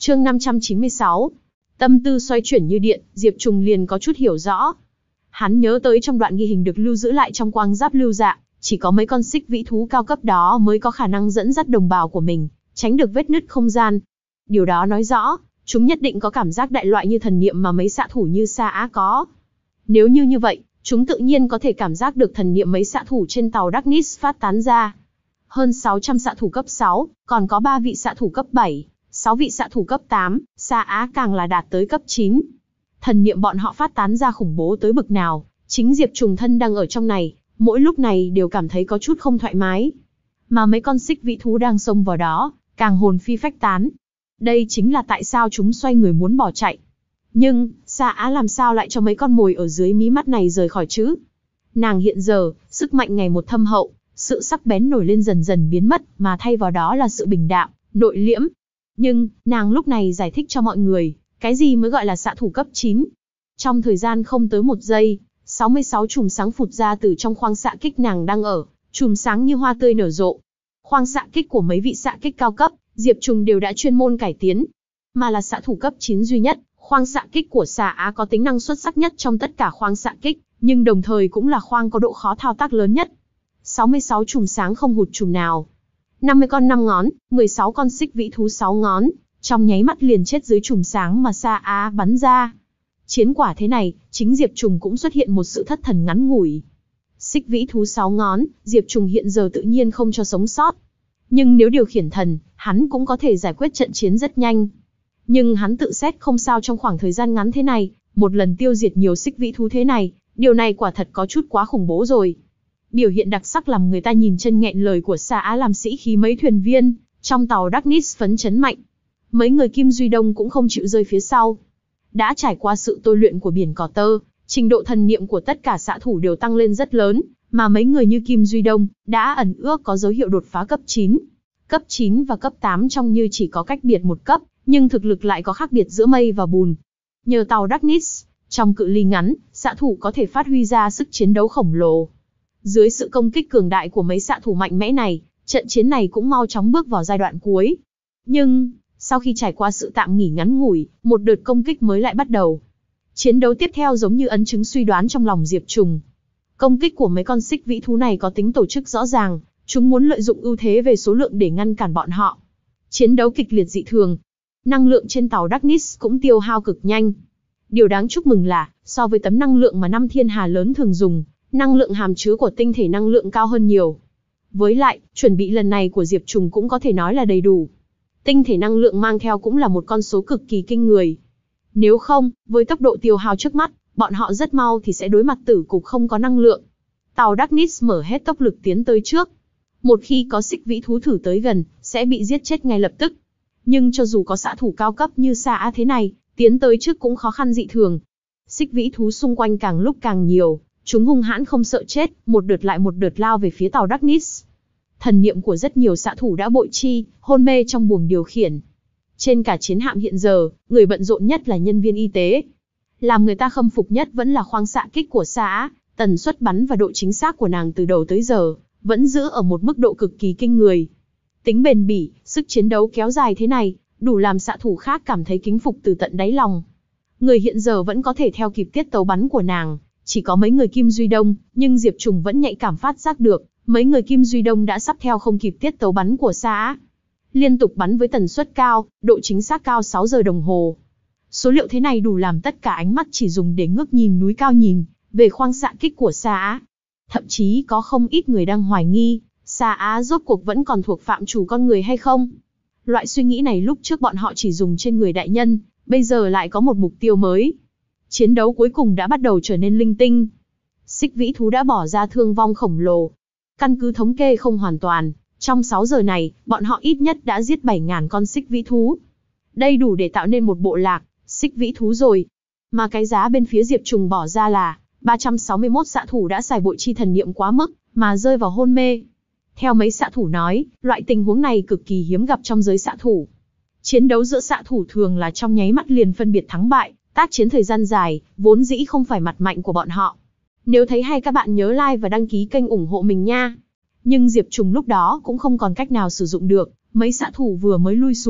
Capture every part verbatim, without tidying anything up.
Chương năm trăm chín mươi sáu. Tâm tư xoay chuyển như điện, Diệp Trùng liền có chút hiểu rõ. Hắn nhớ tới trong đoạn ghi hình được lưu giữ lại trong quang giáp lưu dạ, chỉ có mấy con xích vĩ thú cao cấp đó mới có khả năng dẫn dắt đồng bào của mình, tránh được vết nứt không gian. Điều đó nói rõ, chúng nhất định có cảm giác đại loại như thần niệm mà mấy xạ thủ như Sa Á có. Nếu như như vậy, chúng tự nhiên có thể cảm giác được thần niệm mấy xạ thủ trên tàu Darkness phát tán ra. Hơn sáu trăm xạ thủ cấp sáu, còn có ba vị xạ thủ cấp bảy, sáu vị xạ thủ cấp tám, Sa Á càng là đạt tới cấp chín. Thần niệm bọn họ phát tán ra khủng bố tới bực nào, chính Diệp Trùng thân đang ở trong này, mỗi lúc này đều cảm thấy có chút không thoải mái. Mà mấy con xích vĩ thú đang xông vào đó, càng hồn phi phách tán. Đây chính là tại sao chúng xoay người muốn bỏ chạy. Nhưng, Sa Á làm sao lại cho mấy con mồi ở dưới mí mắt này rời khỏi chứ? Nàng hiện giờ, sức mạnh ngày một thâm hậu, sự sắc bén nổi lên dần dần biến mất, mà thay vào đó là sự bình đạm, nội liễm. Nhưng, nàng lúc này giải thích cho mọi người, cái gì mới gọi là xạ thủ cấp chín. Trong thời gian không tới một giây, sáu mươi sáu chùm sáng phụt ra từ trong khoang xạ kích nàng đang ở, chùm sáng như hoa tươi nở rộ. Khoang xạ kích của mấy vị xạ kích cao cấp, Diệp Trùng đều đã chuyên môn cải tiến, mà là xạ thủ cấp chín duy nhất. Khoang xạ kích của Sa Á có tính năng xuất sắc nhất trong tất cả khoang xạ kích, nhưng đồng thời cũng là khoang có độ khó thao tác lớn nhất. sáu mươi sáu chùm sáng không hụt chùm nào. năm mươi con năm ngón, mười sáu con xích vĩ thú sáu ngón, trong nháy mắt liền chết dưới chùm sáng mà Sa Á bắn ra. Chiến quả thế này, chính Diệp Trùng cũng xuất hiện một sự thất thần ngắn ngủi. Xích vĩ thú sáu ngón, Diệp Trùng hiện giờ tự nhiên không cho sống sót. Nhưng nếu điều khiển thần, hắn cũng có thể giải quyết trận chiến rất nhanh. Nhưng hắn tự xét không sao trong khoảng thời gian ngắn thế này, một lần tiêu diệt nhiều xích vĩ thú thế này, điều này quả thật có chút quá khủng bố rồi. Biểu hiện đặc sắc làm người ta nhìn chân nghẹn lời của Sa Á làm sĩ khí mấy thuyền viên trong tàu Darkness phấn chấn mạnh. Mấy người Kim Duy Đông cũng không chịu rơi phía sau. Đã trải qua sự tôi luyện của biển cỏ tơ, trình độ thần niệm của tất cả xạ thủ đều tăng lên rất lớn, mà mấy người như Kim Duy Đông đã ẩn ước có dấu hiệu đột phá cấp chín. Cấp chín và cấp tám trông như chỉ có cách biệt một cấp, nhưng thực lực lại có khác biệt giữa mây và bùn. Nhờ tàu Darkness, trong cự ly ngắn, xạ thủ có thể phát huy ra sức chiến đấu khổng lồ. Dưới sự công kích cường đại của mấy xạ thủ mạnh mẽ này, trận chiến này cũng mau chóng bước vào giai đoạn cuối. Nhưng, sau khi trải qua sự tạm nghỉ ngắn ngủi, một đợt công kích mới lại bắt đầu. Chiến đấu tiếp theo giống như ấn chứng suy đoán trong lòng Diệp Trùng. Công kích của mấy con xích vĩ thú này có tính tổ chức rõ ràng, chúng muốn lợi dụng ưu thế về số lượng để ngăn cản bọn họ. Chiến đấu kịch liệt dị thường. Năng lượng trên tàu Darkness cũng tiêu hao cực nhanh. Điều đáng chúc mừng là, so với tấm năng lượng mà năm thiên hà lớn thường dùng, năng lượng hàm chứa của tinh thể năng lượng cao hơn nhiều. Với lại, chuẩn bị lần này của Diệp Trùng cũng có thể nói là đầy đủ. Tinh thể năng lượng mang theo cũng là một con số cực kỳ kinh người. Nếu không, với tốc độ tiêu hao trước mắt, bọn họ rất mau thì sẽ đối mặt tử cục không có năng lượng. Tàu Darkness mở hết tốc lực tiến tới trước. Một khi có xích vĩ thú thử tới gần, sẽ bị giết chết ngay lập tức. Nhưng cho dù có xạ thủ cao cấp như Sa Á thế này, tiến tới trước cũng khó khăn dị thường. Xích vĩ thú xung quanh càng lúc càng nhiều, chúng hung hãn không sợ chết, một đợt lại một đợt lao về phía tàu Darkness. Thần niệm của rất nhiều xạ thủ đã bội chi, hôn mê trong buồng điều khiển. Trên cả chiến hạm hiện giờ, người bận rộn nhất là nhân viên y tế. Làm người ta khâm phục nhất vẫn là khoang xạ kích của Sa Á, tần suất bắn và độ chính xác của nàng từ đầu tới giờ, vẫn giữ ở một mức độ cực kỳ kinh người. Tính bền bỉ, sức chiến đấu kéo dài thế này, đủ làm xạ thủ khác cảm thấy kính phục từ tận đáy lòng. Người hiện giờ vẫn có thể theo kịp tiết tấu bắn của nàng, chỉ có mấy người Kim Duy Đông, nhưng Diệp Trùng vẫn nhạy cảm phát giác được, mấy người Kim Duy Đông đã sắp theo không kịp tiết tấu bắn của Sa Á. Liên tục bắn với tần suất cao, độ chính xác cao sáu giờ đồng hồ. Số liệu thế này đủ làm tất cả ánh mắt chỉ dùng để ngước nhìn núi cao nhìn về khoang xạ kích của Sa Á. Thậm chí có không ít người đang hoài nghi, Sa Á rốt cuộc vẫn còn thuộc phạm chủ con người hay không? Loại suy nghĩ này lúc trước bọn họ chỉ dùng trên người đại nhân, bây giờ lại có một mục tiêu mới. Chiến đấu cuối cùng đã bắt đầu trở nên linh tinh. Xích vĩ thú đã bỏ ra thương vong khổng lồ. Căn cứ thống kê không hoàn toàn, trong sáu giờ này, bọn họ ít nhất đã giết bảy nghìn con xích vĩ thú. Đây đủ để tạo nên một bộ lạc xích vĩ thú rồi. Mà cái giá bên phía Diệp Trùng bỏ ra là ba trăm sáu mươi mốt xạ thủ đã xài bội chi thần niệm quá mức, mà rơi vào hôn mê. Theo mấy xạ thủ nói, loại tình huống này cực kỳ hiếm gặp trong giới xạ thủ. Chiến đấu giữa xạ thủ thường là trong nháy mắt liền phân biệt thắng bại, tác chiến thời gian dài, vốn dĩ không phải mặt mạnh của bọn họ. Nếu thấy hay các bạn nhớ like và đăng ký kênh ủng hộ mình nha. Nhưng Diệp Trùng lúc đó cũng không còn cách nào sử dụng được, mấy xạ thủ vừa mới lui xuống,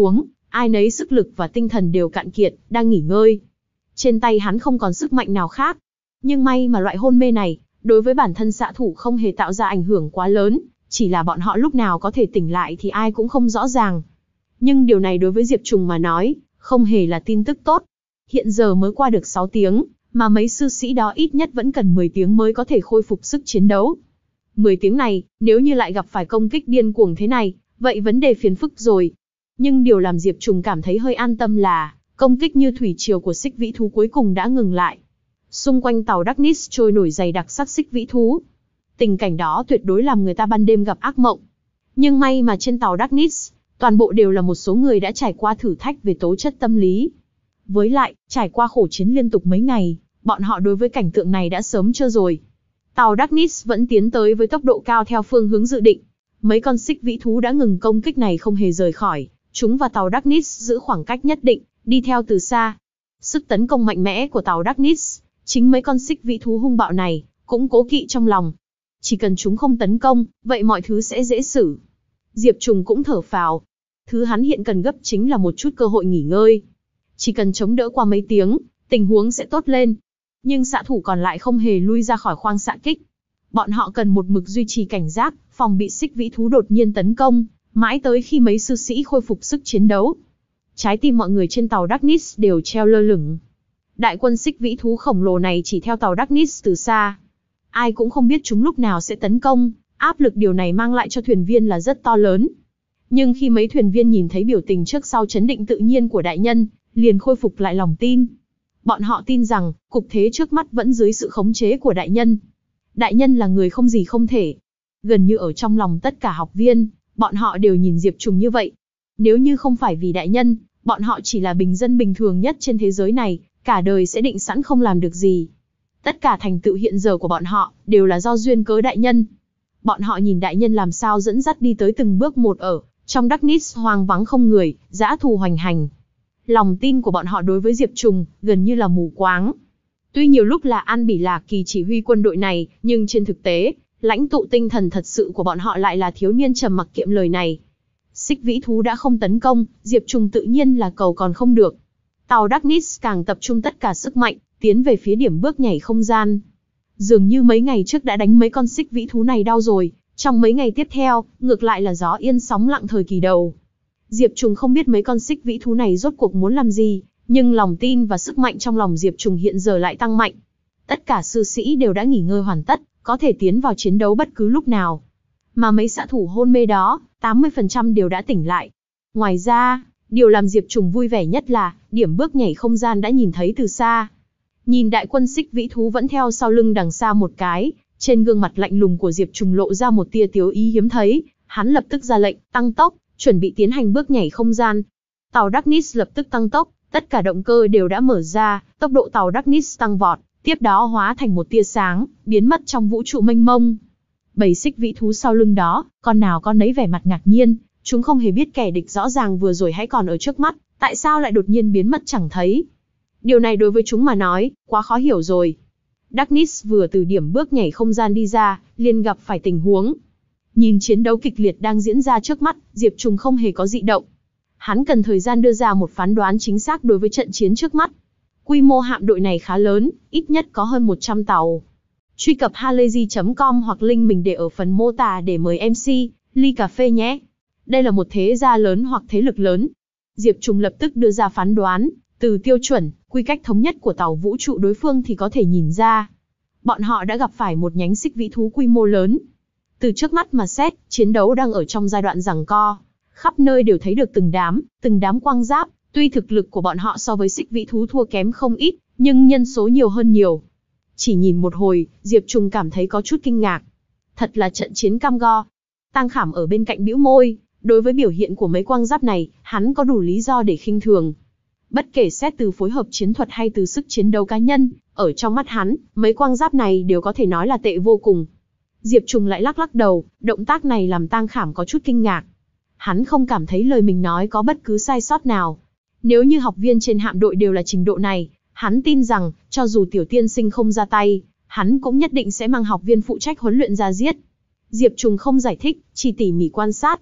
Ai nấy sức lực và tinh thần đều cạn kiệt, đang nghỉ ngơi. Trên tay hắn không còn sức mạnh nào khác. Nhưng may mà loại hôn mê này, đối với bản thân xạ thủ không hề tạo ra ảnh hưởng quá lớn, chỉ là bọn họ lúc nào có thể tỉnh lại thì ai cũng không rõ ràng. Nhưng điều này đối với Diệp Trùng mà nói, không hề là tin tức tốt. Hiện giờ mới qua được sáu tiếng, mà mấy sư sĩ đó ít nhất vẫn cần mười tiếng mới có thể khôi phục sức chiến đấu. mười tiếng này, nếu như lại gặp phải công kích điên cuồng thế này, vậy vấn đề phiền phức rồi. Nhưng điều làm Diệp Trùng cảm thấy hơi an tâm là, công kích như thủy triều của xích vĩ thú cuối cùng đã ngừng lại. Xung quanh tàu Darkness trôi nổi dày đặc sắc xích vĩ thú. Tình cảnh đó tuyệt đối làm người ta ban đêm gặp ác mộng. Nhưng may mà trên tàu Darkness, toàn bộ đều là một số người đã trải qua thử thách về tố chất tâm lý. Với lại, trải qua khổ chiến liên tục mấy ngày, bọn họ đối với cảnh tượng này đã sớm trơ rồi. Tàu Darkness vẫn tiến tới với tốc độ cao theo phương hướng dự định. Mấy con xích vĩ thú đã ngừng công kích này không hề rời khỏi, chúng và tàu Darkness giữ khoảng cách nhất định, đi theo từ xa. Sức tấn công mạnh mẽ của tàu Darkness, chính mấy con xích vĩ thú hung bạo này, cũng cố kỵ trong lòng. Chỉ cần chúng không tấn công, vậy mọi thứ sẽ dễ xử. Diệp Trùng cũng thở phào. Thứ hắn hiện cần gấp chính là một chút cơ hội nghỉ ngơi. Chỉ cần chống đỡ qua mấy tiếng, tình huống sẽ tốt lên. Nhưng xạ thủ còn lại không hề lui ra khỏi khoang xạ kích. Bọn họ cần một mực duy trì cảnh giác, phòng bị xích vĩ thú đột nhiên tấn công, mãi tới khi mấy sư sĩ khôi phục sức chiến đấu. Trái tim mọi người trên tàu Darkness đều treo lơ lửng. Đại quân xích vĩ thú khổng lồ này chỉ theo tàu Darkness từ xa. Ai cũng không biết chúng lúc nào sẽ tấn công, áp lực điều này mang lại cho thuyền viên là rất to lớn. Nhưng khi mấy thuyền viên nhìn thấy biểu tình trước sau chấn định tự nhiên của đại nhân, liền khôi phục lại lòng tin. Bọn họ tin rằng, cục thế trước mắt vẫn dưới sự khống chế của đại nhân. Đại nhân là người không gì không thể. Gần như ở trong lòng tất cả học viên, bọn họ đều nhìn Diệp Trùng như vậy. Nếu như không phải vì đại nhân, bọn họ chỉ là bình dân bình thường nhất trên thế giới này, cả đời sẽ định sẵn không làm được gì. Tất cả thành tựu hiện giờ của bọn họ, đều là do duyên cớ đại nhân. Bọn họ nhìn đại nhân làm sao dẫn dắt đi tới từng bước một ở, trong Darkness hoang vắng không người, dã thù hoành hành. Lòng tin của bọn họ đối với Diệp Trùng, gần như là mù quáng. Tuy nhiều lúc là An Bỉ Lạc Kỳ chỉ huy quân đội này, nhưng trên thực tế, lãnh tụ tinh thần thật sự của bọn họ lại là thiếu niên trầm mặc kiệm lời này. Xích vĩ thú đã không tấn công, Diệp Trùng tự nhiên là cầu còn không được. Tàu Darkness càng tập trung tất cả sức mạnh, tiến về phía điểm bước nhảy không gian. Dường như mấy ngày trước đã đánh mấy con xích vĩ thú này đau rồi, trong mấy ngày tiếp theo, ngược lại là gió yên sóng lặng thời kỳ đầu. Diệp Trùng không biết mấy con xích vĩ thú này rốt cuộc muốn làm gì, nhưng lòng tin và sức mạnh trong lòng Diệp Trùng hiện giờ lại tăng mạnh. Tất cả sư sĩ đều đã nghỉ ngơi hoàn tất, có thể tiến vào chiến đấu bất cứ lúc nào. Mà mấy xạ thủ hôn mê đó, tám mươi phần trăm đều đã tỉnh lại. Ngoài ra, điều làm Diệp Trùng vui vẻ nhất là, điểm bước nhảy không gian đã nhìn thấy từ xa. Nhìn đại quân xích vĩ thú vẫn theo sau lưng đằng xa một cái, trên gương mặt lạnh lùng của Diệp Trùng lộ ra một tia tiếu ý hiếm thấy, hắn lập tức ra lệnh, tăng tốc, chuẩn bị tiến hành bước nhảy không gian. Tàu Darkness lập tức tăng tốc, tất cả động cơ đều đã mở ra, tốc độ tàu Darkness tăng vọt, tiếp đó hóa thành một tia sáng, biến mất trong vũ trụ mênh mông. Bầy xích vĩ thú sau lưng đó, con nào con nấy vẻ mặt ngạc nhiên, chúng không hề biết kẻ địch rõ ràng vừa rồi hãy còn ở trước mắt, tại sao lại đột nhiên biến mất chẳng thấy. Điều này đối với chúng mà nói, quá khó hiểu rồi. Darkness vừa từ điểm bước nhảy không gian đi ra, liền gặp phải tình huống. Nhìn chiến đấu kịch liệt đang diễn ra trước mắt, Diệp Trùng không hề có dị động. Hắn cần thời gian đưa ra một phán đoán chính xác đối với trận chiến trước mắt. Quy mô hạm đội này khá lớn, ít nhất có hơn một trăm tàu. Truy cập halayzi chấm com hoặc link mình để ở phần mô tả để mời em xê, ly cà phê nhé. Đây là một thế gia lớn hoặc thế lực lớn. Diệp Trùng lập tức đưa ra phán đoán, từ tiêu chuẩn, quy cách thống nhất của tàu vũ trụ đối phương thì có thể nhìn ra. Bọn họ đã gặp phải một nhánh xích vĩ thú quy mô lớn. Từ trước mắt mà xét, chiến đấu đang ở trong giai đoạn giằng co. Khắp nơi đều thấy được từng đám, từng đám quang giáp, tuy thực lực của bọn họ so với xích vĩ thú thua kém không ít, nhưng nhân số nhiều hơn nhiều. Chỉ nhìn một hồi, Diệp Trùng cảm thấy có chút kinh ngạc. Thật là trận chiến cam go. Tang Khảm ở bên cạnh bĩu môi, đối với biểu hiện của mấy quang giáp này, hắn có đủ lý do để khinh thường. Bất kể xét từ phối hợp chiến thuật hay từ sức chiến đấu cá nhân, ở trong mắt hắn, mấy quang giáp này đều có thể nói là tệ vô cùng. Diệp Trùng lại lắc lắc đầu, động tác này làm Tang Khảm có chút kinh ngạc. Hắn không cảm thấy lời mình nói có bất cứ sai sót nào. Nếu như học viên trên hạm đội đều là trình độ này, hắn tin rằng, cho dù tiểu tiên sinh không ra tay, hắn cũng nhất định sẽ mang học viên phụ trách huấn luyện ra giết. Diệp Trùng không giải thích, chỉ tỉ mỉ quan sát.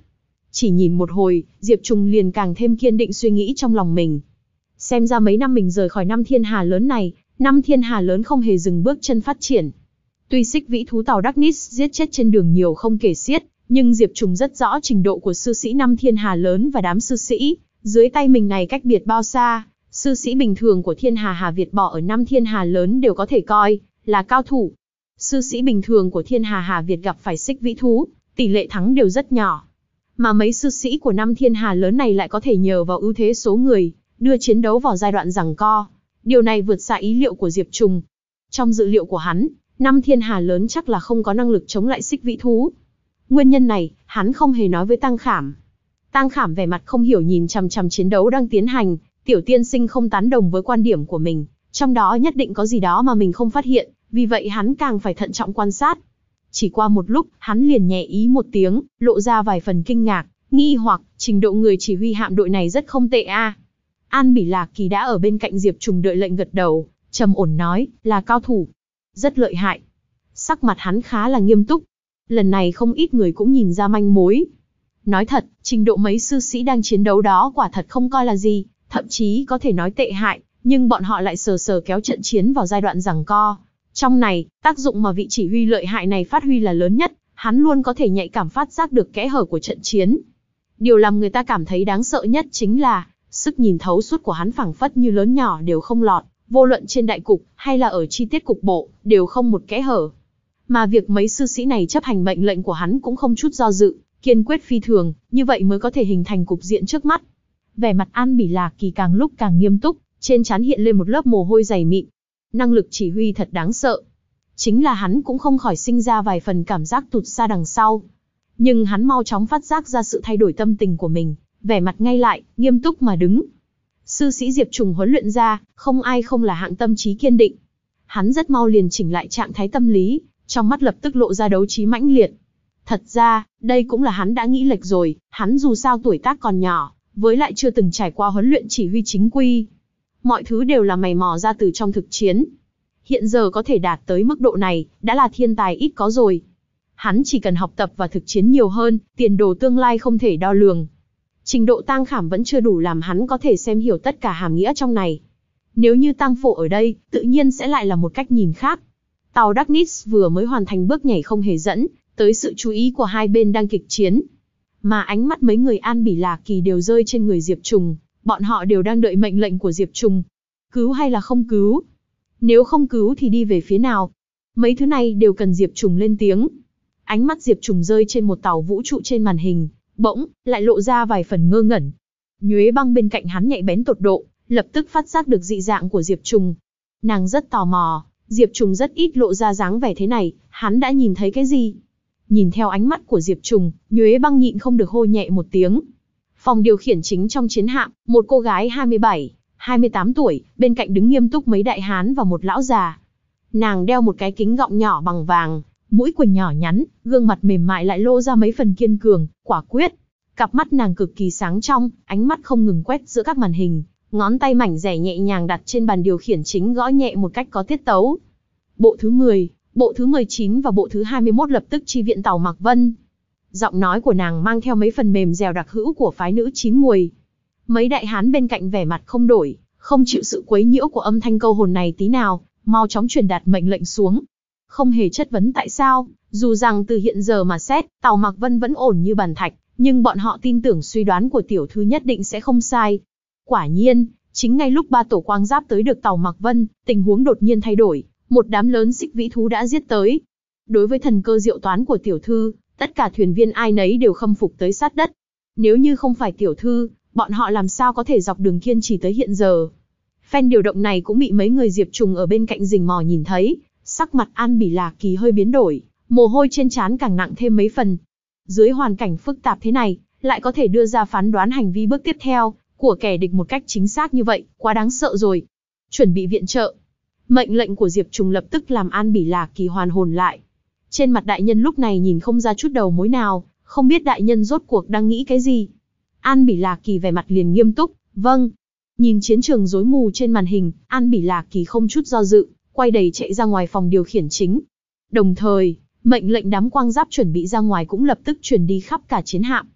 Chỉ nhìn một hồi, Diệp Trùng liền càng thêm kiên định suy nghĩ trong lòng mình. Xem ra mấy năm mình rời khỏi năm thiên hà lớn này, năm thiên hà lớn không hề dừng bước chân phát triển. Tuy xích vĩ thú tàu Darkness giết chết trên đường nhiều không kể xiết, nhưng Diệp Trùng rất rõ trình độ của sư sĩ năm thiên hà lớn và đám sư sĩ dưới tay mình này cách biệt bao xa. Sư sĩ bình thường của thiên hà Hà Việt bỏ ở năm thiên hà lớn đều có thể coi là cao thủ. Sư sĩ bình thường của thiên hà Hà Việt gặp phải xích vĩ thú, tỷ lệ thắng đều rất nhỏ. Mà mấy sư sĩ của năm thiên hà lớn này lại có thể nhờ vào ưu thế số người, đưa chiến đấu vào giai đoạn giằng co. Điều này vượt xa ý liệu của Diệp Trùng. Trong dự liệu của hắn, năm thiên hà lớn chắc là không có năng lực chống lại xích vĩ thú. Nguyên nhân này, hắn không hề nói với Tăng Khảm. Tăng Khảm vẻ mặt không hiểu nhìn chằm chằm chiến đấu đang tiến hành, tiểu tiên sinh không tán đồng với quan điểm của mình, trong đó nhất định có gì đó mà mình không phát hiện, vì vậy hắn càng phải thận trọng quan sát. Chỉ qua một lúc, hắn liền nhẹ ý một tiếng, lộ ra vài phần kinh ngạc, nghi hoặc, trình độ người chỉ huy hạm đội này rất không tệ a. An Bỉ Lạc Kỳ đã ở bên cạnh Diệp Trùng đợi lệnh gật đầu, trầm ổn nói, là cao thủ. Rất lợi hại. Sắc mặt hắn khá là nghiêm túc. Lần này không ít người cũng nhìn ra manh mối. Nói thật, trình độ mấy sư sĩ đang chiến đấu đó quả thật không coi là gì, thậm chí có thể nói tệ hại, nhưng bọn họ lại sờ sờ kéo trận chiến vào giai đoạn giằng co. Trong này, tác dụng mà vị chỉ huy lợi hại này phát huy là lớn nhất, hắn luôn có thể nhạy cảm phát giác được kẽ hở của trận chiến. Điều làm người ta cảm thấy đáng sợ nhất chính là, sức nhìn thấu suốt của hắn phảng phất như lớn nhỏ đều không lọt, vô luận trên đại cục hay là ở chi tiết cục bộ, đều không một kẽ hở. Mà việc mấy sư sĩ này chấp hành mệnh lệnh của hắn cũng không chút do dự, kiên quyết phi thường, như vậy mới có thể hình thành cục diện trước mắt. Vẻ mặt An Bỉ Lạc Kỳ càng lúc càng nghiêm túc, trên trán hiện lên một lớp mồ hôi dày mịn. Năng lực chỉ huy thật đáng sợ. Chính là hắn cũng không khỏi sinh ra vài phần cảm giác tụt xa đằng sau. Nhưng hắn mau chóng phát giác ra sự thay đổi tâm tình của mình, vẻ mặt ngay lại, nghiêm túc mà đứng. Sư sĩ Diệp Trùng huấn luyện ra, không ai không là hạng tâm trí kiên định. Hắn rất mau liền chỉnh lại trạng thái tâm lý, trong mắt lập tức lộ ra đấu trí mãnh liệt. Thật ra, đây cũng là hắn đã nghĩ lệch rồi, hắn dù sao tuổi tác còn nhỏ, với lại chưa từng trải qua huấn luyện chỉ huy chính quy. Mọi thứ đều là mày mò ra từ trong thực chiến. Hiện giờ có thể đạt tới mức độ này, đã là thiên tài ít có rồi. Hắn chỉ cần học tập và thực chiến nhiều hơn, tiền đồ tương lai không thể đo lường. Trình độ Tang Khảm vẫn chưa đủ làm hắn có thể xem hiểu tất cả hàm nghĩa trong này. Nếu như Tang Phổ ở đây, tự nhiên sẽ lại là một cách nhìn khác. Tàu Darkness vừa mới hoàn thành bước nhảy không hề dẫn tới sự chú ý của hai bên đang kịch chiến. Mà ánh mắt mấy người An Bỉ Lạc Kỳ đều rơi trên người Diệp Trùng, bọn họ đều đang đợi mệnh lệnh của Diệp Trùng. Cứu hay là không cứu? Nếu không cứu thì đi về phía nào? Mấy thứ này đều cần Diệp Trùng lên tiếng. Ánh mắt Diệp Trùng rơi trên một tàu vũ trụ trên màn hình, bỗng lại lộ ra vài phần ngơ ngẩn. Nhuế Băng bên cạnh hắn nhạy bén tột độ, lập tức phát giác được dị dạng của Diệp Trùng. Nàng rất tò mò, Diệp Trùng rất ít lộ ra dáng vẻ thế này, hắn đã nhìn thấy cái gì? Nhìn theo ánh mắt của Diệp Trùng, Nhuế Băng nhịn không được hô nhẹ một tiếng. Phòng điều khiển chính trong chiến hạm, một cô gái hai mươi bảy, hai mươi tám tuổi, bên cạnh đứng nghiêm túc mấy đại hán và một lão già. Nàng đeo một cái kính gọng nhỏ bằng vàng, mũi quỳnh nhỏ nhắn, gương mặt mềm mại lại lô ra mấy phần kiên cường, quả quyết. Cặp mắt nàng cực kỳ sáng trong, ánh mắt không ngừng quét giữa các màn hình, ngón tay mảnh rẻ nhẹ nhàng đặt trên bàn điều khiển chính gõ nhẹ một cách có tiết tấu. Bộ thứ mười, bộ thứ mười chín và bộ thứ hai mươi mốt lập tức chi viện tàu Mạc Vân. Giọng nói của nàng mang theo mấy phần mềm dẻo đặc hữu của phái nữ chín muồi. Mấy đại hán bên cạnh vẻ mặt không đổi, không chịu sự quấy nhiễu của âm thanh câu hồn này tí nào, mau chóng truyền đạt mệnh lệnh xuống. Không hề chất vấn tại sao, dù rằng từ hiện giờ mà xét, tàu Mạc Vân vẫn ổn như bàn thạch, nhưng bọn họ tin tưởng suy đoán của tiểu thư nhất định sẽ không sai. Quả nhiên, chính ngay lúc ba tổ quang giáp tới được tàu Mạc Vân, tình huống đột nhiên thay đổi, một đám lớn xích vĩ thú đã giết tới. Đối với thần cơ diệu toán của tiểu thư, tất cả thuyền viên ai nấy đều khâm phục tới sát đất. Nếu như không phải tiểu thư, bọn họ làm sao có thể dọc đường kiên trì tới hiện giờ. Phen điều động này cũng bị mấy người Diệp Trùng ở bên cạnh rình mò nhìn thấy, sắc mặt An Bỉ Lạc Kỳ hơi biến đổi, mồ hôi trên trán càng nặng thêm mấy phần. Dưới hoàn cảnh phức tạp thế này, lại có thể đưa ra phán đoán hành vi bước tiếp theo của kẻ địch một cách chính xác như vậy, quá đáng sợ rồi. Chuẩn bị viện trợ. Mệnh lệnh của Diệp Trùng lập tức làm An Bỉ Lạc Kỳ hoàn hồn lại. Trên mặt đại nhân lúc này nhìn không ra chút đầu mối nào, không biết đại nhân rốt cuộc đang nghĩ cái gì. An Bỉ Lạc Kỳ vẻ mặt liền nghiêm túc, vâng. Nhìn chiến trường rối mù trên màn hình, An Bỉ Lạc Kỳ không chút do dự, quay đầy chạy ra ngoài phòng điều khiển chính. Đồng thời, mệnh lệnh đám quang giáp chuẩn bị ra ngoài cũng lập tức truyền đi khắp cả chiến hạm.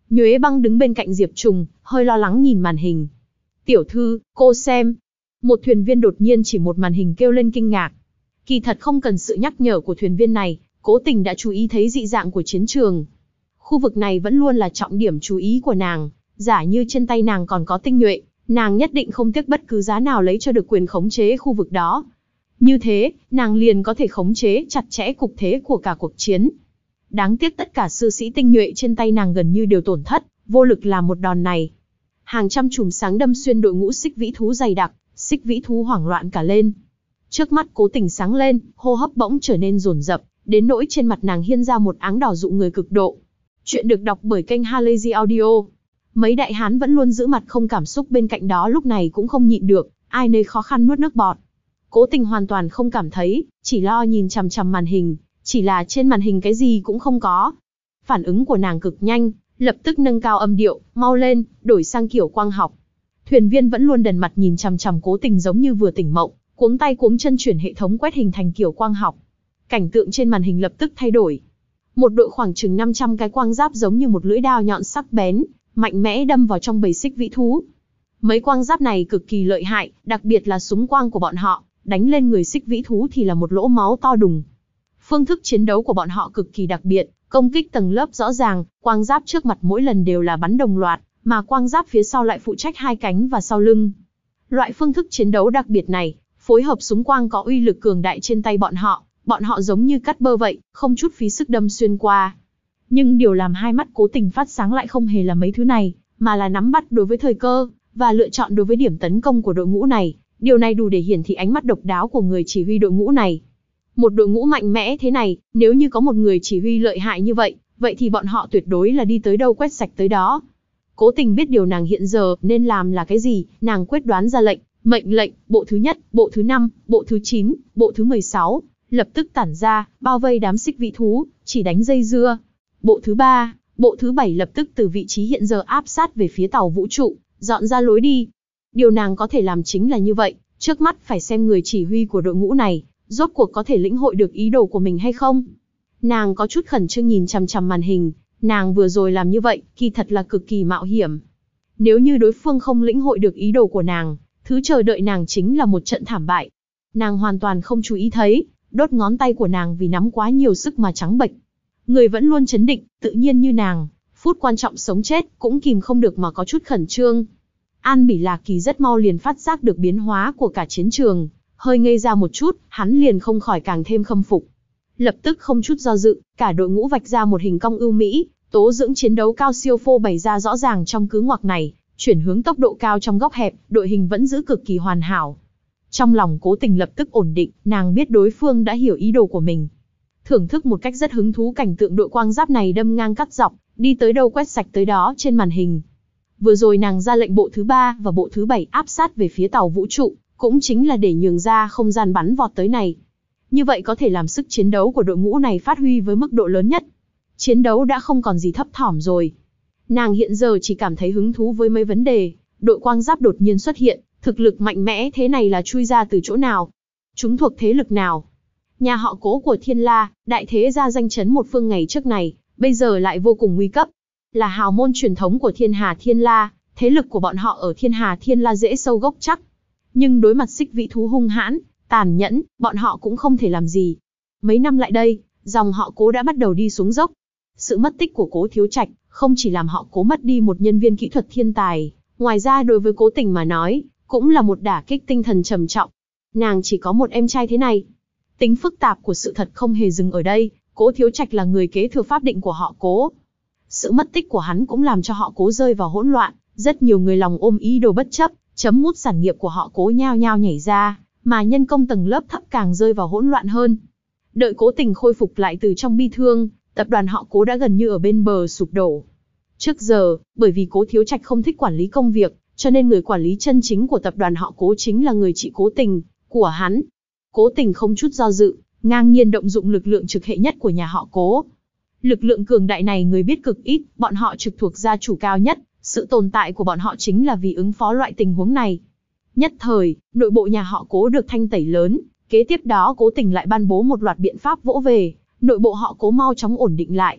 Nhuế Băng đứng bên cạnh Diệp Trùng, hơi lo lắng nhìn màn hình. Tiểu thư, cô xem. Một thuyền viên đột nhiên chỉ một màn hình kêu lên kinh ngạc. Kỳ thật không cần sự nhắc nhở của thuyền viên này, Cố Tình đã chú ý thấy dị dạng của chiến trường. Khu vực này vẫn luôn là trọng điểm chú ý của nàng, giả như trên tay nàng còn có tinh nhuệ, nàng nhất định không tiếc bất cứ giá nào lấy cho được quyền khống chế khu vực đó. Như thế, nàng liền có thể khống chế chặt chẽ cục thế của cả cuộc chiến. Đáng tiếc tất cả sư sĩ tinh nhuệ trên tay nàng gần như đều tổn thất, vô lực làm một đòn này. Hàng trăm chùm sáng đâm xuyên đội ngũ xích vĩ thú dày đặc, xích vĩ thú hoảng loạn cả lên. Trước mắt Cố Tình sáng lên, hô hấp bỗng trở nên dồn dập, đến nỗi trên mặt nàng hiên ra một áng đỏ dụ người cực độ. Chuyện được đọc bởi kênh Halazy Audio. Mấy đại hán vẫn luôn giữ mặt không cảm xúc bên cạnh đó lúc này cũng không nhịn được, ai nấy khó khăn nuốt nước bọt. Cố Tình hoàn toàn không cảm thấy, chỉ lo nhìn chằm chằm màn hình, chỉ là trên màn hình cái gì cũng không có. Phản ứng của nàng cực nhanh, lập tức nâng cao âm điệu, mau lên, đổi sang kiểu quang học. Thuyền viên vẫn luôn đần mặt nhìn chằm chằm Cố Tình giống như vừa tỉnh mộng, cuống tay cuống chân chuyển hệ thống quét hình thành kiểu quang học. Cảnh tượng trên màn hình lập tức thay đổi. Một đội khoảng chừng năm trăm cái quang giáp giống như một lưỡi dao nhọn sắc bén, mạnh mẽ đâm vào trong bầy xích vĩ thú. Mấy quang giáp này cực kỳ lợi hại, đặc biệt là súng quang của bọn họ, đánh lên người xích vĩ thú thì là một lỗ máu to đùng. Phương thức chiến đấu của bọn họ cực kỳ đặc biệt, công kích tầng lớp rõ ràng, quang giáp trước mặt mỗi lần đều là bắn đồng loạt, mà quang giáp phía sau lại phụ trách hai cánh và sau lưng. Loại phương thức chiến đấu đặc biệt này, phối hợp súng quang có uy lực cường đại trên tay bọn họ, bọn họ giống như cắt bơ vậy, không chút phí sức đâm xuyên qua. Nhưng điều làm hai mắt Cố Tình phát sáng lại không hề là mấy thứ này, mà là nắm bắt đối với thời cơ, và lựa chọn đối với điểm tấn công của đội ngũ này. Điều này đủ để hiển thị ánh mắt độc đáo của người chỉ huy đội ngũ này. Một đội ngũ mạnh mẽ thế này, nếu như có một người chỉ huy lợi hại như vậy, vậy thì bọn họ tuyệt đối là đi tới đâu quét sạch tới đó. Cố Tình biết điều nàng hiện giờ nên làm là cái gì, nàng quyết đoán ra lệnh, mệnh lệnh, bộ thứ nhất, bộ thứ năm, bộ thứ chín, bộ thứ mười sáu, lập tức tản ra, bao vây đám xích vĩ thú, chỉ đánh dây dưa. Bộ thứ ba, bộ thứ bảy lập tức từ vị trí hiện giờ áp sát về phía tàu vũ trụ, dọn ra lối đi. Điều nàng có thể làm chính là như vậy, trước mắt phải xem người chỉ huy của đội ngũ này, rốt cuộc có thể lĩnh hội được ý đồ của mình hay không. Nàng có chút khẩn trương nhìn chằm chằm màn hình, nàng vừa rồi làm như vậy, kỳ thật là cực kỳ mạo hiểm. Nếu như đối phương không lĩnh hội được ý đồ của nàng, thứ chờ đợi nàng chính là một trận thảm bại. Nàng hoàn toàn không chú ý thấy, đốt ngón tay của nàng vì nắm quá nhiều sức mà trắng bệch. Người vẫn luôn chấn định, tự nhiên như nàng, phút quan trọng sống chết cũng kìm không được mà có chút khẩn trương. An Bỉ Lạc Kỳ rất mau liền phát giác được biến hóa của cả chiến trường, hơi ngây ra một chút, hắn liền không khỏi càng thêm khâm phục. Lập tức không chút do dự, cả đội ngũ vạch ra một hình cong ưu mỹ, tố dưỡng chiến đấu cao siêu phô bày ra rõ ràng trong cứ ngoặc này, chuyển hướng tốc độ cao trong góc hẹp, đội hình vẫn giữ cực kỳ hoàn hảo. Trong lòng Cố Tình lập tức ổn định, nàng biết đối phương đã hiểu ý đồ của mình. Thưởng thức một cách rất hứng thú cảnh tượng đội quang giáp này đâm ngang cắt dọc, đi tới đâu quét sạch tới đó trên màn hình. Vừa rồi nàng ra lệnh bộ thứ ba và bộ thứ bảy áp sát về phía tàu vũ trụ, cũng chính là để nhường ra không gian bắn vọt tới này. Như vậy có thể làm sức chiến đấu của đội ngũ này phát huy với mức độ lớn nhất. Chiến đấu đã không còn gì thấp thỏm rồi. Nàng hiện giờ chỉ cảm thấy hứng thú với mấy vấn đề. Đội quang giáp đột nhiên xuất hiện, thực lực mạnh mẽ thế này là chui ra từ chỗ nào? Chúng thuộc thế lực nào? Nhà họ Cố của Thiên La, đại thế gia danh chấn một phương ngày trước này, bây giờ lại vô cùng nguy cấp. Là hào môn truyền thống của Thiên Hà Thiên La, thế lực của bọn họ ở Thiên Hà Thiên La dễ sâu gốc chắc. Nhưng đối mặt xích vĩ thú hung hãn, tàn nhẫn, bọn họ cũng không thể làm gì. Mấy năm lại đây, dòng họ Cố đã bắt đầu đi xuống dốc. Sự mất tích của Cố Thiếu Trạch không chỉ làm họ Cố mất đi một nhân viên kỹ thuật thiên tài, ngoài ra đối với Cố Tình mà nói, cũng là một đả kích tinh thần trầm trọng. Nàng chỉ có một em trai thế này. Tính phức tạp của sự thật không hề dừng ở đây, Cố Thiếu Trạch là người kế thừa pháp định của họ Cố. Sự mất tích của hắn cũng làm cho họ Cố rơi vào hỗn loạn, rất nhiều người lòng ôm ý đồ bất chấp, chấm mút sản nghiệp của họ Cố nhao nhao nhảy ra, mà nhân công tầng lớp thấp càng rơi vào hỗn loạn hơn. Đợi Cố Tình khôi phục lại từ trong bi thương, tập đoàn họ Cố đã gần như ở bên bờ sụp đổ. Trước giờ, bởi vì Cố Thiếu Trạch không thích quản lý công việc, cho nên người quản lý chân chính của tập đoàn họ Cố chính là người chị Cố Tình của hắn. Cố Tình không chút do dự, ngang nhiên động dụng lực lượng trực hệ nhất của nhà họ Cố. Lực lượng cường đại này người biết cực ít, bọn họ trực thuộc gia chủ cao nhất, sự tồn tại của bọn họ chính là vì ứng phó loại tình huống này. Nhất thời, nội bộ nhà họ Cố được thanh tẩy lớn, kế tiếp đó Cố Tình lại ban bố một loạt biện pháp vỗ về, nội bộ họ Cố mau chóng ổn định lại.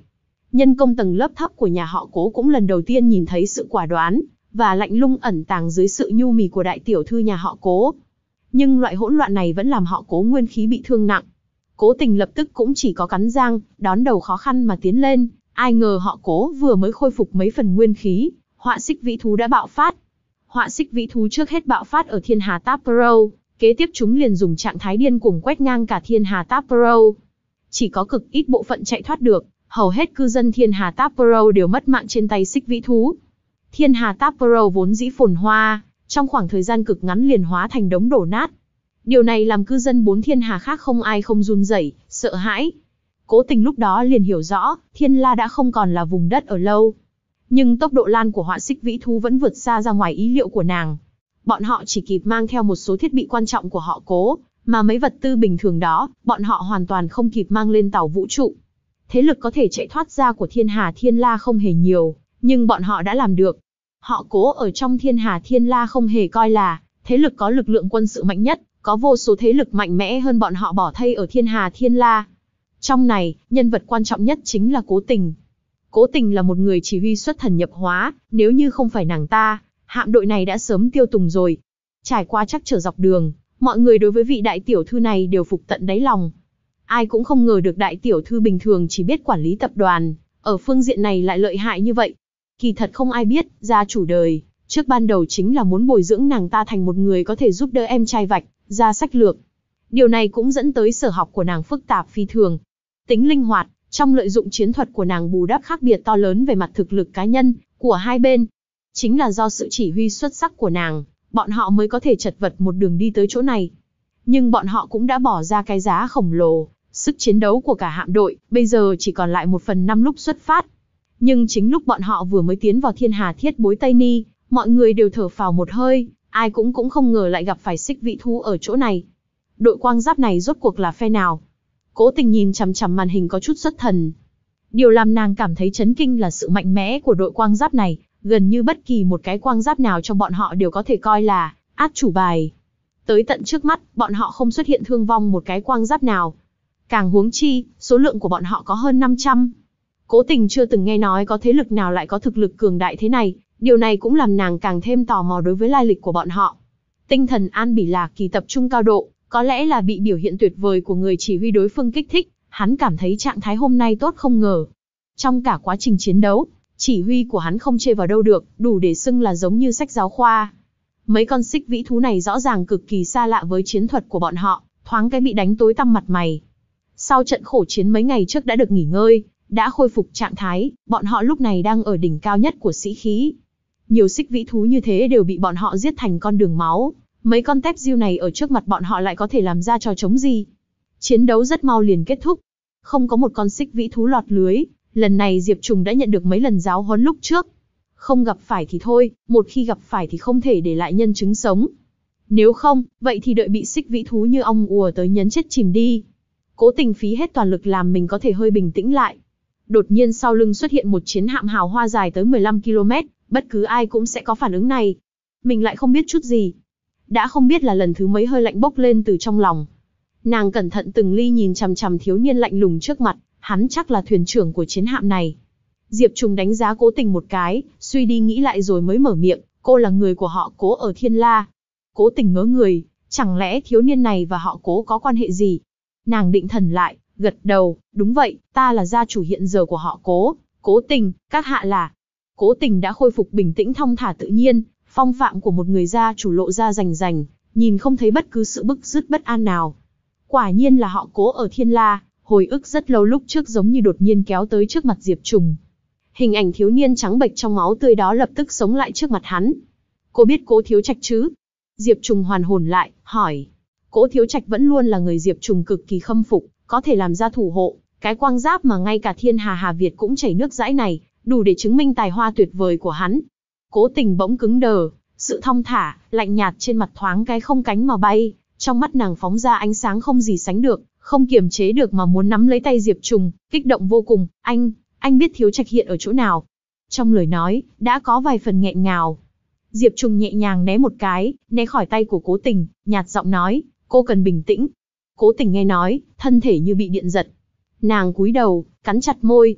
Nhân công tầng lớp thấp của nhà họ Cố cũng lần đầu tiên nhìn thấy sự quả đoán và lạnh lùng ẩn tàng dưới sự nhu mì của đại tiểu thư nhà họ Cố. Nhưng loại hỗn loạn này vẫn làm họ Cố nguyên khí bị thương nặng. Cố Tình lập tức cũng chỉ có cắn răng, đón đầu khó khăn mà tiến lên. Ai ngờ họ Cố vừa mới khôi phục mấy phần nguyên khí, họa xích vĩ thú đã bạo phát. Họa xích vĩ thú trước hết bạo phát ở Thiên Hà Táp Pro, kế tiếp chúng liền dùng trạng thái điên cuồng quét ngang cả Thiên Hà Táp Pro. Chỉ có cực ít bộ phận chạy thoát được, hầu hết cư dân Thiên Hà Táp Pro đều mất mạng trên tay xích vĩ thú. Thiên Hà Táp Pro vốn dĩ phồn hoa, trong khoảng thời gian cực ngắn liền hóa thành đống đổ nát. Điều này làm cư dân bốn thiên hà khác không ai không run rẩy, sợ hãi. Cố Tình lúc đó liền hiểu rõ, Thiên La đã không còn là vùng đất ở lâu. Nhưng tốc độ lan của họa xích vĩ thú vẫn vượt xa ra ngoài ý liệu của nàng. Bọn họ chỉ kịp mang theo một số thiết bị quan trọng của họ Cố, mà mấy vật tư bình thường đó, bọn họ hoàn toàn không kịp mang lên tàu vũ trụ. Thế lực có thể chạy thoát ra của Thiên Hà Thiên La không hề nhiều, nhưng bọn họ đã làm được. Họ Cố ở trong Thiên Hà Thiên La không hề coi là thế lực có lực lượng quân sự mạnh nhất, có vô số thế lực mạnh mẽ hơn bọn họ bỏ thây ở Thiên Hà Thiên La. Trong này, nhân vật quan trọng nhất chính là Cố Tình. Cố Tình là một người chỉ huy xuất thần nhập hóa, nếu như không phải nàng ta, hạm đội này đã sớm tiêu tùng rồi. Trải qua trắc trở dọc đường, mọi người đối với vị đại tiểu thư này đều phục tận đáy lòng. Ai cũng không ngờ được đại tiểu thư bình thường chỉ biết quản lý tập đoàn, ở phương diện này lại lợi hại như vậy. Kỳ thật không ai biết, gia chủ đời, trước ban đầu chính là muốn bồi dưỡng nàng ta thành một người có thể giúp đỡ em trai vạch ra sách lược. Điều này cũng dẫn tới sở học của nàng phức tạp phi thường. Tính linh hoạt, trong lợi dụng chiến thuật của nàng bù đắp khác biệt to lớn về mặt thực lực cá nhân của hai bên. Chính là do sự chỉ huy xuất sắc của nàng, bọn họ mới có thể chật vật một đường đi tới chỗ này. Nhưng bọn họ cũng đã bỏ ra cái giá khổng lồ, sức chiến đấu của cả hạm đội, bây giờ chỉ còn lại một phần năm lúc xuất phát. Nhưng chính lúc bọn họ vừa mới tiến vào Thiên Hà Thiết Bối Tây Ni, mọi người đều thở phào một hơi, ai cũng cũng không ngờ lại gặp phải xích vĩ thú ở chỗ này. Đội quang giáp này rốt cuộc là phe nào? Cố Tình nhìn chằm chằm màn hình có chút xuất thần. Điều làm nàng cảm thấy chấn kinh là sự mạnh mẽ của đội quang giáp này, gần như bất kỳ một cái quang giáp nào trong bọn họ đều có thể coi là át chủ bài. Tới tận trước mắt, bọn họ không xuất hiện thương vong một cái quang giáp nào. Càng huống chi, số lượng của bọn họ có hơn năm trăm. Cố Tình chưa từng nghe nói có thế lực nào lại có thực lực cường đại thế này, điều này cũng làm nàng càng thêm tò mò đối với lai lịch của bọn họ. Tinh thần An Bỉ Lạc Kỳ tập trung cao độ, có lẽ là bị biểu hiện tuyệt vời của người chỉ huy đối phương kích thích, hắn cảm thấy trạng thái hôm nay tốt không ngờ. Trong cả quá trình chiến đấu, chỉ huy của hắn không chê vào đâu được, đủ để xưng là giống như sách giáo khoa. Mấy con xích vĩ thú này rõ ràng cực kỳ xa lạ với chiến thuật của bọn họ, thoáng cái bị đánh tối tăm mặt mày. Sau trận khổ chiến mấy ngày trước đã được nghỉ ngơi, đã khôi phục trạng thái, bọn họ lúc này đang ở đỉnh cao nhất của sĩ khí. Nhiều xích vĩ thú như thế đều bị bọn họ giết thành con đường máu, mấy con tép diêu này ở trước mặt bọn họ lại có thể làm ra trò trống gì. Chiến đấu rất mau liền kết thúc, không có một con xích vĩ thú lọt lưới, lần này Diệp Trùng đã nhận được mấy lần giáo huấn lúc trước. Không gặp phải thì thôi, một khi gặp phải thì không thể để lại nhân chứng sống. Nếu không, vậy thì đợi bị xích vĩ thú như ong ùa tới nhấn chết chìm đi. Cố Tình phí hết toàn lực làm mình có thể hơi bình tĩnh lại. Đột nhiên sau lưng xuất hiện một chiến hạm hào hoa dài tới mười lăm ki lô mét, bất cứ ai cũng sẽ có phản ứng này. Mình lại không biết chút gì. Đã không biết là lần thứ mấy hơi lạnh bốc lên từ trong lòng. Nàng cẩn thận từng ly nhìn chằm chằm thiếu niên lạnh lùng trước mặt, hắn chắc là thuyền trưởng của chiến hạm này. Diệp Trùng đánh giá Cố Tình một cái, suy đi nghĩ lại rồi mới mở miệng, cô là người của họ Cố ở Thiên La. Cố Tình ngớ người, chẳng lẽ thiếu niên này và họ Cố có quan hệ gì? Nàng định thần lại, gật đầu, đúng vậy, ta là gia chủ hiện giờ của họ Cố, Cố Tình, các hạ là. Cố Tình đã khôi phục bình tĩnh thong thả tự nhiên, phong phạm của một người gia chủ lộ ra rành rành, nhìn không thấy bất cứ sự bức rứt bất an nào. Quả nhiên là họ Cố ở Thiên La, hồi ức rất lâu lúc trước giống như đột nhiên kéo tới trước mặt Diệp Trùng. Hình ảnh thiếu niên trắng bệch trong máu tươi đó lập tức sống lại trước mặt hắn. Cô biết Cố Thiếu Trạch chứ? Diệp Trùng hoàn hồn lại, hỏi. Cố Thiếu Trạch vẫn luôn là người Diệp Trùng cực kỳ khâm phục, có thể làm ra thủ hộ, cái quang giáp mà ngay cả Thiên Hà Hà Việt cũng chảy nước dãi này, đủ để chứng minh tài hoa tuyệt vời của hắn. Cố Tình bỗng cứng đờ, sự thong thả, lạnh nhạt trên mặt thoáng cái không cánh mà bay, trong mắt nàng phóng ra ánh sáng không gì sánh được, không kiềm chế được mà muốn nắm lấy tay Diệp Trùng, kích động vô cùng. Anh, anh biết Thiếu Trạch hiện ở chỗ nào? Trong lời nói, đã có vài phần nghẹn ngào. Diệp Trùng nhẹ nhàng né một cái, né khỏi tay của Cố Tình, nhạt giọng nói, cô cần bình tĩnh. Cố Tình nghe nói, thân thể như bị điện giật. Nàng cúi đầu, cắn chặt môi.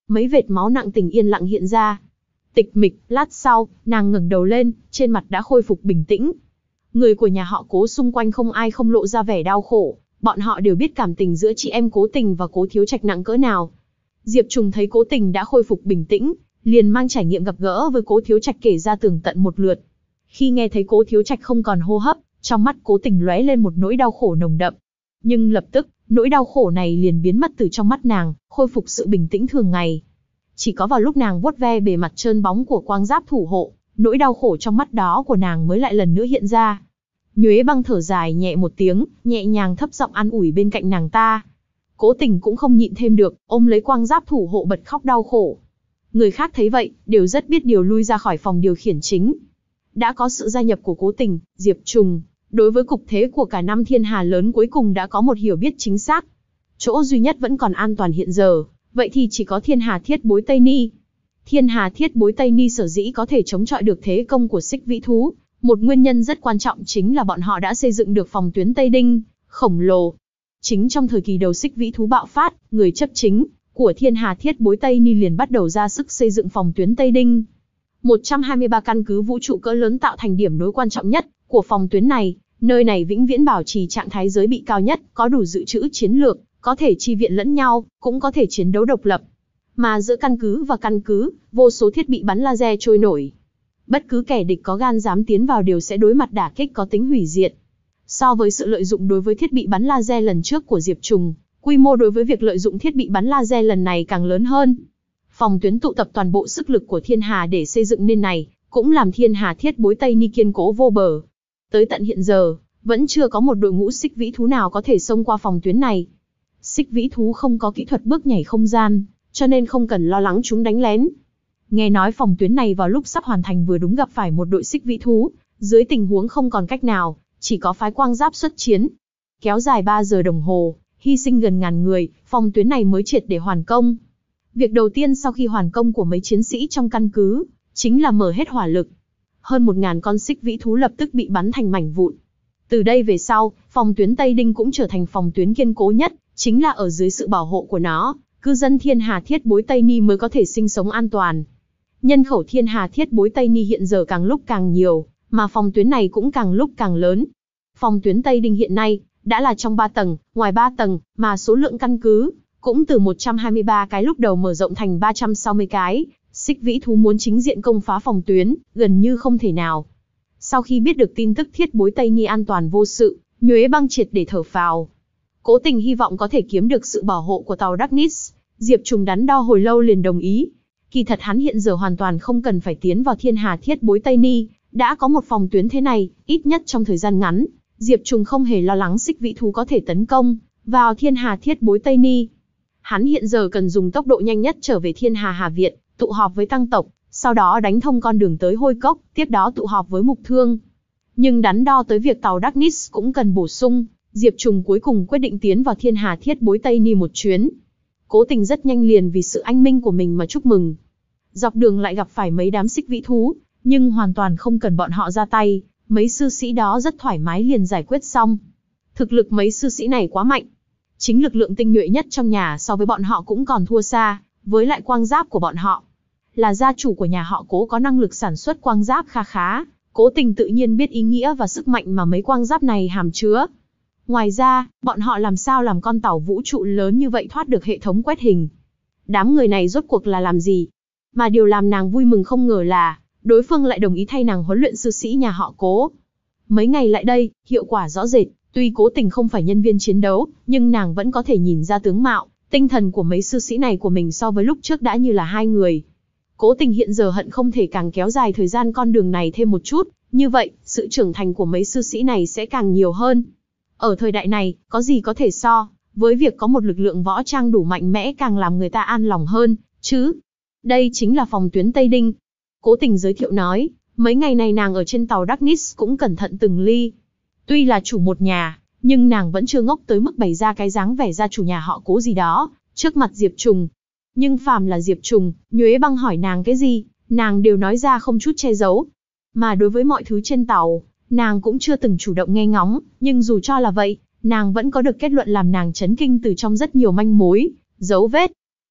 mấy vệt máu nặng tình yên lặng hiện ra. Tịch mịch, lát sau, nàng ngẩng đầu lên, trên mặt đã khôi phục bình tĩnh. Người của nhà họ Cố xung quanh không ai không lộ ra vẻ đau khổ, bọn họ đều biết cảm tình giữa chị em Cố Tình và Cố Thiếu Trạch nặng cỡ nào. Diệp Trùng thấy Cố Tình đã khôi phục bình tĩnh, liền mang trải nghiệm gặp gỡ với Cố Thiếu Trạch kể ra tường tận một lượt. Khi nghe thấy Cố Thiếu Trạch không còn hô hấp, trong mắt Cố Tình lóe lên một nỗi đau khổ nồng đậm. Nhưng lập tức, nỗi đau khổ này liền biến mất từ trong mắt nàng, khôi phục sự bình tĩnh thường ngày. Chỉ có vào lúc nàng vuốt ve bề mặt trơn bóng của quang giáp thủ hộ, nỗi đau khổ trong mắt đó của nàng mới lại lần nữa hiện ra. Nhuế Băng thở dài nhẹ một tiếng, nhẹ nhàng thấp giọng an ủi bên cạnh nàng ta. Cố Tình cũng không nhịn thêm được, ôm lấy quang giáp thủ hộ bật khóc đau khổ. Người khác thấy vậy, đều rất biết điều lui ra khỏi phòng điều khiển chính. Đã có sự gia nhập của Cố Tình, Diệp Trùng, đối với cục thế của cả năm thiên hà lớn cuối cùng đã có một hiểu biết chính xác. Chỗ duy nhất vẫn còn an toàn hiện giờ, vậy thì chỉ có thiên hà thiết bối Tây Ni. Thiên hà thiết bối Tây Ni sở dĩ có thể chống chọi được thế công của xích vĩ thú, một nguyên nhân rất quan trọng chính là bọn họ đã xây dựng được phòng tuyến Tây Đinh, khổng lồ. Chính trong thời kỳ đầu xích vĩ thú bạo phát, người chấp chính của thiên hà thiết bối Tây Ni liền bắt đầu ra sức xây dựng phòng tuyến Tây Đinh. một trăm hai mươi ba căn cứ vũ trụ cỡ lớn tạo thành điểm nối quan trọng nhất của phòng tuyến này, nơi này vĩnh viễn bảo trì trạng thái giới bị cao nhất, có đủ dự trữ chiến lược, có thể chi viện lẫn nhau, cũng có thể chiến đấu độc lập. Mà giữa căn cứ và căn cứ, vô số thiết bị bắn laser trôi nổi. Bất cứ kẻ địch có gan dám tiến vào đều sẽ đối mặt đả kích có tính hủy diệt. So với sự lợi dụng đối với thiết bị bắn laser lần trước của Diệp Trùng, quy mô đối với việc lợi dụng thiết bị bắn laser lần này càng lớn hơn. Phòng tuyến tụ tập toàn bộ sức lực của thiên hà để xây dựng nên này, cũng làm thiên hà thiết bối Tây Ni kiên cố vô bờ. Tới tận hiện giờ, vẫn chưa có một đội ngũ xích vĩ thú nào có thể xông qua phòng tuyến này. Xích vĩ thú không có kỹ thuật bước nhảy không gian, cho nên không cần lo lắng chúng đánh lén. Nghe nói phòng tuyến này vào lúc sắp hoàn thành vừa đúng gặp phải một đội xích vĩ thú, dưới tình huống không còn cách nào, chỉ có phái quang giáp xuất chiến. Kéo dài ba giờ đồng hồ, hy sinh gần ngàn người, phòng tuyến này mới triệt để hoàn công. Việc đầu tiên sau khi hoàn công của mấy chiến sĩ trong căn cứ, chính là mở hết hỏa lực. Hơn một ngàn con xích vĩ thú lập tức bị bắn thành mảnh vụn. Từ đây về sau, phòng tuyến Tây Đinh cũng trở thành phòng tuyến kiên cố nhất, chính là ở dưới sự bảo hộ của nó, cư dân thiên hà thiết bối Tây Ni mới có thể sinh sống an toàn. Nhân khẩu thiên hà thiết bối Tây Ni hiện giờ càng lúc càng nhiều, mà phòng tuyến này cũng càng lúc càng lớn. Phòng tuyến Tây Đinh hiện nay, đã là trong ba tầng, ngoài ba tầng, mà số lượng căn cứ, cũng từ một trăm hai mươi ba cái lúc đầu mở rộng thành ba trăm sáu mươi cái, xích vĩ thú muốn chính diện công phá phòng tuyến, gần như không thể nào. Sau khi biết được tin tức thiết bối Tây Ni an toàn vô sự, Nhuế Băng triệt để thở phào. Cố Tình hy vọng có thể kiếm được sự bảo hộ của tàu Darkness, Diệp Trùng đắn đo hồi lâu liền đồng ý. Kỳ thật hắn hiện giờ hoàn toàn không cần phải tiến vào thiên hà thiết bối Tây Ni, đã có một phòng tuyến thế này, ít nhất trong thời gian ngắn, Diệp Trùng không hề lo lắng xích vĩ thú có thể tấn công vào thiên hà thiết bối Tây Ni. Hắn hiện giờ cần dùng tốc độ nhanh nhất trở về thiên hà Hà Viện, tụ họp với tăng tộc, sau đó đánh thông con đường tới Hôi Cốc, tiếp đó tụ họp với Mục Thương. Nhưng đắn đo tới việc tàu Darkness cũng cần bổ sung, Diệp Trùng cuối cùng quyết định tiến vào thiên hà thiết bối Tây Ni một chuyến. Cố Tình rất nhanh liền vì sự anh minh của mình mà chúc mừng. Dọc đường lại gặp phải mấy đám xích vĩ thú, nhưng hoàn toàn không cần bọn họ ra tay, mấy sư sĩ đó rất thoải mái liền giải quyết xong. Thực lực mấy sư sĩ này quá mạnh. Chính lực lượng tinh nhuệ nhất trong nhà so với bọn họ cũng còn thua xa, với lại quang giáp của bọn họ. Là gia chủ của nhà họ Cố có năng lực sản xuất quang giáp kha khá, Cố Tình tự nhiên biết ý nghĩa và sức mạnh mà mấy quang giáp này hàm chứa. Ngoài ra, bọn họ làm sao làm con tàu vũ trụ lớn như vậy thoát được hệ thống quét hình. Đám người này rốt cuộc là làm gì? Mà điều làm nàng vui mừng không ngờ là, đối phương lại đồng ý thay nàng huấn luyện sư sĩ nhà họ Cố. Mấy ngày lại đây, hiệu quả rõ rệt, tuy Cố Tình không phải nhân viên chiến đấu, nhưng nàng vẫn có thể nhìn ra tướng mạo, tinh thần của mấy sư sĩ này của mình so với lúc trước đã như là hai người. Cố Tình hiện giờ hận không thể càng kéo dài thời gian con đường này thêm một chút, như vậy, sự trưởng thành của mấy sư sĩ này sẽ càng nhiều hơn. Ở thời đại này, có gì có thể so với việc có một lực lượng võ trang đủ mạnh mẽ càng làm người ta an lòng hơn, chứ? Đây chính là phòng tuyến Tây Đinh. Cố Tình giới thiệu nói, mấy ngày này nàng ở trên tàu Darkness cũng cẩn thận từng ly. Tuy là chủ một nhà, nhưng nàng vẫn chưa ngốc tới mức bày ra cái dáng vẻ gia chủ nhà họ Cố gì đó, trước mặt Diệp Trùng. Nhưng phàm là Diệp Trùng, Nhuế Băng hỏi nàng cái gì, nàng đều nói ra không chút che giấu. Mà đối với mọi thứ trên tàu, nàng cũng chưa từng chủ động nghe ngóng, nhưng dù cho là vậy, nàng vẫn có được kết luận làm nàng chấn kinh từ trong rất nhiều manh mối, dấu vết.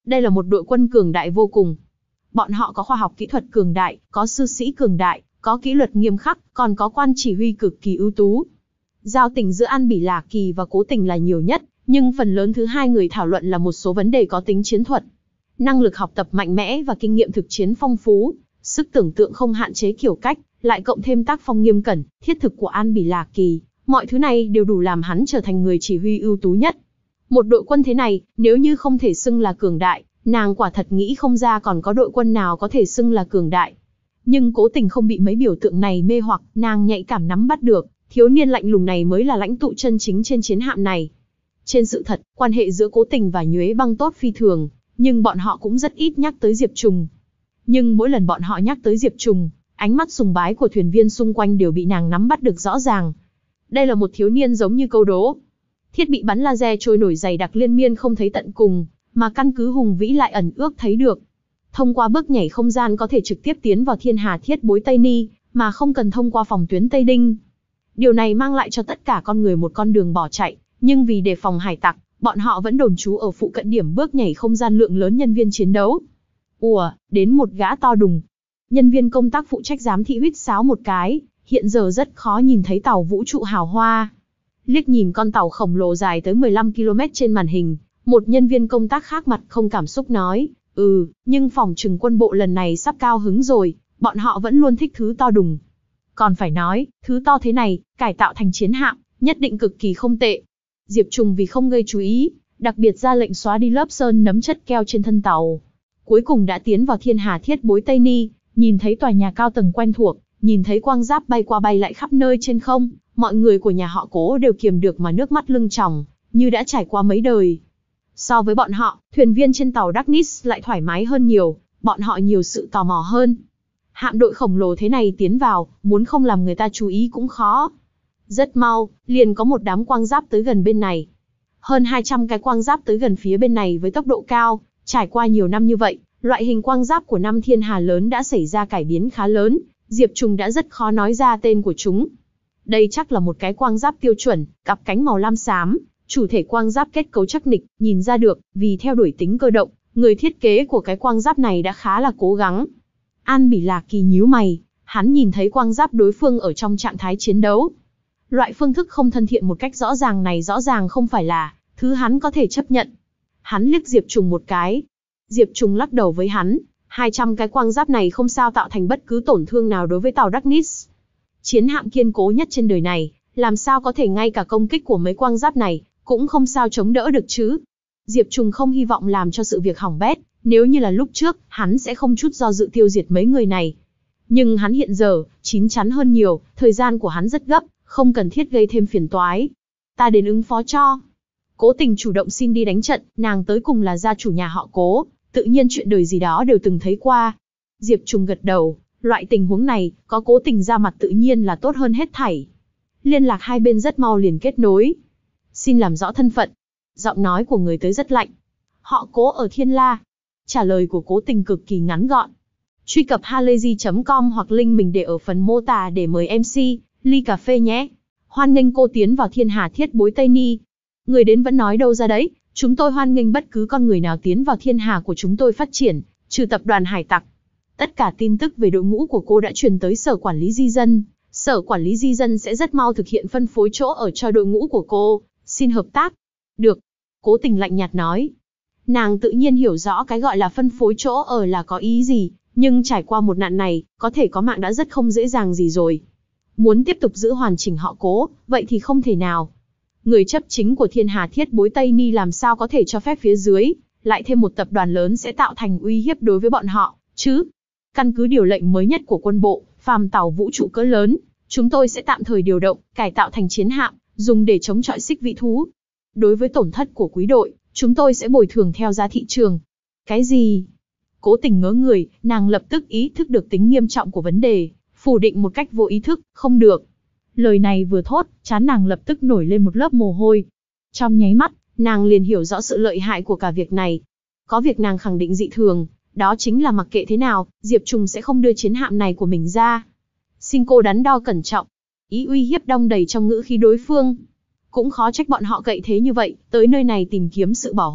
Đây là một đội quân cường đại vô cùng. Bọn họ có khoa học kỹ thuật cường đại, có sư sĩ cường đại, có kỷ luật nghiêm khắc, còn có quan chỉ huy cực kỳ ưu tú. Giao tình giữa An Bỉ Lạc Kỳ và Cố Tình là nhiều nhất, nhưng phần lớn thứ hai người thảo luận là một số vấn đề có tính chiến thuật. Năng lực học tập mạnh mẽ và kinh nghiệm thực chiến phong phú, sức tưởng tượng không hạn chế kiểu cách, lại cộng thêm tác phong nghiêm cẩn, thiết thực của An Bỉ Lạc Kỳ, mọi thứ này đều đủ làm hắn trở thành người chỉ huy ưu tú nhất. Một đội quân thế này, nếu như không thể xưng là cường đại, nàng quả thật nghĩ không ra còn có đội quân nào có thể xưng là cường đại. Nhưng Cố Tình không bị mấy biểu tượng này mê hoặc, nàng nhạy cảm nắm bắt được, thiếu niên lạnh lùng này mới là lãnh tụ chân chính trên chiến hạm này. Trên sự thật, quan hệ giữa Cố Tình và Nhuế Băng tốt phi thường, nhưng bọn họ cũng rất ít nhắc tới Diệp Trùng. Nhưng mỗi lần bọn họ nhắc tới Diệp Trùng, ánh mắt sùng bái của thuyền viên xung quanh đều bị nàng nắm bắt được rõ ràng. Đây là một thiếu niên giống như câu đố. Thiết bị bắn laser trôi nổi dày đặc liên miên không thấy tận cùng, mà căn cứ hùng vĩ lại ẩn ước thấy được. Thông qua bước nhảy không gian có thể trực tiếp tiến vào Thiên Hà Thiết Bối Tây Ni, mà không cần thông qua phòng tuyến Tây Đinh. Điều này mang lại cho tất cả con người một con đường bỏ chạy, nhưng vì đề phòng hải tặc, bọn họ vẫn đồn trú ở phụ cận điểm bước nhảy không gian lượng lớn nhân viên chiến đấu. Ùa, đến một gã to đùng. Nhân viên công tác phụ trách giám thị huýt sáo một cái, hiện giờ rất khó nhìn thấy tàu vũ trụ hào hoa. Liếc nhìn con tàu khổng lồ dài tới mười lăm ki lô mét trên màn hình, một nhân viên công tác khác mặt không cảm xúc nói, ừ, nhưng phòng trừng quân bộ lần này sắp cao hứng rồi, bọn họ vẫn luôn thích thứ to đùng. Còn phải nói, thứ to thế này, cải tạo thành chiến hạm, nhất định cực kỳ không tệ. Diệp Trùng vì không gây chú ý, đặc biệt ra lệnh xóa đi lớp sơn nấm chất keo trên thân tàu. Cuối cùng đã tiến vào Thiên Hà Thiết Bối Tây Ni, nhìn thấy tòa nhà cao tầng quen thuộc, nhìn thấy quang giáp bay qua bay lại khắp nơi trên không, mọi người của nhà họ Cố đều kiềm được mà nước mắt lưng tròng, như đã trải qua mấy đời. So với bọn họ, thuyền viên trên tàu Darkness lại thoải mái hơn nhiều, bọn họ nhiều sự tò mò hơn. Hạm đội khổng lồ thế này tiến vào, muốn không làm người ta chú ý cũng khó. Rất mau, liền có một đám quang giáp tới gần bên này. Hơn hai trăm cái quang giáp tới gần phía bên này với tốc độ cao, trải qua nhiều năm như vậy, loại hình quang giáp của năm thiên hà lớn đã xảy ra cải biến khá lớn, Diệp Trùng đã rất khó nói ra tên của chúng. Đây chắc là một cái quang giáp tiêu chuẩn, cặp cánh màu lam xám, chủ thể quang giáp kết cấu chắc nịch, nhìn ra được, vì theo đuổi tính cơ động, người thiết kế của cái quang giáp này đã khá là cố gắng. An Bỉ Lạc Kỳ nhíu mày, hắn nhìn thấy quang giáp đối phương ở trong trạng thái chiến đấu. Loại phương thức không thân thiện một cách rõ ràng này rõ ràng không phải là thứ hắn có thể chấp nhận. Hắn liếc Diệp Trùng một cái. Diệp Trùng lắc đầu với hắn, hai trăm cái quang giáp này không sao tạo thành bất cứ tổn thương nào đối với tàu Darkness. Chiến hạm kiên cố nhất trên đời này, làm sao có thể ngay cả công kích của mấy quang giáp này, cũng không sao chống đỡ được chứ. Diệp Trùng không hy vọng làm cho sự việc hỏng bét, nếu như là lúc trước, hắn sẽ không chút do dự tiêu diệt mấy người này. Nhưng hắn hiện giờ, chín chắn hơn nhiều, thời gian của hắn rất gấp, không cần thiết gây thêm phiền toái. Ta đến ứng phó cho. Cố Tình chủ động xin đi đánh trận, nàng tới cùng là gia chủ nhà họ Cố, tự nhiên chuyện đời gì đó đều từng thấy qua. Diệp Trùng gật đầu, loại tình huống này, có Cố Tình ra mặt tự nhiên là tốt hơn hết thảy. Liên lạc hai bên rất mau liền kết nối. Xin làm rõ thân phận. Giọng nói của người tới rất lạnh. Họ Cố ở Thiên La. Trả lời của Cố Tình cực kỳ ngắn gọn. Truy cập halayzi chấm com hoặc link mình để ở phần mô tả để mời em xê, ly cà phê nhé. Hoan nghênh cô tiến vào Thiên Hà Thiết Bối Tây Ni. Người đến vẫn nói đâu ra đấy, chúng tôi hoan nghênh bất cứ con người nào tiến vào thiên hà của chúng tôi phát triển, trừ tập đoàn hải tặc. Tất cả tin tức về đội ngũ của cô đã truyền tới sở quản lý di dân. Sở quản lý di dân sẽ rất mau thực hiện phân phối chỗ ở cho đội ngũ của cô. Xin hợp tác. Được. Cố Tình lạnh nhạt nói. Nàng tự nhiên hiểu rõ cái gọi là phân phối chỗ ở là có ý gì, nhưng trải qua một nạn này, có thể có mạng đã rất không dễ dàng gì rồi. Muốn tiếp tục giữ hoàn chỉnh họ Cố, vậy thì không thể nào. Người chấp chính của Thiên Hà Thiết Bối Tây Ni làm sao có thể cho phép phía dưới, lại thêm một tập đoàn lớn sẽ tạo thành uy hiếp đối với bọn họ, chứ? Căn cứ điều lệnh mới nhất của quân bộ, phàm tàu vũ trụ cỡ lớn, chúng tôi sẽ tạm thời điều động, cải tạo thành chiến hạm, dùng để chống chọi xích vĩ thú. Đối với tổn thất của quý đội, chúng tôi sẽ bồi thường theo giá thị trường. Cái gì? Cố Tình ngớ người, nàng lập tức ý thức được tính nghiêm trọng của vấn đề, phủ định một cách vô ý thức, không được. Lời này vừa thốt, trán nàng lập tức nổi lên một lớp mồ hôi. Trong nháy mắt, nàng liền hiểu rõ sự lợi hại của cả việc này. Có việc nàng khẳng định dị thường, đó chính là mặc kệ thế nào, Diệp Trùng sẽ không đưa chiến hạm này của mình ra. Xin cô đắn đo cẩn trọng. Ý uy hiếp đong đầy trong ngữ khí đối phương. Cũng khó trách bọn họ cậy thế như vậy, tới nơi này tìm kiếm sự bảo hộ,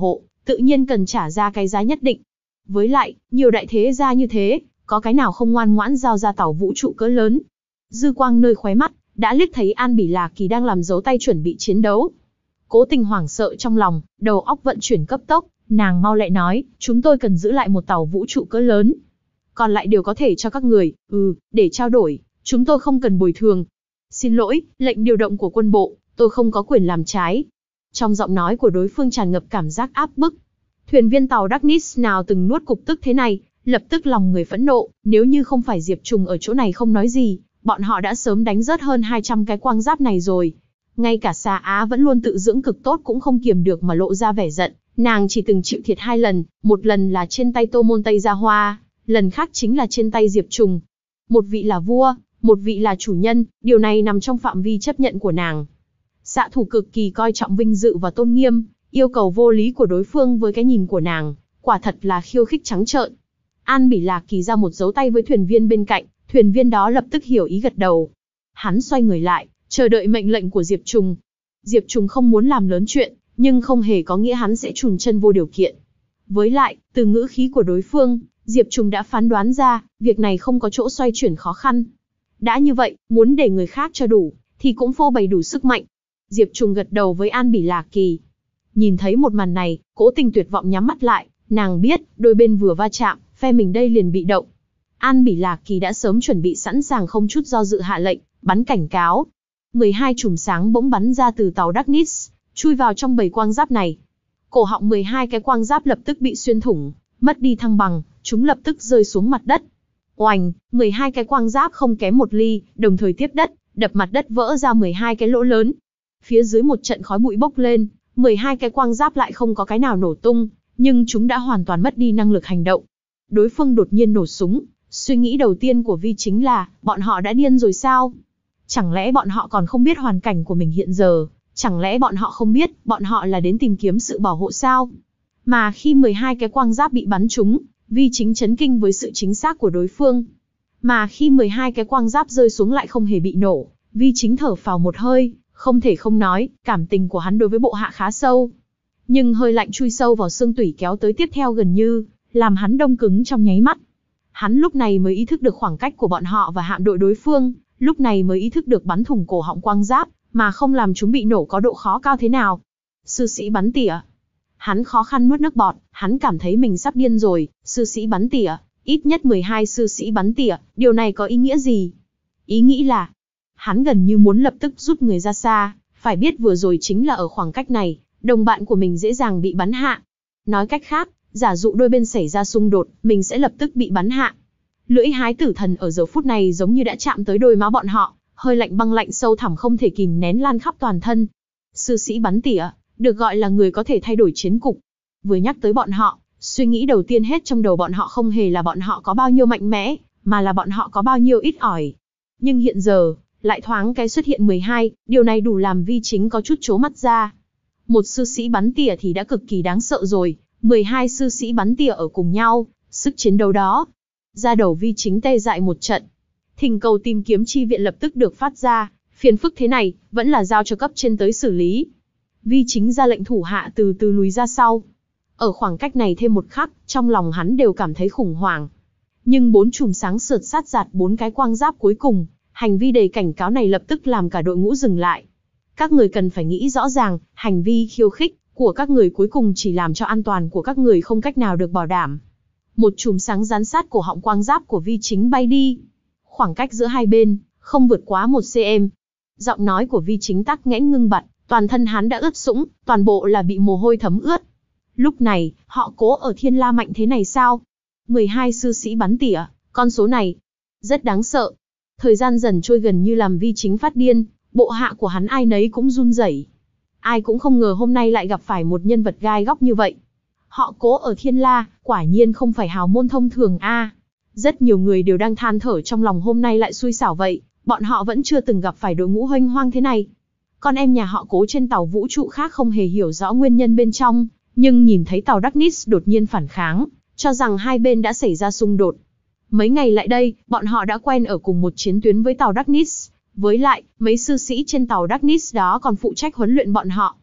tự nhiên cần trả ra cái giá nhất định. Với lại, nhiều đại thế gia như thế, có cái nào không ngoan ngoãn giao ra tàu vũ trụ cỡ lớn. Dư quang nơi khóe mắt, đã liếc thấy An Bỉ Là Kỳ đang làm dấu tay chuẩn bị chiến đấu. Cố Tình hoảng sợ trong lòng, đầu óc vận chuyển cấp tốc, nàng mau lẹ nói, chúng tôi cần giữ lại một tàu vũ trụ cỡ lớn. Còn lại đều có thể cho các người, ừ, để trao đổi, chúng tôi không cần bồi thường. Xin lỗi, lệnh điều động của quân bộ, tôi không có quyền làm trái. Trong giọng nói của đối phương tràn ngập cảm giác áp bức. Thuyền viên tàu Darkness nào từng nuốt cục tức thế này, lập tức lòng người phẫn nộ, nếu như không phải Diệp Trùng ở chỗ này không nói gì, bọn họ đã sớm đánh rớt hơn hai trăm cái quang giáp này rồi. Ngay cả Sa Á vẫn luôn tự dưỡng cực tốt cũng không kiềm được mà lộ ra vẻ giận, nàng chỉ từng chịu thiệt hai lần, một lần là trên tay Tô Môn Tây Gia Hoa, lần khác chính là trên tay Diệp Trùng. Một vị là vua, một vị là chủ nhân, điều này nằm trong phạm vi chấp nhận của nàng. Xạ thủ cực kỳ coi trọng vinh dự và tôn nghiêm, yêu cầu vô lý của đối phương với cái nhìn của nàng, quả thật là khiêu khích trắng trợn. An Bỉ Là Kỳ ra một dấu tay với thuyền viên bên cạnh, thuyền viên đó lập tức hiểu ý gật đầu. Hắn xoay người lại, chờ đợi mệnh lệnh của Diệp Trùng. Diệp Trùng không muốn làm lớn chuyện, nhưng không hề có nghĩa hắn sẽ chùn chân vô điều kiện. Với lại, từ ngữ khí của đối phương, Diệp Trùng đã phán đoán ra, việc này không có chỗ xoay chuyển khó khăn. Đã như vậy, muốn để người khác cho đủ, thì cũng phô bày đủ sức mạnh. Diệp Trùng gật đầu với An Bỉ Là Kỳ. Nhìn thấy một màn này, Cố Tình tuyệt vọng nhắm mắt lại, nàng biết, đôi bên vừa va chạm, phe mình đây liền bị động. An Bỉ Là Kỳ đã sớm chuẩn bị sẵn sàng không chút do dự hạ lệnh, bắn cảnh cáo. mười hai chùm sáng bỗng bắn ra từ tàu Darkness, chui vào trong bầy quang giáp này. Cổ họng mười hai cái quang giáp lập tức bị xuyên thủng, mất đi thăng bằng, chúng lập tức rơi xuống mặt đất. Oành, mười hai cái quang giáp không kém một ly, đồng thời tiếp đất, đập mặt đất vỡ ra mười hai cái lỗ lớn. Phía dưới một trận khói bụi bốc lên, mười hai cái quang giáp lại không có cái nào nổ tung, nhưng chúng đã hoàn toàn mất đi năng lực hành động. Đối phương đột nhiên nổ súng, suy nghĩ đầu tiên của Vi chính là, bọn họ đã điên rồi sao? Chẳng lẽ bọn họ còn không biết hoàn cảnh của mình hiện giờ? Chẳng lẽ bọn họ không biết, bọn họ là đến tìm kiếm sự bảo hộ sao? Mà khi mười hai cái quang giáp bị bắn trúng, Vi chính chấn kinh với sự chính xác của đối phương. Mà khi mười hai cái quang giáp rơi xuống lại không hề bị nổ, Vi chính thở phào một hơi, không thể không nói, cảm tình của hắn đối với bộ hạ khá sâu. Nhưng hơi lạnh chui sâu vào xương tủy kéo tới tiếp theo gần như, làm hắn đông cứng trong nháy mắt. Hắn lúc này mới ý thức được khoảng cách của bọn họ và hạm đội đối phương, lúc này mới ý thức được bắn thủng cổ họng quang giáp, mà không làm chúng bị nổ có độ khó cao thế nào. Sư sĩ bắn tỉa. Hắn khó khăn nuốt nước bọt, hắn cảm thấy mình sắp điên rồi, sư sĩ bắn tỉa, ít nhất mười hai sư sĩ bắn tỉa, điều này có ý nghĩa gì? Ý nghĩ là, hắn gần như muốn lập tức rút người ra xa, phải biết vừa rồi chính là ở khoảng cách này, đồng bạn của mình dễ dàng bị bắn hạ. Nói cách khác, giả dụ đôi bên xảy ra xung đột, mình sẽ lập tức bị bắn hạ. Lưỡi hái tử thần ở giờ phút này giống như đã chạm tới đôi má bọn họ, hơi lạnh băng lạnh sâu thẳm không thể kìm nén lan khắp toàn thân. Sư sĩ bắn tỉa, được gọi là người có thể thay đổi chiến cục. Vừa nhắc tới bọn họ, suy nghĩ đầu tiên hết trong đầu bọn họ không hề là bọn họ có bao nhiêu mạnh mẽ, mà là bọn họ có bao nhiêu ít ỏi. Nhưng hiện giờ, lại thoáng cái xuất hiện mười hai, điều này đủ làm Vi chính có chút trố mắt ra. Một sư sĩ bắn tỉa thì đã cực kỳ đáng sợ rồi, mười hai sư sĩ bắn tỉa ở cùng nhau, sức chiến đấu đó. Ra đầu Vi chính tê dại một trận. Thỉnh cầu tìm kiếm chi viện lập tức được phát ra, phiền phức thế này, vẫn là giao cho cấp trên tới xử lý. Vi chính ra lệnh thủ hạ từ từ lùi ra sau. Ở khoảng cách này thêm một khắc, trong lòng hắn đều cảm thấy khủng hoảng. Nhưng bốn chùm sáng sượt sát giạt bốn cái quang giáp cuối cùng, hành vi đầy cảnh cáo này lập tức làm cả đội ngũ dừng lại. Các người cần phải nghĩ rõ ràng, hành vi khiêu khích của các người cuối cùng chỉ làm cho an toàn của các người không cách nào được bảo đảm. Một chùm sáng dán sát cổ họng quang giáp của Vi chính bay đi. Khoảng cách giữa hai bên, không vượt quá một xăng-ti-mét. Giọng nói của Vi chính tắc nghẽn ngưng bặt, toàn thân hắn đã ướt sũng, toàn bộ là bị mồ hôi thấm ướt. Lúc này, họ Cố ở Thiên La mạnh thế này sao? mười hai sư sĩ bắn tỉa, con số này rất đáng sợ. Thời gian dần trôi gần như làm Vi chính phát điên, bộ hạ của hắn ai nấy cũng run rẩy. Ai cũng không ngờ hôm nay lại gặp phải một nhân vật gai góc như vậy. Họ Cố ở Thiên La, quả nhiên không phải hào môn thông thường a. À, rất nhiều người đều đang than thở trong lòng hôm nay lại xui xảo vậy, bọn họ vẫn chưa từng gặp phải đội ngũ huênh hoang thế này. Con em nhà họ Cố trên tàu vũ trụ khác không hề hiểu rõ nguyên nhân bên trong, nhưng nhìn thấy tàu Darkness đột nhiên phản kháng, cho rằng hai bên đã xảy ra xung đột. Mấy ngày lại đây, bọn họ đã quen ở cùng một chiến tuyến với tàu Darkness, với lại, mấy sư sĩ trên tàu Darkness đó còn phụ trách huấn luyện bọn họ.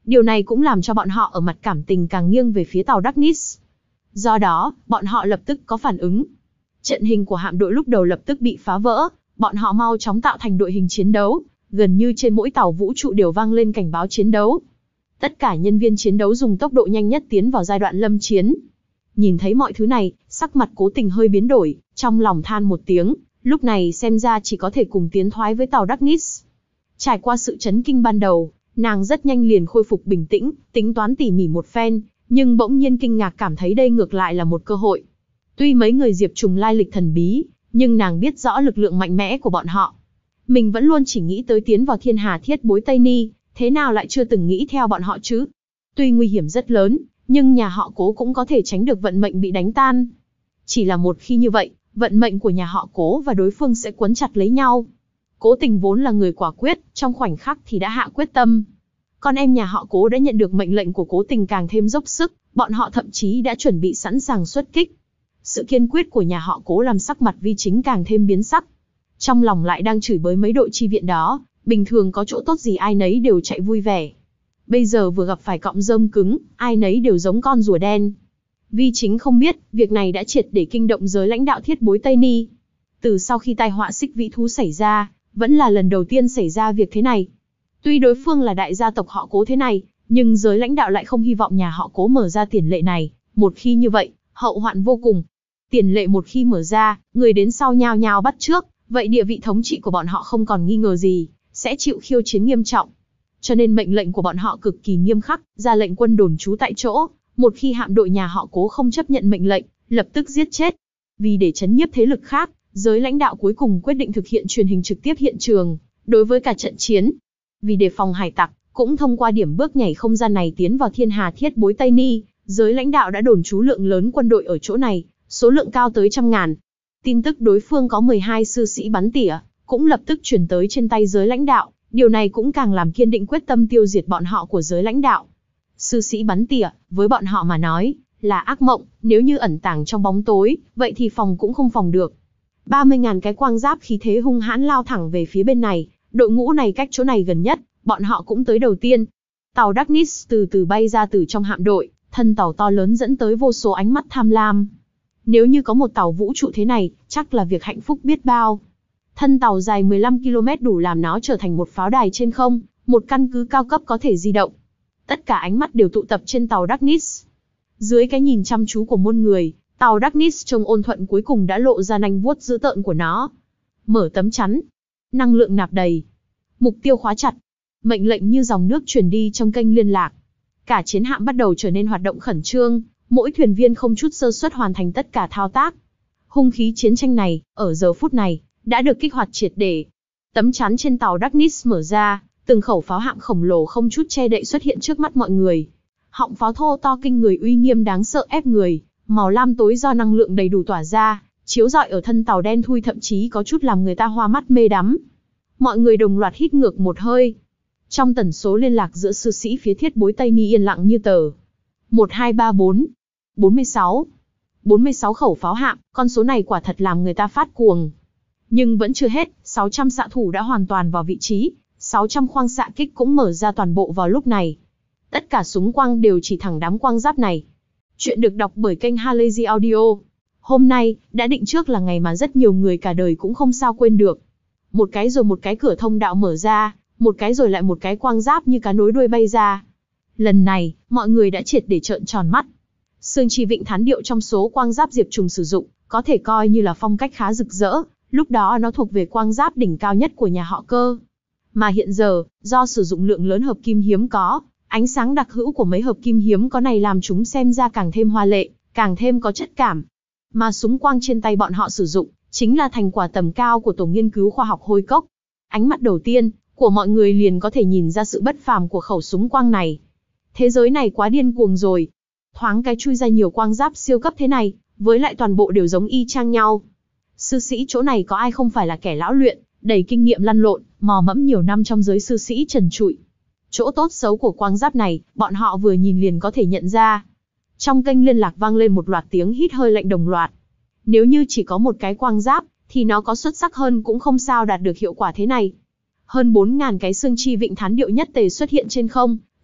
Điều này cũng làm cho bọn họ ở mặt cảm tình càng nghiêng về phía tàu Darkness. Do đó, bọn họ lập tức có phản ứng. Trận hình của hạm đội lúc đầu lập tức bị phá vỡ, bọn họ mau chóng tạo thành đội hình chiến đấu, gần như trên mỗi tàu vũ trụ đều vang lên cảnh báo chiến đấu. Tất cả nhân viên chiến đấu dùng tốc độ nhanh nhất tiến vào giai đoạn lâm chiến. Nhìn thấy mọi thứ này, sắc mặt Cố Tình hơi biến đổi, trong lòng than một tiếng, lúc này xem ra chỉ có thể cùng tiến thoái với tàu Darkness. Trải qua sự chấn kinh ban đầu, nàng rất nhanh liền khôi phục bình tĩnh, tính toán tỉ mỉ một phen, nhưng bỗng nhiên kinh ngạc cảm thấy đây ngược lại là một cơ hội. Tuy mấy người Diệp Trùng lai lịch thần bí, nhưng nàng biết rõ lực lượng mạnh mẽ của bọn họ. Mình vẫn luôn chỉ nghĩ tới tiến vào Thiên Hà Thiết Bối Tây Ni, thế nào lại chưa từng nghĩ theo bọn họ chứ? Tuy nguy hiểm rất lớn, nhưng nhà họ Cố cũng có thể tránh được vận mệnh bị đánh tan. Chỉ là một khi như vậy, vận mệnh của nhà họ Cố và đối phương sẽ quấn chặt lấy nhau. Cố Tình vốn là người quả quyết, trong khoảnh khắc thì đã hạ quyết tâm. Con em nhà họ Cố đã nhận được mệnh lệnh của Cố Tình càng thêm dốc sức, bọn họ thậm chí đã chuẩn bị sẵn sàng xuất kích. Sự kiên quyết của nhà họ Cố làm sắc mặt Vi Chính càng thêm biến sắc. Trong lòng lại đang chửi bới mấy đội chi viện đó, bình thường có chỗ tốt gì ai nấy đều chạy vui vẻ. Bây giờ vừa gặp phải cọng rơm cứng, ai nấy đều giống con rùa đen. Vi Chính không biết, việc này đã triệt để kinh động giới lãnh đạo Thiết Bối Tây Ni. Từ sau khi tai họa xích vĩ thú xảy ra, vẫn là lần đầu tiên xảy ra việc thế này. Tuy đối phương là đại gia tộc họ Cố thế này, nhưng giới lãnh đạo lại không hy vọng nhà họ Cố mở ra tiền lệ này. Một khi như vậy, hậu hoạn vô cùng. Tiền lệ một khi mở ra, người đến sau nhao nhao bắt trước, vậy địa vị thống trị của bọn họ không còn nghi ngờ gì, sẽ chịu khiêu chiến nghiêm trọng. Cho nên mệnh lệnh của bọn họ cực kỳ nghiêm khắc, ra lệnh quân đồn trú tại chỗ, một khi hạm đội nhà họ Cố không chấp nhận mệnh lệnh, lập tức giết chết. Vì để chấn nhiếp thế lực khác, giới lãnh đạo cuối cùng quyết định thực hiện truyền hình trực tiếp hiện trường, đối với cả trận chiến. Vì đề phòng hải tặc, cũng thông qua điểm bước nhảy không gian này tiến vào Thiên Hà Thiết Bối Tây Ni, giới lãnh đạo đã đồn trú lượng lớn quân đội ở chỗ này, số lượng cao tới trăm ngàn. Tin tức đối phương có mười hai sư sĩ bắn tỉa, cũng lập tức truyền tới trên tay giới lãnh đạo, điều này cũng càng làm kiên định quyết tâm tiêu diệt bọn họ của giới lãnh đạo. Sư sĩ bắn tỉa, với bọn họ mà nói, là ác mộng, nếu như ẩn tàng trong bóng tối, vậy thì phòng cũng không phòng được. ba mươi ngàn cái quang giáp khí thế hung hãn lao thẳng về phía bên này, đội ngũ này cách chỗ này gần nhất, bọn họ cũng tới đầu tiên. Tàu Darkness từ từ bay ra từ trong hạm đội, thân tàu to lớn dẫn tới vô số ánh mắt tham lam. Nếu như có một tàu vũ trụ thế này, chắc là việc hạnh phúc biết bao. Thân tàu dài mười lăm ki lô mét đủ làm nó trở thành một pháo đài trên không, một căn cứ cao cấp có thể di động. Tất cả ánh mắt đều tụ tập trên tàu Darkness. Dưới cái nhìn chăm chú của muôn người, tàu Darkness trông ôn thuận cuối cùng đã lộ ra nanh vuốt dữ tợn của nó. Mở tấm chắn. Năng lượng nạp đầy. Mục tiêu khóa chặt. Mệnh lệnh như dòng nước truyền đi trong kênh liên lạc. Cả chiến hạm bắt đầu trở nên hoạt động khẩn trương, mỗi thuyền viên không chút sơ suất hoàn thành tất cả thao tác. Hung khí chiến tranh này, ở giờ phút này, đã được kích hoạt triệt để. Tấm chắn trên tàu Darkness mở ra, từng khẩu pháo hạm khổng lồ không chút che đậy xuất hiện trước mắt mọi người. Họng pháo thô to kinh người uy nghiêm đáng sợ ép người, màu lam tối do năng lượng đầy đủ tỏa ra, chiếu rọi ở thân tàu đen thui thậm chí có chút làm người ta hoa mắt mê đắm. Mọi người đồng loạt hít ngược một hơi. Trong tần số liên lạc giữa sư sĩ phía Thiết Bối Tây Ni yên lặng như tờ. một hai ba bốn, bốn mươi sáu. bốn mươi sáu khẩu pháo hạm, con số này quả thật làm người ta phát cuồng. Nhưng vẫn chưa hết, sáu trăm xạ thủ đã hoàn toàn vào vị trí, sáu trăm khoang xạ kích cũng mở ra toàn bộ vào lúc này. Tất cả súng quang đều chỉ thẳng đám quang giáp này. Chuyện được đọc bởi kênh Halazy Audio. Hôm nay, đã định trước là ngày mà rất nhiều người cả đời cũng không sao quên được. Một cái rồi một cái cửa thông đạo mở ra, một cái rồi lại một cái quang giáp như cá nối đuôi bay ra. Lần này, mọi người đã triệt để trợn tròn mắt. Sương Chi Vịnh Thán Điệu trong số quang giáp Diệp Trùng sử dụng, có thể coi như là phong cách khá rực rỡ, lúc đó nó thuộc về quang giáp đỉnh cao nhất của nhà họ Cơ. Mà hiện giờ, do sử dụng lượng lớn hợp kim hiếm có, ánh sáng đặc hữu của mấy hợp kim hiếm có này làm chúng xem ra càng thêm hoa lệ, càng thêm có chất cảm. Mà súng quang trên tay bọn họ sử dụng, chính là thành quả tầm cao của tổ nghiên cứu khoa học Hôi Cốc. Ánh mắt đầu tiên của mọi người liền có thể nhìn ra sự bất phàm của khẩu súng quang này. Thế giới này quá điên cuồng rồi. Thoáng cái chui ra nhiều quang giáp siêu cấp thế này, với lại toàn bộ đều giống y chang nhau. Sư sĩ chỗ này có ai không phải là kẻ lão luyện, đầy kinh nghiệm lăn lộn, mò mẫm nhiều năm trong giới sư sĩ trần trụi. Chỗ tốt xấu của quang giáp này, bọn họ vừa nhìn liền có thể nhận ra. Trong kênh liên lạc vang lên một loạt tiếng hít hơi lạnh đồng loạt. Nếu như chỉ có một cái quang giáp, thì nó có xuất sắc hơn cũng không sao đạt được hiệu quả thế này. Hơn bốn ngàn cái Sương Chi Vịnh Thán Điệu nhất tề xuất hiện trên không,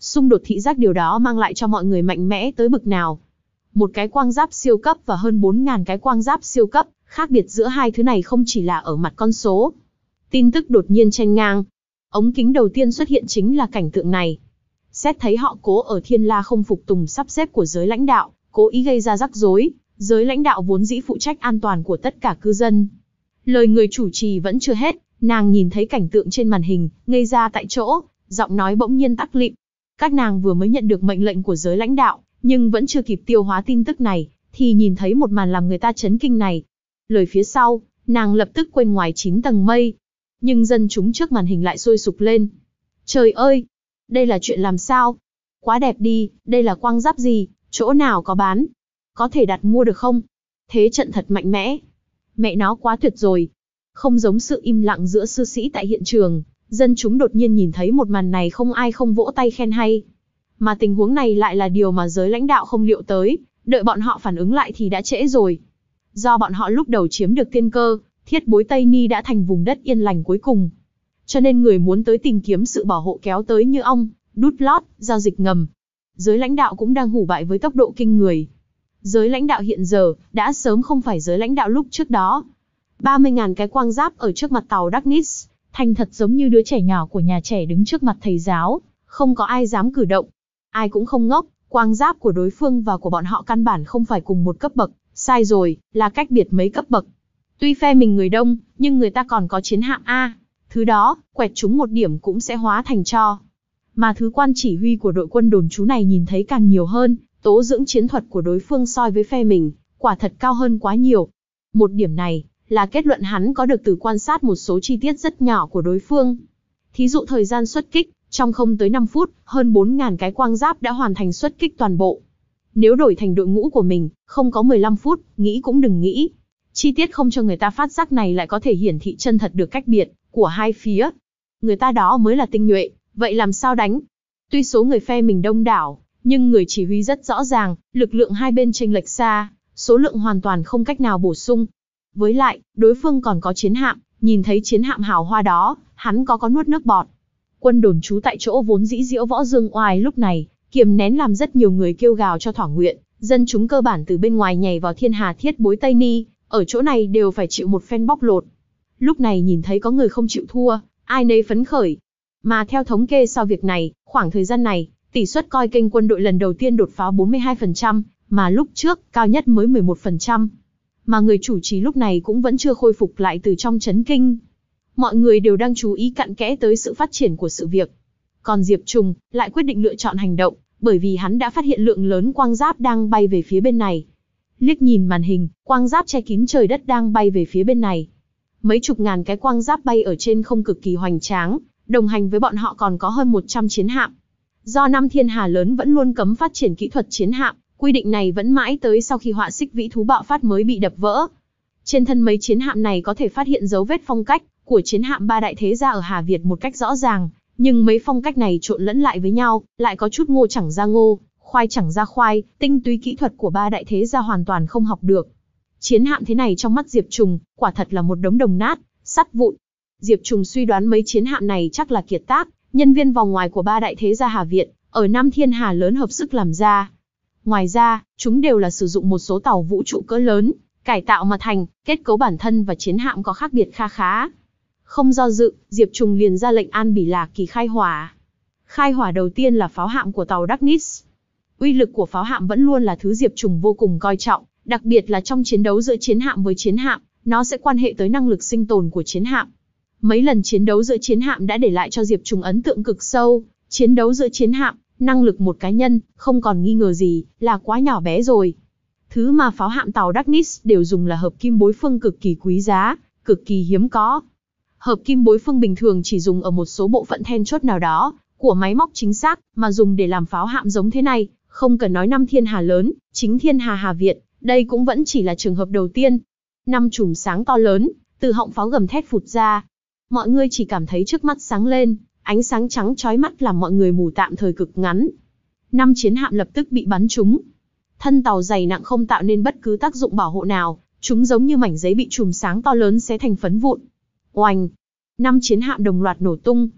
Xung đột thị giác điều đó mang lại cho mọi người mạnh mẽ tới bực nào. Một cái quang giáp siêu cấp và hơn bốn nghìn cái quang giáp siêu cấp, khác biệt giữa hai thứ này không chỉ là ở mặt con số. Tin tức đột nhiên chen ngang. Ống kính đầu tiên xuất hiện chính là cảnh tượng này. Xét thấy họ cố ở Thiên La không phục tùng sắp xếp của giới lãnh đạo, cố ý gây ra rắc rối, giới lãnh đạo vốn dĩ phụ trách an toàn của tất cả cư dân. Lời người chủ trì vẫn chưa hết, nàng nhìn thấy cảnh tượng trên màn hình, ngây ra tại chỗ, giọng nói bỗng nhiên tắc lịm. Các nàng vừa mới nhận được mệnh lệnh của giới lãnh đạo, nhưng vẫn chưa kịp tiêu hóa tin tức này, thì nhìn thấy một màn làm người ta chấn kinh này. Lời phía sau, nàng lập tức quên ngoài chín tầng mây. Nhưng dân chúng trước màn hình lại sôi sục lên. Trời ơi! Đây là chuyện làm sao? Quá đẹp đi, đây là quang giáp gì, chỗ nào có bán? Có thể đặt mua được không? Thế trận thật mạnh mẽ. Mẹ nó quá tuyệt rồi. Không giống sự im lặng giữa sư sĩ tại hiện trường, dân chúng đột nhiên nhìn thấy một màn này không ai không vỗ tay khen hay. Mà tình huống này lại là điều mà giới lãnh đạo không liệu tới, đợi bọn họ phản ứng lại thì đã trễ rồi. Do bọn họ lúc đầu chiếm được tiên cơ, Thiết Bối Tây Ni đã thành vùng đất yên lành cuối cùng. Cho nên người muốn tới tìm kiếm sự bảo hộ kéo tới như ong, đút lót, giao dịch ngầm. Giới lãnh đạo cũng đang hủ bại với tốc độ kinh người. Giới lãnh đạo hiện giờ, đã sớm không phải giới lãnh đạo lúc trước đó. ba mươi nghìn cái quang giáp ở trước mặt tàu Darkness, thành thật giống như đứa trẻ nhỏ của nhà trẻ đứng trước mặt thầy giáo, không có ai dám cử động. Ai cũng không ngốc, quang giáp của đối phương và của bọn họ căn bản không phải cùng một cấp bậc, sai rồi, là cách biệt mấy cấp bậc. Tuy phe mình người đông, nhưng người ta còn có chiến hạm A. Thứ đó, quẹt chúng một điểm cũng sẽ hóa thành tro. Mà thứ quan chỉ huy của đội quân đồn trú này nhìn thấy càng nhiều hơn, tố dưỡng chiến thuật của đối phương soi với phe mình, quả thật cao hơn quá nhiều. Một điểm này, là kết luận hắn có được từ quan sát một số chi tiết rất nhỏ của đối phương. Thí dụ thời gian xuất kích, trong không tới năm phút, hơn bốn nghìn cái quang giáp đã hoàn thành xuất kích toàn bộ. Nếu đổi thành đội ngũ của mình, không có mười lăm phút, nghĩ cũng đừng nghĩ. Chi tiết không cho người ta phát giác này lại có thể hiển thị chân thật được cách biệt của hai phía. Người ta đó mới là tinh nhuệ, vậy làm sao đánh? Tuy số người phe mình đông đảo, nhưng người chỉ huy rất rõ ràng, lực lượng hai bên chênh lệch xa, số lượng hoàn toàn không cách nào bổ sung. Với lại, đối phương còn có chiến hạm, nhìn thấy chiến hạm hào hoa đó, hắn có có nuốt nước bọt. Quân đồn trú tại chỗ vốn dĩ diễu võ dương oai lúc này, kiềm nén làm rất nhiều người kêu gào cho thỏa nguyện, dân chúng cơ bản từ bên ngoài nhảy vào thiên hà Thiết Bối Tây Ni, ở chỗ này đều phải chịu một phen bóc lột. Lúc này nhìn thấy có người không chịu thua, ai nấy phấn khởi. Mà theo thống kê sau việc này, khoảng thời gian này, tỷ suất coi kênh quân đội lần đầu tiên đột phá bốn mươi hai phần trăm, mà lúc trước, cao nhất mới mười một phần trăm. Mà người chủ trì lúc này cũng vẫn chưa khôi phục lại từ trong chấn kinh. Mọi người đều đang chú ý cặn kẽ tới sự phát triển của sự việc. Còn Diệp Trùng, lại quyết định lựa chọn hành động, bởi vì hắn đã phát hiện lượng lớn quang giáp đang bay về phía bên này. Liếc nhìn màn hình, quang giáp che kín trời đất đang bay về phía bên này. Mấy chục ngàn cái quang giáp bay ở trên không cực kỳ hoành tráng, đồng hành với bọn họ còn có hơn một trăm chiến hạm. Do năm thiên hà lớn vẫn luôn cấm phát triển kỹ thuật chiến hạm, quy định này vẫn mãi tới sau khi họa xích vĩ thú bạo phát mới bị đập vỡ. Trên thân mấy chiến hạm này có thể phát hiện dấu vết phong cách của chiến hạm ba đại thế gia ở Hà Việt một cách rõ ràng, nhưng mấy phong cách này trộn lẫn lại với nhau, lại có chút ngô chẳng ra ngô, khoai chẳng ra khoai, tinh túy kỹ thuật của ba đại thế gia hoàn toàn không học được. Chiến hạm thế này trong mắt Diệp Trùng, quả thật là một đống đồng nát, sắt vụn. Diệp Trùng suy đoán mấy chiến hạm này chắc là kiệt tác, nhân viên vòng ngoài của ba đại thế gia Hà Việt, ở Nam Thiên Hà lớn hợp sức làm ra. Ngoài ra, chúng đều là sử dụng một số tàu vũ trụ cỡ lớn, cải tạo mà thành, kết cấu bản thân và chiến hạm có khác biệt kha khá. Không do dự, Diệp Trùng liền ra lệnh An Bỉ Lạc Kỳ khai hỏa. Khai hỏa đầu tiên là pháo hạm của tàu Darkness. Uy lực của pháo hạm vẫn luôn là thứ Diệp Trùng vô cùng coi trọng, đặc biệt là trong chiến đấu giữa chiến hạm với chiến hạm, nó sẽ quan hệ tới năng lực sinh tồn của chiến hạm. Mấy lần chiến đấu giữa chiến hạm đã để lại cho Diệp Trùng ấn tượng cực sâu, chiến đấu giữa chiến hạm, năng lực một cá nhân, không còn nghi ngờ gì, là quá nhỏ bé rồi. Thứ mà pháo hạm tàu Darkness đều dùng là hợp kim bối phương cực kỳ quý giá, cực kỳ hiếm có. Hợp kim bối phương bình thường chỉ dùng ở một số bộ phận then chốt nào đó, của máy móc chính xác, mà dùng để làm pháo hạm giống thế này, không cần nói năm thiên hà lớn, chính thiên hà Hà Việt, đây cũng vẫn chỉ là trường hợp đầu tiên. Năm chùm sáng to lớn, từ họng pháo gầm thét phụt ra. Mọi người chỉ cảm thấy trước mắt sáng lên, ánh sáng trắng chói mắt làm mọi người mù tạm thời cực ngắn. Năm chiến hạm lập tức bị bắn trúng. Thân tàu dày nặng không tạo nên bất cứ tác dụng bảo hộ nào, chúng giống như mảnh giấy bị chùm sáng to lớn xé thành phấn vụn. Oành! Năm chiến hạm đồng loạt nổ tung.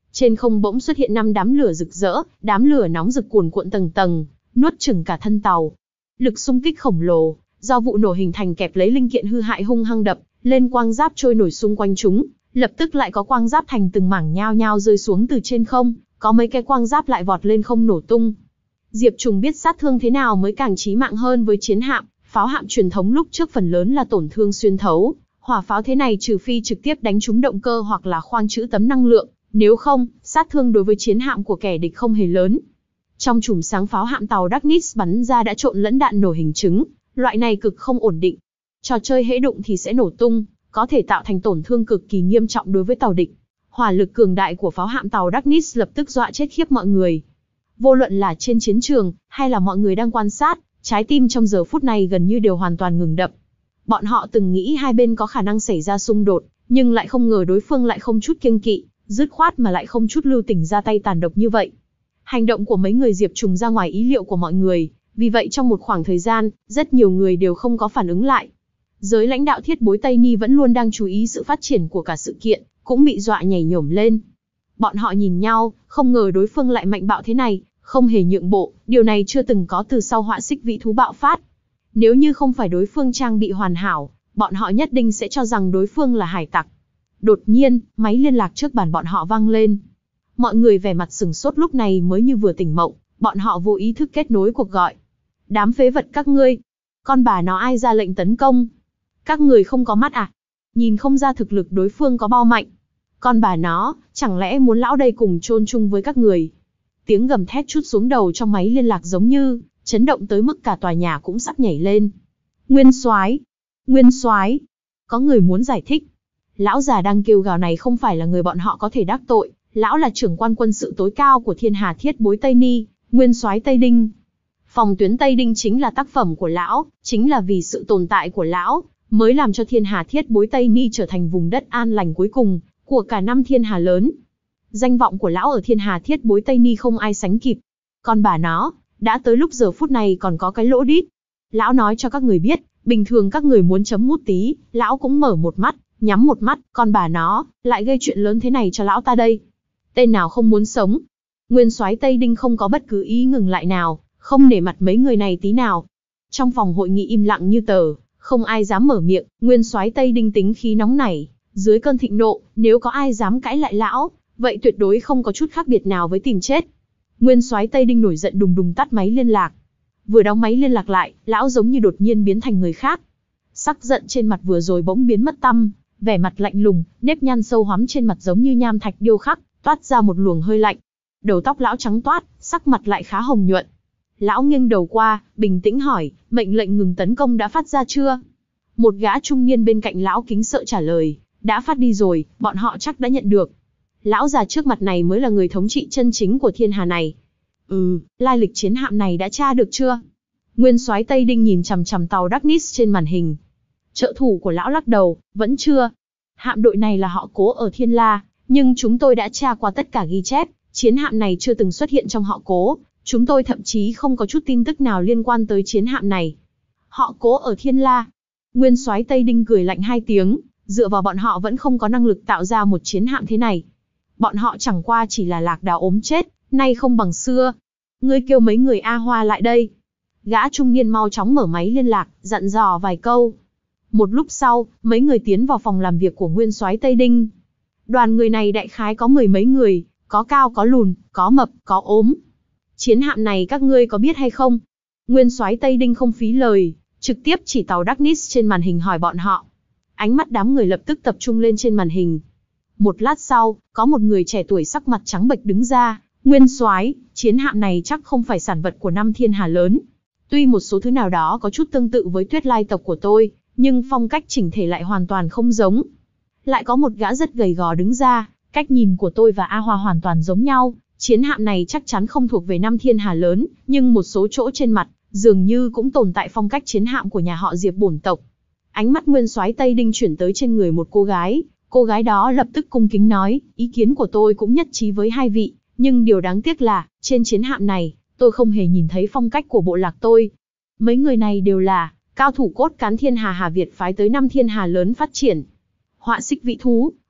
Trên không bỗng xuất hiện năm đám lửa rực rỡ, đám lửa nóng rực cuồn cuộn tầng tầng, nuốt chửng cả thân tàu. Lực xung kích khổng lồ, do vụ nổ hình thành kẹp lấy linh kiện hư hại hung hăng đập lên quang giáp trôi nổi xung quanh chúng, lập tức lại có quang giáp thành từng mảng nhao nhao rơi xuống từ trên không, có mấy cái quang giáp lại vọt lên không nổ tung. Diệp Trùng biết sát thương thế nào mới càng chí mạng hơn với chiến hạm, pháo hạm truyền thống lúc trước phần lớn là tổn thương xuyên thấu, hỏa pháo thế này trừ phi trực tiếp đánh trúng động cơ hoặc là khoang trữ tấm năng lượng, nếu không, sát thương đối với chiến hạm của kẻ địch không hề lớn. Trong chùm sáng pháo hạm tàu Darkness bắn ra đã trộn lẫn đạn nổ hình trứng, loại này cực không ổn định. Trò chơi hễ đụng thì sẽ nổ tung, có thể tạo thành tổn thương cực kỳ nghiêm trọng đối với tàu địch. Hỏa lực cường đại của pháo hạm tàu Darkness lập tức dọa chết khiếp mọi người. Vô luận là trên chiến trường, hay là mọi người đang quan sát, trái tim trong giờ phút này gần như đều hoàn toàn ngừng đập. Bọn họ từng nghĩ hai bên có khả năng xảy ra xung đột, nhưng lại không ngờ đối phương lại không chút kiêng kỵ, dứt khoát mà lại không chút lưu tình ra tay tàn độc như vậy. Hành động của mấy người Diệp Trùng ra ngoài ý liệu của mọi người, vì vậy trong một khoảng thời gian, rất nhiều người đều không có phản ứng lại. Giới lãnh đạo Thiết Bối Tây Ni vẫn luôn đang chú ý sự phát triển của cả sự kiện, cũng bị dọa nhảy nhổm lên. Bọn họ nhìn nhau, không ngờ đối phương lại mạnh bạo thế này, không hề nhượng bộ, điều này chưa từng có từ sau họa xích vĩ thú bạo phát. Nếu như không phải đối phương trang bị hoàn hảo, bọn họ nhất định sẽ cho rằng đối phương là hải tặc. Đột nhiên, máy liên lạc trước bàn bọn họ vang lên. Mọi người vẻ mặt sửng sốt lúc này mới như vừa tỉnh mộng, bọn họ vô ý thức kết nối cuộc gọi. Đám phế vật các ngươi, con bà nó ai ra lệnh tấn công? Các người không có mắt à? Nhìn không ra thực lực đối phương có bao mạnh. Con bà nó, chẳng lẽ muốn lão đây cùng chôn chung với các người? Tiếng gầm thét trút xuống đầu trong máy liên lạc giống như chấn động tới mức cả tòa nhà cũng sắp nhảy lên. Nguyên soái, Nguyên soái, có người muốn giải thích. Lão già đang kêu gào này không phải là người bọn họ có thể đắc tội, lão là trưởng quan quân sự tối cao của Thiên Hà Thiết Bối Tây Ni, Nguyên soái Tây Đinh. Phòng tuyến Tây Đinh chính là tác phẩm của lão, chính là vì sự tồn tại của lão, mới làm cho Thiên Hà Thiết Bối Tây Ni trở thành vùng đất an lành cuối cùng của cả năm Thiên Hà lớn. Danh vọng của lão ở Thiên Hà Thiết Bối Tây Ni không ai sánh kịp. Con bà nó, đã tới lúc giờ phút này còn có cái lỗ đít. Lão nói cho các người biết, bình thường các người muốn chấm mút tí, lão cũng mở một mắt, nhắm một mắt, con bà nó, lại gây chuyện lớn thế này cho lão ta đây. Tên nào không muốn sống. Nguyên soái Tây Đinh không có bất cứ ý ngừng lại nào, không nể mặt mấy người này tí nào. Trong phòng hội nghị im lặng như tờ, không ai dám mở miệng, Nguyên soái Tây Đinh tính khí nóng nảy, dưới cơn thịnh nộ, nếu có ai dám cãi lại lão, vậy tuyệt đối không có chút khác biệt nào với tìm chết. Nguyên soái Tây Đinh nổi giận đùng đùng tắt máy liên lạc. Vừa đóng máy liên lạc lại, lão giống như đột nhiên biến thành người khác. Sắc giận trên mặt vừa rồi bỗng biến mất tăm, vẻ mặt lạnh lùng, nếp nhăn sâu hoắm trên mặt giống như nham thạch điêu khắc, toát ra một luồng hơi lạnh. Đầu tóc lão trắng toát, sắc mặt lại khá hồng nhuận. Lão nghiêng đầu qua, bình tĩnh hỏi, mệnh lệnh ngừng tấn công đã phát ra chưa? Một gã trung niên bên cạnh lão kính sợ trả lời, đã phát đi rồi, bọn họ chắc đã nhận được. Lão già trước mặt này mới là người thống trị chân chính của Thiên Hà này. Ừ, lai lịch chiến hạm này đã tra được chưa? Nguyên soái Tây Đinh nhìn chằm chằm tàu Darkness trên màn hình. Trợ thủ của lão lắc đầu, vẫn chưa. Hạm đội này là họ Cố ở Thiên La, nhưng chúng tôi đã tra qua tất cả ghi chép, chiến hạm này chưa từng xuất hiện trong họ Cố, chúng tôi thậm chí không có chút tin tức nào liên quan tới chiến hạm này. Họ Cố ở Thiên La. Nguyên soái Tây Đinh cười lạnh hai tiếng, dựa vào bọn họ vẫn không có năng lực tạo ra một chiến hạm thế này. Bọn họ chẳng qua chỉ là lạc đà ốm chết, nay không bằng xưa. Ngươi kêu mấy người A Hoa lại đây. Gã trung niên mau chóng mở máy liên lạc, dặn dò vài câu. Một lúc sau, mấy người tiến vào phòng làm việc của Nguyên soái Tây Đinh. Đoàn người này đại khái có mười mấy người, có cao có lùn, có mập, có ốm. Chiến hạm này các ngươi có biết hay không? Nguyên soái Tây Đinh không phí lời, trực tiếp chỉ tàu Darkness trên màn hình hỏi bọn họ. Ánh mắt đám người lập tức tập trung lên trên màn hình. Một lát sau, có một người trẻ tuổi sắc mặt trắng bệch đứng ra. Nguyên soái, chiến hạm này chắc không phải sản vật của năm Thiên Hà lớn. Tuy một số thứ nào đó có chút tương tự với Tuyết Lai tộc của tôi, nhưng phong cách chỉnh thể lại hoàn toàn không giống. Lại có một gã rất gầy gò đứng ra, cách nhìn của tôi và A Hoa hoàn toàn giống nhau. Chiến hạm này chắc chắn không thuộc về năm Thiên Hà lớn, nhưng một số chỗ trên mặt, dường như cũng tồn tại phong cách chiến hạm của nhà họ Diệp bổn tộc. Ánh mắt Nguyên soái Tây Đinh chuyển tới trên người một cô gái, cô gái đó lập tức cung kính nói, ý kiến của tôi cũng nhất trí với hai vị, nhưng điều đáng tiếc là, trên chiến hạm này, tôi không hề nhìn thấy phong cách của bộ lạc tôi. Mấy người này đều là cao thủ cốt cán Thiên Hà Hà Việt phái tới năm Thiên Hà lớn phát triển. Họa xích vĩ thú,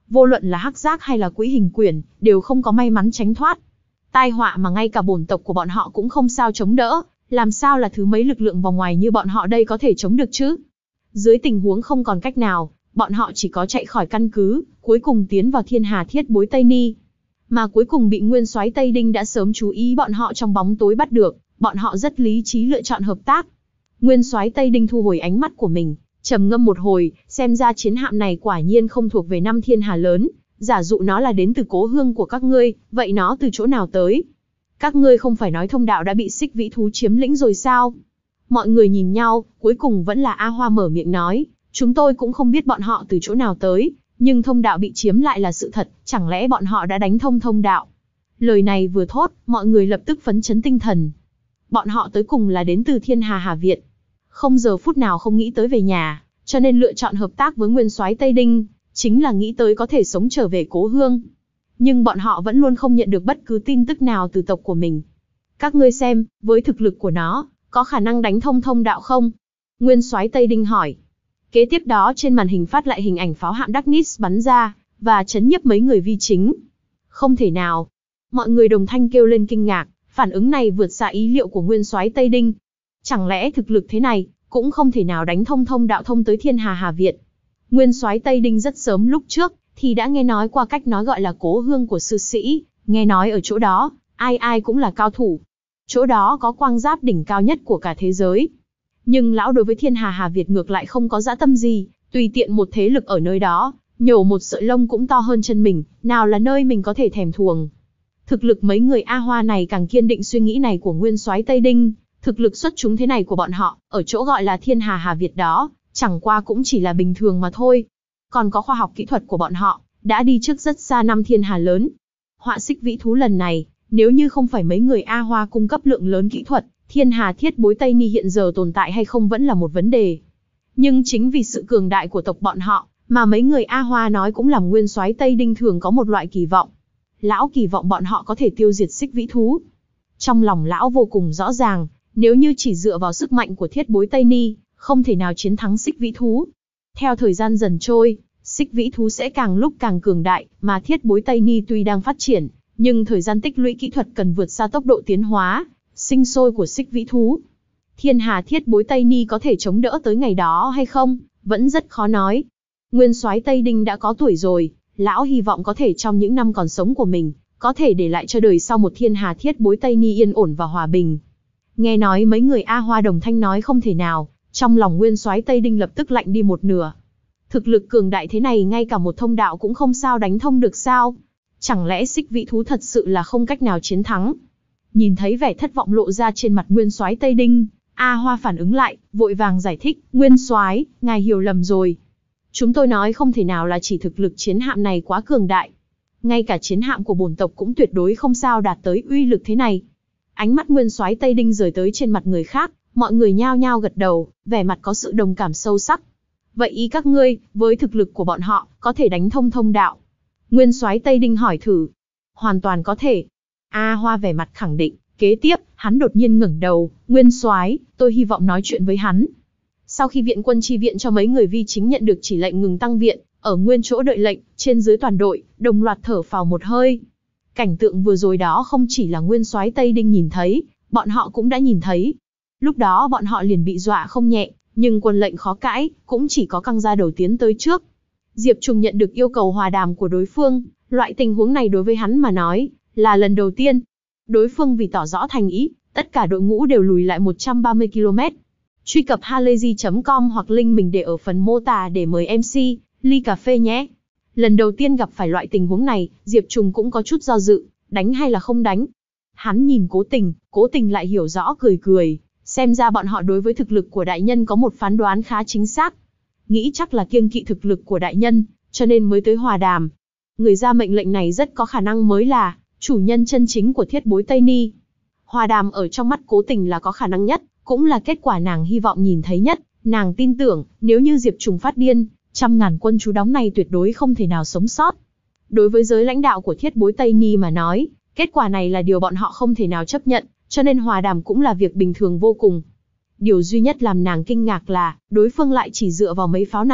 vô luận là hắc giác hay là quỹ hình quyển, đều không có may mắn tránh thoát. Tai họa mà ngay cả bổn tộc của bọn họ cũng không sao chống đỡ, làm sao là thứ mấy lực lượng vòng ngoài như bọn họ đây có thể chống được chứ? Dưới tình huống không còn cách nào, bọn họ chỉ có chạy khỏi căn cứ, cuối cùng tiến vào Thiên Hà Thiết Bối Tây Ni. Mà cuối cùng bị Nguyên Soái Tây Đinh đã sớm chú ý bọn họ trong bóng tối bắt được, bọn họ rất lý trí lựa chọn hợp tác. Nguyên Soái Tây Đinh thu hồi ánh mắt của mình, trầm ngâm một hồi, xem ra chiến hạm này quả nhiên không thuộc về năm thiên hà lớn, giả dụ nó là đến từ cố hương của các ngươi, vậy nó từ chỗ nào tới? Các ngươi không phải nói thông đạo đã bị xích vĩ thú chiếm lĩnh rồi sao? Mọi người nhìn nhau, cuối cùng vẫn là A Hoa mở miệng nói, chúng tôi cũng không biết bọn họ từ chỗ nào tới, nhưng thông đạo bị chiếm lại là sự thật, chẳng lẽ bọn họ đã đánh thông thông đạo? Lời này vừa thốt, mọi người lập tức phấn chấn tinh thần. Bọn họ tới cùng là đến từ Thiên Hà Hà Việt. Không giờ phút nào không nghĩ tới về nhà, cho nên lựa chọn hợp tác với Nguyên Soái Tây Đinh, chính là nghĩ tới có thể sống trở về cố hương. Nhưng bọn họ vẫn luôn không nhận được bất cứ tin tức nào từ tộc của mình. Các ngươi xem, với thực lực của nó, có khả năng đánh thông thông đạo không? Nguyên Soái Tây Đinh hỏi. Kế tiếp đó trên màn hình phát lại hình ảnh pháo hạm Darkness bắn ra, và chấn nhiếp mấy người vi chính. Không thể nào. Mọi người đồng thanh kêu lên kinh ngạc, phản ứng này vượt xa ý liệu của Nguyên Soái Tây Đinh. Chẳng lẽ thực lực thế này, cũng không thể nào đánh thông thông đạo thông tới Thiên Hà Hà Việt. Nguyên Soái Tây Đinh rất sớm lúc trước, thì đã nghe nói qua cách nói gọi là cố hương của sư sĩ, nghe nói ở chỗ đó, ai ai cũng là cao thủ. Chỗ đó có quang giáp đỉnh cao nhất của cả thế giới. Nhưng lão đối với Thiên Hà Hà Việt ngược lại không có dã tâm gì, tùy tiện một thế lực ở nơi đó, nhổ một sợi lông cũng to hơn chân mình, nào là nơi mình có thể thèm thuồng. Thực lực mấy người A Hoa này càng kiên định suy nghĩ này của Nguyên Soái Tây Đinh, thực lực xuất chúng thế này của bọn họ, ở chỗ gọi là Thiên Hà Hà Việt đó, chẳng qua cũng chỉ là bình thường mà thôi. Còn có khoa học kỹ thuật của bọn họ, đã đi trước rất xa năm thiên hà lớn. Họa xích vĩ thú lần này, nếu như không phải mấy người A Hoa cung cấp lượng lớn kỹ thuật, Thiên Hà Thiết Bối Tây Ni hiện giờ tồn tại hay không vẫn là một vấn đề. Nhưng chính vì sự cường đại của tộc bọn họ, mà mấy người A Hoa nói cũng làm Nguyên Soái Tây Đinh thường có một loại kỳ vọng. Lão kỳ vọng bọn họ có thể tiêu diệt xích vĩ thú. Trong lòng lão vô cùng rõ ràng, nếu như chỉ dựa vào sức mạnh của Thiết Bối Tây Ni, không thể nào chiến thắng xích vĩ thú. Theo thời gian dần trôi, xích vĩ thú sẽ càng lúc càng cường đại, mà Thiết Bối Tây Ni tuy đang phát triển, nhưng thời gian tích lũy kỹ thuật cần vượt xa tốc độ tiến hóa, sinh sôi của xích vĩ thú. Thiên Hà Thiết Bối Tây Ni có thể chống đỡ tới ngày đó hay không, vẫn rất khó nói. Nguyên Soái Tây Đinh đã có tuổi rồi, lão hy vọng có thể trong những năm còn sống của mình, có thể để lại cho đời sau một Thiên Hà Thiết Bối Tây Ni yên ổn và hòa bình. Nghe nói mấy người A Hoa đồng thanh nói không thể nào, trong lòng Nguyên Soái Tây Đinh lập tức lạnh đi một nửa. Thực lực cường đại thế này ngay cả một thông đạo cũng không sao đánh thông được sao? Chẳng lẽ xích vĩ thú thật sự là không cách nào chiến thắng? Nhìn thấy vẻ thất vọng lộ ra trên mặt Nguyên Soái Tây Đinh, A Hoa phản ứng lại, vội vàng giải thích, Nguyên Soái, ngài hiểu lầm rồi. Chúng tôi nói không thể nào là chỉ thực lực chiến hạm này quá cường đại. Ngay cả chiến hạm của bổn tộc cũng tuyệt đối không sao đạt tới uy lực thế này. Ánh mắt Nguyên Soái Tây Đinh rời tới trên mặt người khác, mọi người nhao nhao gật đầu, vẻ mặt có sự đồng cảm sâu sắc. Vậy ý các ngươi, với thực lực của bọn họ, có thể đánh thông thông đạo? Nguyên Soái Tây Đinh hỏi thử. Hoàn toàn có thể. A Hoa vẻ mặt khẳng định, kế tiếp, hắn đột nhiên ngẩng đầu, Nguyên Soái, tôi hy vọng nói chuyện với hắn. Sau khi viện quân chi viện cho mấy người vi chính nhận được chỉ lệnh ngừng tăng viện, ở nguyên chỗ đợi lệnh, trên dưới toàn đội, đồng loạt thở phào một hơi. Cảnh tượng vừa rồi đó không chỉ là Nguyên Soái Tây Đinh nhìn thấy, bọn họ cũng đã nhìn thấy. Lúc đó bọn họ liền bị dọa không nhẹ, nhưng quân lệnh khó cãi, cũng chỉ có căng ra đầu tiến tới trước. Diệp Trùng nhận được yêu cầu hòa đàm của đối phương, loại tình huống này đối với hắn mà nói, là lần đầu tiên. Đối phương vì tỏ rõ thành ý, tất cả đội ngũ đều lùi lại một trăm ba mươi ki lô mét. Truy cập halayzi chấm com hoặc link mình để ở phần mô tả để mời em xê, ly cà phê nhé. Lần đầu tiên gặp phải loại tình huống này, Diệp Trùng cũng có chút do dự, đánh hay là không đánh. Hắn nhìn Cố Tình, Cố Tình lại hiểu rõ cười cười, xem ra bọn họ đối với thực lực của đại nhân có một phán đoán khá chính xác. Nghĩ chắc là kiêng kỵ thực lực của đại nhân, cho nên mới tới hòa đàm. Người ra mệnh lệnh này rất có khả năng mới là chủ nhân chân chính của Thiết Bối Tây Ni. Hòa đàm ở trong mắt Cố Tình là có khả năng nhất, cũng là kết quả nàng hy vọng nhìn thấy nhất. Nàng tin tưởng, nếu như Diệp Trùng phát điên, trăm ngàn quân trú đóng này tuyệt đối không thể nào sống sót. Đối với giới lãnh đạo của Thiết Bối Tây Ni mà nói, kết quả này là điều bọn họ không thể nào chấp nhận, cho nên hòa đàm cũng là việc bình thường vô cùng. Điều duy nhất làm nàng kinh ngạc là, đối phương lại chỉ dựa vào mấy pháo này,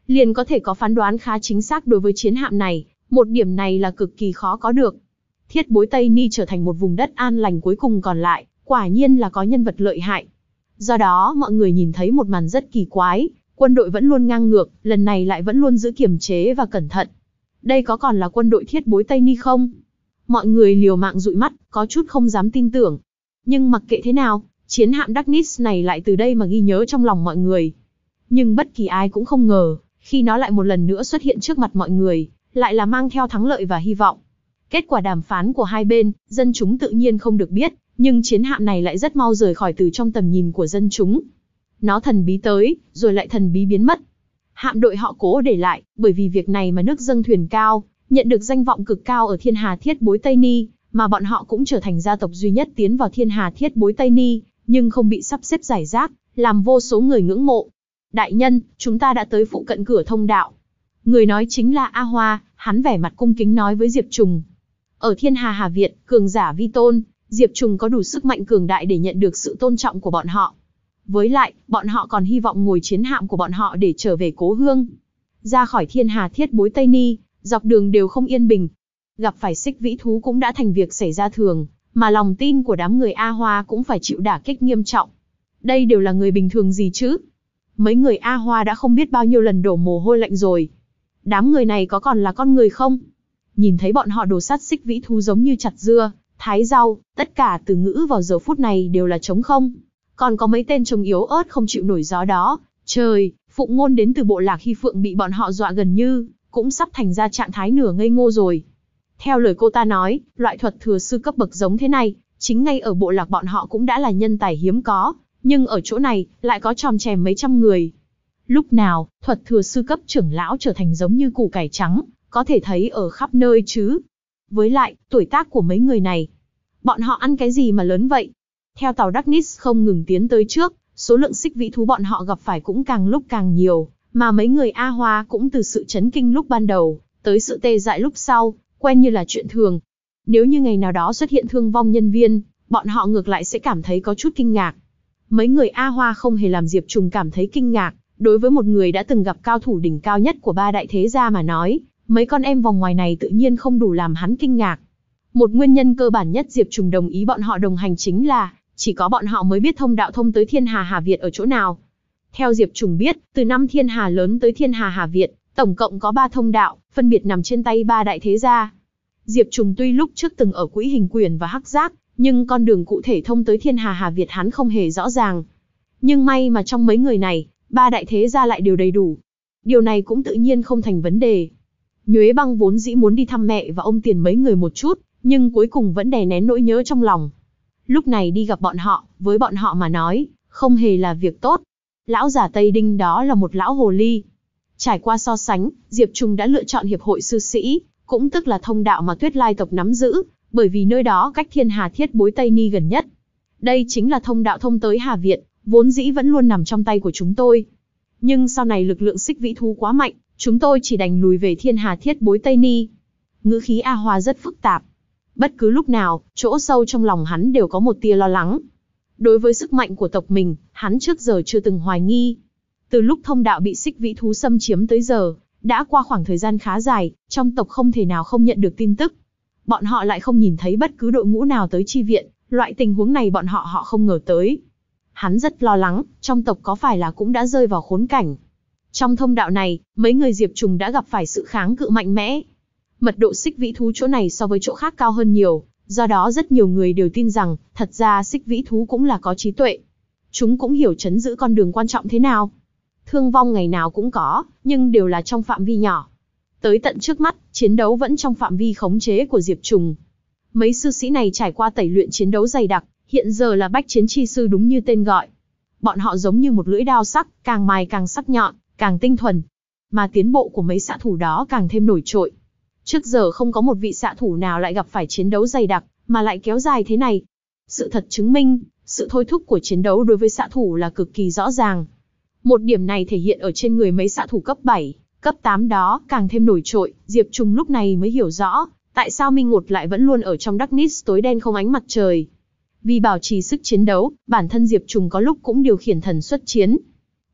liền có thể có phán đoán khá chính xác đối với chiến hạm này, một điểm này là cực kỳ khó có được. Thiết bối Tây Ni trở thành một vùng đất an lành cuối cùng còn lại, quả nhiên là có nhân vật lợi hại. Do đó mọi người nhìn thấy một màn rất kỳ quái, quân đội vẫn luôn ngang ngược, lần này lại vẫn luôn giữ kiềm chế và cẩn thận. Đây có còn là quân đội thiết bối Tây Ni không? Mọi người liều mạng dụi mắt, có chút không dám tin tưởng. Nhưng mặc kệ thế nào, chiến hạm Darkness này lại từ đây mà ghi nhớ trong lòng mọi người. Nhưng bất kỳ ai cũng không ngờ, khi nó lại một lần nữa xuất hiện trước mặt mọi người, lại là mang theo thắng lợi và hy vọng. Kết quả đàm phán của hai bên, dân chúng tự nhiên không được biết, nhưng chiến hạm này lại rất mau rời khỏi từ trong tầm nhìn của dân chúng. Nó thần bí tới, rồi lại thần bí biến mất. Hạm đội họ Cố để lại, bởi vì việc này mà nước dâng thuyền cao, nhận được danh vọng cực cao ở thiên hà thiết bối Tây Ni, mà bọn họ cũng trở thành gia tộc duy nhất tiến vào thiên hà thiết bối Tây Ni, nhưng không bị sắp xếp rải rác, làm vô số người ngưỡng mộ. Đại nhân, chúng ta đã tới phụ cận cửa thông đạo. Người nói chính là A Hoa, hắn vẻ mặt cung kính nói với Diệp Trùng. Ở thiên hà Hà Việt, cường giả vi tôn, Diệp Trùng có đủ sức mạnh cường đại để nhận được sự tôn trọng của bọn họ. Với lại, bọn họ còn hy vọng ngồi chiến hạm của bọn họ để trở về cố hương. Ra khỏi thiên hà thiết bối Tây Ni, dọc đường đều không yên bình. Gặp phải xích vĩ thú cũng đã thành việc xảy ra thường, mà lòng tin của đám người A Hoa cũng phải chịu đả kích nghiêm trọng. Đây đều là người bình thường gì chứ? Mấy người A Hoa đã không biết bao nhiêu lần đổ mồ hôi lạnh rồi. Đám người này có còn là con người không? Nhìn thấy bọn họ đổ sát xích vĩ thú giống như chặt dưa, thái rau, tất cả từ ngữ vào giờ phút này đều là trống không. Còn có mấy tên trông yếu ớt không chịu nổi gió đó. Trời, Phụng Ngôn đến từ bộ lạc Hy Phượng bị bọn họ dọa gần như, cũng sắp thành ra trạng thái nửa ngây ngô rồi. Theo lời cô ta nói, loại thuật thừa sư cấp bậc giống thế này, chính ngay ở bộ lạc bọn họ cũng đã là nhân tài hiếm có, nhưng ở chỗ này, lại có tròm chèm mấy trăm người. Lúc nào, thuật thừa sư cấp trưởng lão trở thành giống như củ cải trắng, có thể thấy ở khắp nơi chứ. Với lại, tuổi tác của mấy người này, bọn họ ăn cái gì mà lớn vậy? Theo tàu Darkness không ngừng tiến tới trước, số lượng xích vĩ thú bọn họ gặp phải cũng càng lúc càng nhiều, mà mấy người A Hoa cũng từ sự chấn kinh lúc ban đầu, tới sự tê dại lúc sau, quen như là chuyện thường. Nếu như ngày nào đó xuất hiện thương vong nhân viên, bọn họ ngược lại sẽ cảm thấy có chút kinh ngạc. Mấy người A Hoa không hề làm Diệp Trùng cảm thấy kinh ngạc, đối với một người đã từng gặp cao thủ đỉnh cao nhất của ba đại thế gia mà nói, mấy con em vòng ngoài này tự nhiên không đủ làm hắn kinh ngạc. Một nguyên nhân cơ bản nhất Diệp Trùng đồng ý bọn họ đồng hành chính là, chỉ có bọn họ mới biết thông đạo thông tới thiên hà Hà Việt ở chỗ nào. Theo Diệp Trùng biết, từ năm thiên hà lớn tới thiên hà Hà Việt, tổng cộng có ba thông đạo, phân biệt nằm trên tay ba đại thế gia. Diệp Trùng tuy lúc trước từng ở quỹ hình quyển và hắc giác, nhưng con đường cụ thể thông tới thiên hà Hà Việt hắn không hề rõ ràng. Nhưng may mà trong mấy người này, ba đại thế gia lại đều đầy đủ. Điều này cũng tự nhiên không thành vấn đề. Nhuế Băng vốn dĩ muốn đi thăm mẹ và ông Tiền mấy người một chút, nhưng cuối cùng vẫn đè nén nỗi nhớ trong lòng. Lúc này đi gặp bọn họ, với bọn họ mà nói, không hề là việc tốt. Lão giả Tây Đinh đó là một lão hồ ly. Trải qua so sánh, Diệp Trùng đã lựa chọn hiệp hội sư sĩ, cũng tức là thông đạo mà Tuyết Lai tộc nắm giữ, bởi vì nơi đó cách thiên hà thiết bối Tây Ni gần nhất. Đây chính là thông đạo thông tới Hà Việt, vốn dĩ vẫn luôn nằm trong tay của chúng tôi. Nhưng sau này lực lượng xích vĩ thú quá mạnh, chúng tôi chỉ đành lùi về thiên hà thiết bối Tây Ni. Ngữ khí A Hoa rất phức tạp. Bất cứ lúc nào, chỗ sâu trong lòng hắn đều có một tia lo lắng. Đối với sức mạnh của tộc mình, hắn trước giờ chưa từng hoài nghi. Từ lúc thông đạo bị xích vĩ thú xâm chiếm tới giờ, đã qua khoảng thời gian khá dài, trong tộc không thể nào không nhận được tin tức. Bọn họ lại không nhìn thấy bất cứ đội ngũ nào tới chi viện, loại tình huống này bọn họ họ không ngờ tới. Hắn rất lo lắng, trong tộc có phải là cũng đã rơi vào khốn cảnh. Trong thông đạo này, mấy người Diệp Trùng đã gặp phải sự kháng cự mạnh mẽ. Mật độ xích vĩ thú chỗ này so với chỗ khác cao hơn nhiều, do đó rất nhiều người đều tin rằng, thật ra xích vĩ thú cũng là có trí tuệ. Chúng cũng hiểu trấn giữ con đường quan trọng thế nào. Thương vong ngày nào cũng có, nhưng đều là trong phạm vi nhỏ. Tới tận trước mắt, chiến đấu vẫn trong phạm vi khống chế của Diệp Trùng. Mấy sư sĩ này trải qua tẩy luyện chiến đấu dày đặc, hiện giờ là bách chiến chi sư đúng như tên gọi. Bọn họ giống như một lưỡi đao sắc, càng mài càng sắc nhọn, càng tinh thuần. Mà tiến bộ của mấy xạ thủ đó càng thêm nổi trội. Trước giờ không có một vị xạ thủ nào lại gặp phải chiến đấu dày đặc, mà lại kéo dài thế này. Sự thật chứng minh, sự thôi thúc của chiến đấu đối với xạ thủ là cực kỳ rõ ràng. Một điểm này thể hiện ở trên người mấy xạ thủ cấp bảy, cấp tám đó càng thêm nổi trội. Diệp Trùng lúc này mới hiểu rõ, tại sao Minh Ngột lại vẫn luôn ở trong Darkness tối đen không ánh mặt trời. Vì bảo trì sức chiến đấu, bản thân Diệp Trùng có lúc cũng điều khiển thần xuất chiến.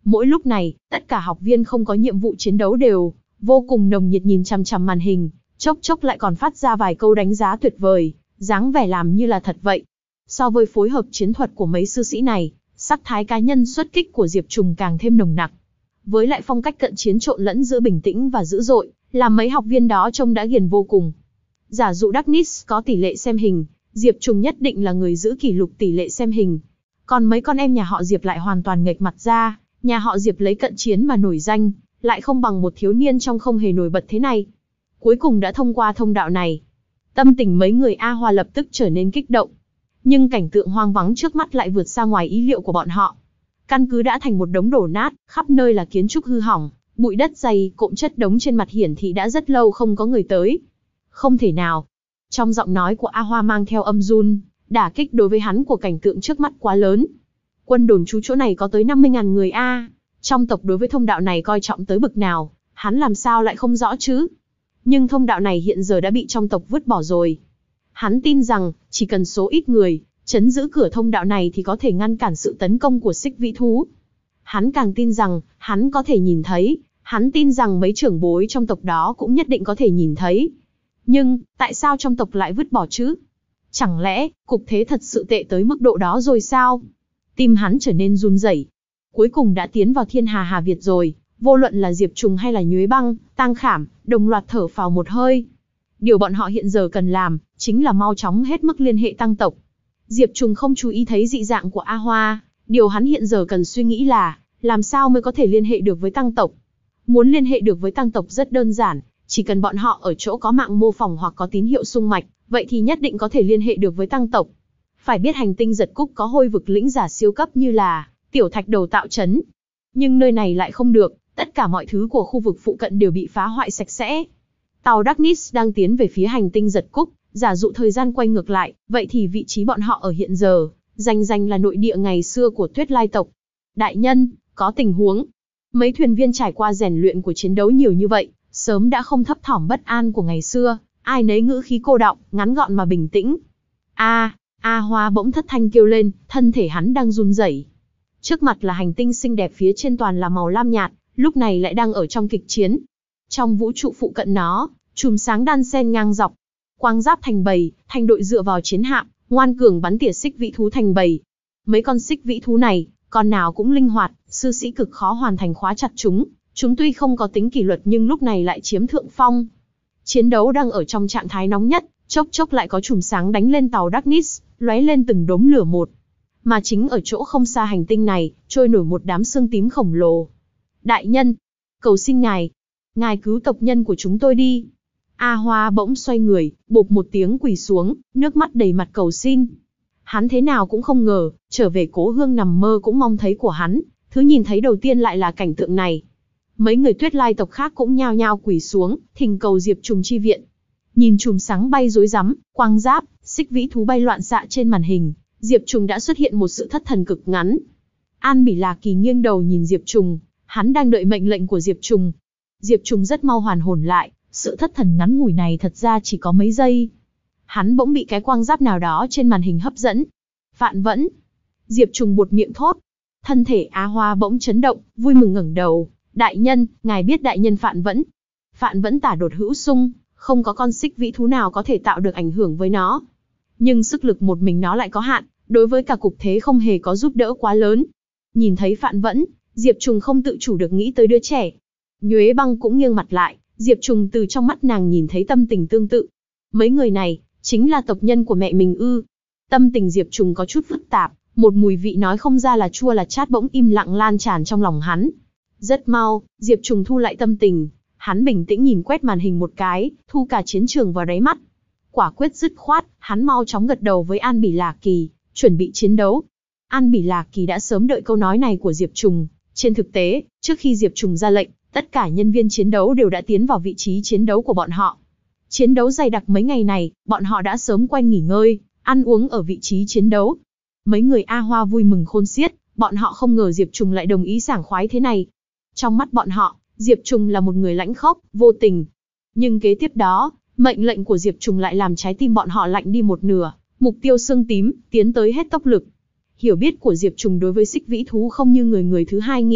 Mỗi lúc này, tất cả học viên không có nhiệm vụ chiến đấu đều vô cùng nồng nhiệt nhìn chằm chằm màn hình, chốc chốc lại còn phát ra vài câu đánh giá tuyệt vời, dáng vẻ làm như là thật vậy. So với phối hợp chiến thuật của mấy sư sĩ này, sắc thái cá nhân xuất kích của Diệp Trùng càng thêm nồng nặc. Với lại phong cách cận chiến trộn lẫn giữa bình tĩnh và dữ dội, làm mấy học viên đó trông đã ghiền vô cùng. Giả dụ Darkness có tỷ lệ xem hình, Diệp Trùng nhất định là người giữ kỷ lục tỷ lệ xem hình. Còn mấy con em nhà họ Diệp lại hoàn toàn nghệch mặt ra, nhà họ Diệp lấy cận chiến mà nổi danh, lại không bằng một thiếu niên trong không hề nổi bật thế này. Cuối cùng đã thông qua thông đạo này. Tâm tình mấy người A Hoa lập tức trở nên kích động. Nhưng cảnh tượng hoang vắng trước mắt lại vượt xa ngoài ý liệu của bọn họ. Căn cứ đã thành một đống đổ nát, khắp nơi là kiến trúc hư hỏng, bụi đất dày cộm chất đống trên mặt hiển thị đã rất lâu không có người tới. Không thể nào. Trong giọng nói của A Hoa mang theo âm run, đả kích đối với hắn của cảnh tượng trước mắt quá lớn. Quân đồn trú chỗ này có tới năm mươi nghìn người a. Trong tộc đối với thông đạo này coi trọng tới bực nào, hắn làm sao lại không rõ chứ? Nhưng thông đạo này hiện giờ đã bị trong tộc vứt bỏ rồi. Hắn tin rằng, chỉ cần số ít người trấn giữ cửa thông đạo này thì có thể ngăn cản sự tấn công của xích vĩ thú. Hắn càng tin rằng, hắn có thể nhìn thấy, hắn tin rằng mấy trưởng bối trong tộc đó cũng nhất định có thể nhìn thấy. Nhưng, tại sao trong tộc lại vứt bỏ chứ? Chẳng lẽ, cục thế thật sự tệ tới mức độ đó rồi sao? Tim hắn trở nên run rẩy. Cuối cùng đã tiến vào thiên hà Hà Việt rồi, vô luận là Diệp Trùng hay là Nhuế Băng, Tang Khảm, đồng loạt thở phào một hơi. Điều bọn họ hiện giờ cần làm, chính là mau chóng hết mức liên hệ tăng tộc. Diệp Trùng không chú ý thấy dị dạng của A Hoa, điều hắn hiện giờ cần suy nghĩ là, làm sao mới có thể liên hệ được với tăng tộc. Muốn liên hệ được với tăng tộc rất đơn giản, chỉ cần bọn họ ở chỗ có mạng mô phỏng hoặc có tín hiệu xung mạch, vậy thì nhất định có thể liên hệ được với tăng tộc. Phải biết hành tinh Giật Cúc có hôi vực lĩnh giả siêu cấp như là tiểu thạch đầu tạo trấn. Nhưng nơi này lại không được, tất cả mọi thứ của khu vực phụ cận đều bị phá hoại sạch sẽ. Tàu Darkness đang tiến về phía hành tinh Giật Cúc, giả dụ thời gian quay ngược lại, vậy thì vị trí bọn họ ở hiện giờ, danh danh là nội địa ngày xưa của Tuyết Lai tộc. Đại nhân, có tình huống. Mấy thuyền viên trải qua rèn luyện của chiến đấu nhiều như vậy, sớm đã không thấp thỏm bất an của ngày xưa, ai nấy ngữ khí cô đọng, ngắn gọn mà bình tĩnh. A, A Hoa bỗng thất thanh kêu lên, thân thể hắn đang run rẩy. Trước mặt là hành tinh xinh đẹp, phía trên toàn là màu lam nhạt, lúc này lại đang ở trong kịch chiến. Trong vũ trụ phụ cận nó, chùm sáng đan xen ngang dọc, quang giáp thành bầy, thành đội dựa vào chiến hạm, ngoan cường bắn tỉa xích vĩ thú thành bầy. Mấy con xích vĩ thú này, con nào cũng linh hoạt, sư sĩ cực khó hoàn thành khóa chặt chúng. Chúng tuy không có tính kỷ luật nhưng lúc này lại chiếm thượng phong. Chiến đấu đang ở trong trạng thái nóng nhất, chốc chốc lại có chùm sáng đánh lên tàu Darkness, lóe lên từng đốm lửa một. Mà chính ở chỗ không xa hành tinh này, trôi nổi một đám xương tím khổng lồ. Đại nhân, cầu xin ngài, ngài cứu tộc nhân của chúng tôi đi. A Hoa bỗng xoay người, bộp một tiếng quỳ xuống, nước mắt đầy mặt cầu xin. Hắn thế nào cũng không ngờ, trở về cố hương nằm mơ cũng mong thấy của hắn, thứ nhìn thấy đầu tiên lại là cảnh tượng này. Mấy người Tuyết Lai tộc khác cũng nhao nhao quỳ xuống, thỉnh cầu Diệp Trùng chi viện. Nhìn chùm sáng bay rối rắm, quang giáp, xích vĩ thú bay loạn xạ trên màn hình, Diệp Trùng đã xuất hiện một sự thất thần cực ngắn. An Bỉ Lạc Kỳ nghiêng đầu nhìn Diệp Trùng, hắn đang đợi mệnh lệnh của Diệp Trùng. Diệp Trùng rất mau hoàn hồn lại, sự thất thần ngắn ngủi này thật ra chỉ có mấy giây. Hắn bỗng bị cái quang giáp nào đó trên màn hình hấp dẫn. Phạn Vẫn. Diệp Trùng buột miệng thốt. Thân thể Á Hoa bỗng chấn động, vui mừng ngẩng đầu. Đại nhân, ngài biết đại nhân Phạn Vẫn. Phạn Vẫn tả đột hữu sung, không có con xích vĩ thú nào có thể tạo được ảnh hưởng với nó. Nhưng sức lực một mình nó lại có hạn, đối với cả cục thế không hề có giúp đỡ quá lớn. Nhìn thấy Phạn Vẫn, Diệp Trùng không tự chủ được nghĩ tới đứa trẻ. Nhuế Băng cũng nghiêng mặt lại, Diệp Trùng từ trong mắt nàng nhìn thấy tâm tình tương tự. Mấy người này, chính là tộc nhân của mẹ mình ư. Tâm tình Diệp Trùng có chút phức tạp, một mùi vị nói không ra là chua là chát bỗng im lặng lan tràn trong lòng hắn. Rất mau, Diệp Trùng thu lại tâm tình, hắn bình tĩnh nhìn quét màn hình một cái, thu cả chiến trường vào đáy mắt. Quả quyết dứt khoát, hắn mau chóng gật đầu với An Bỉ Lạc Kỳ, chuẩn bị chiến đấu. An Bỉ Lạc Kỳ đã sớm đợi câu nói này của Diệp Trùng. Trên thực tế, trước khi Diệp Trùng ra lệnh, tất cả nhân viên chiến đấu đều đã tiến vào vị trí chiến đấu của bọn họ. Chiến đấu dày đặc mấy ngày này, bọn họ đã sớm quen nghỉ ngơi, ăn uống ở vị trí chiến đấu. Mấy người A Hoa vui mừng khôn xiết, bọn họ không ngờ Diệp Trùng lại đồng ý sảng khoái thế này. Trong mắt bọn họ, Diệp Trùng là một người lãnh khốc, vô tình. Nhưng kế tiếp đó, mệnh lệnh của Diệp Trùng lại làm trái tim bọn họ lạnh đi một nửa. Mục tiêu xương tím, tiến tới hết tốc lực. Hiểu biết của Diệp Trùng đối với xích vĩ thú không như người người thứ hai nghĩ,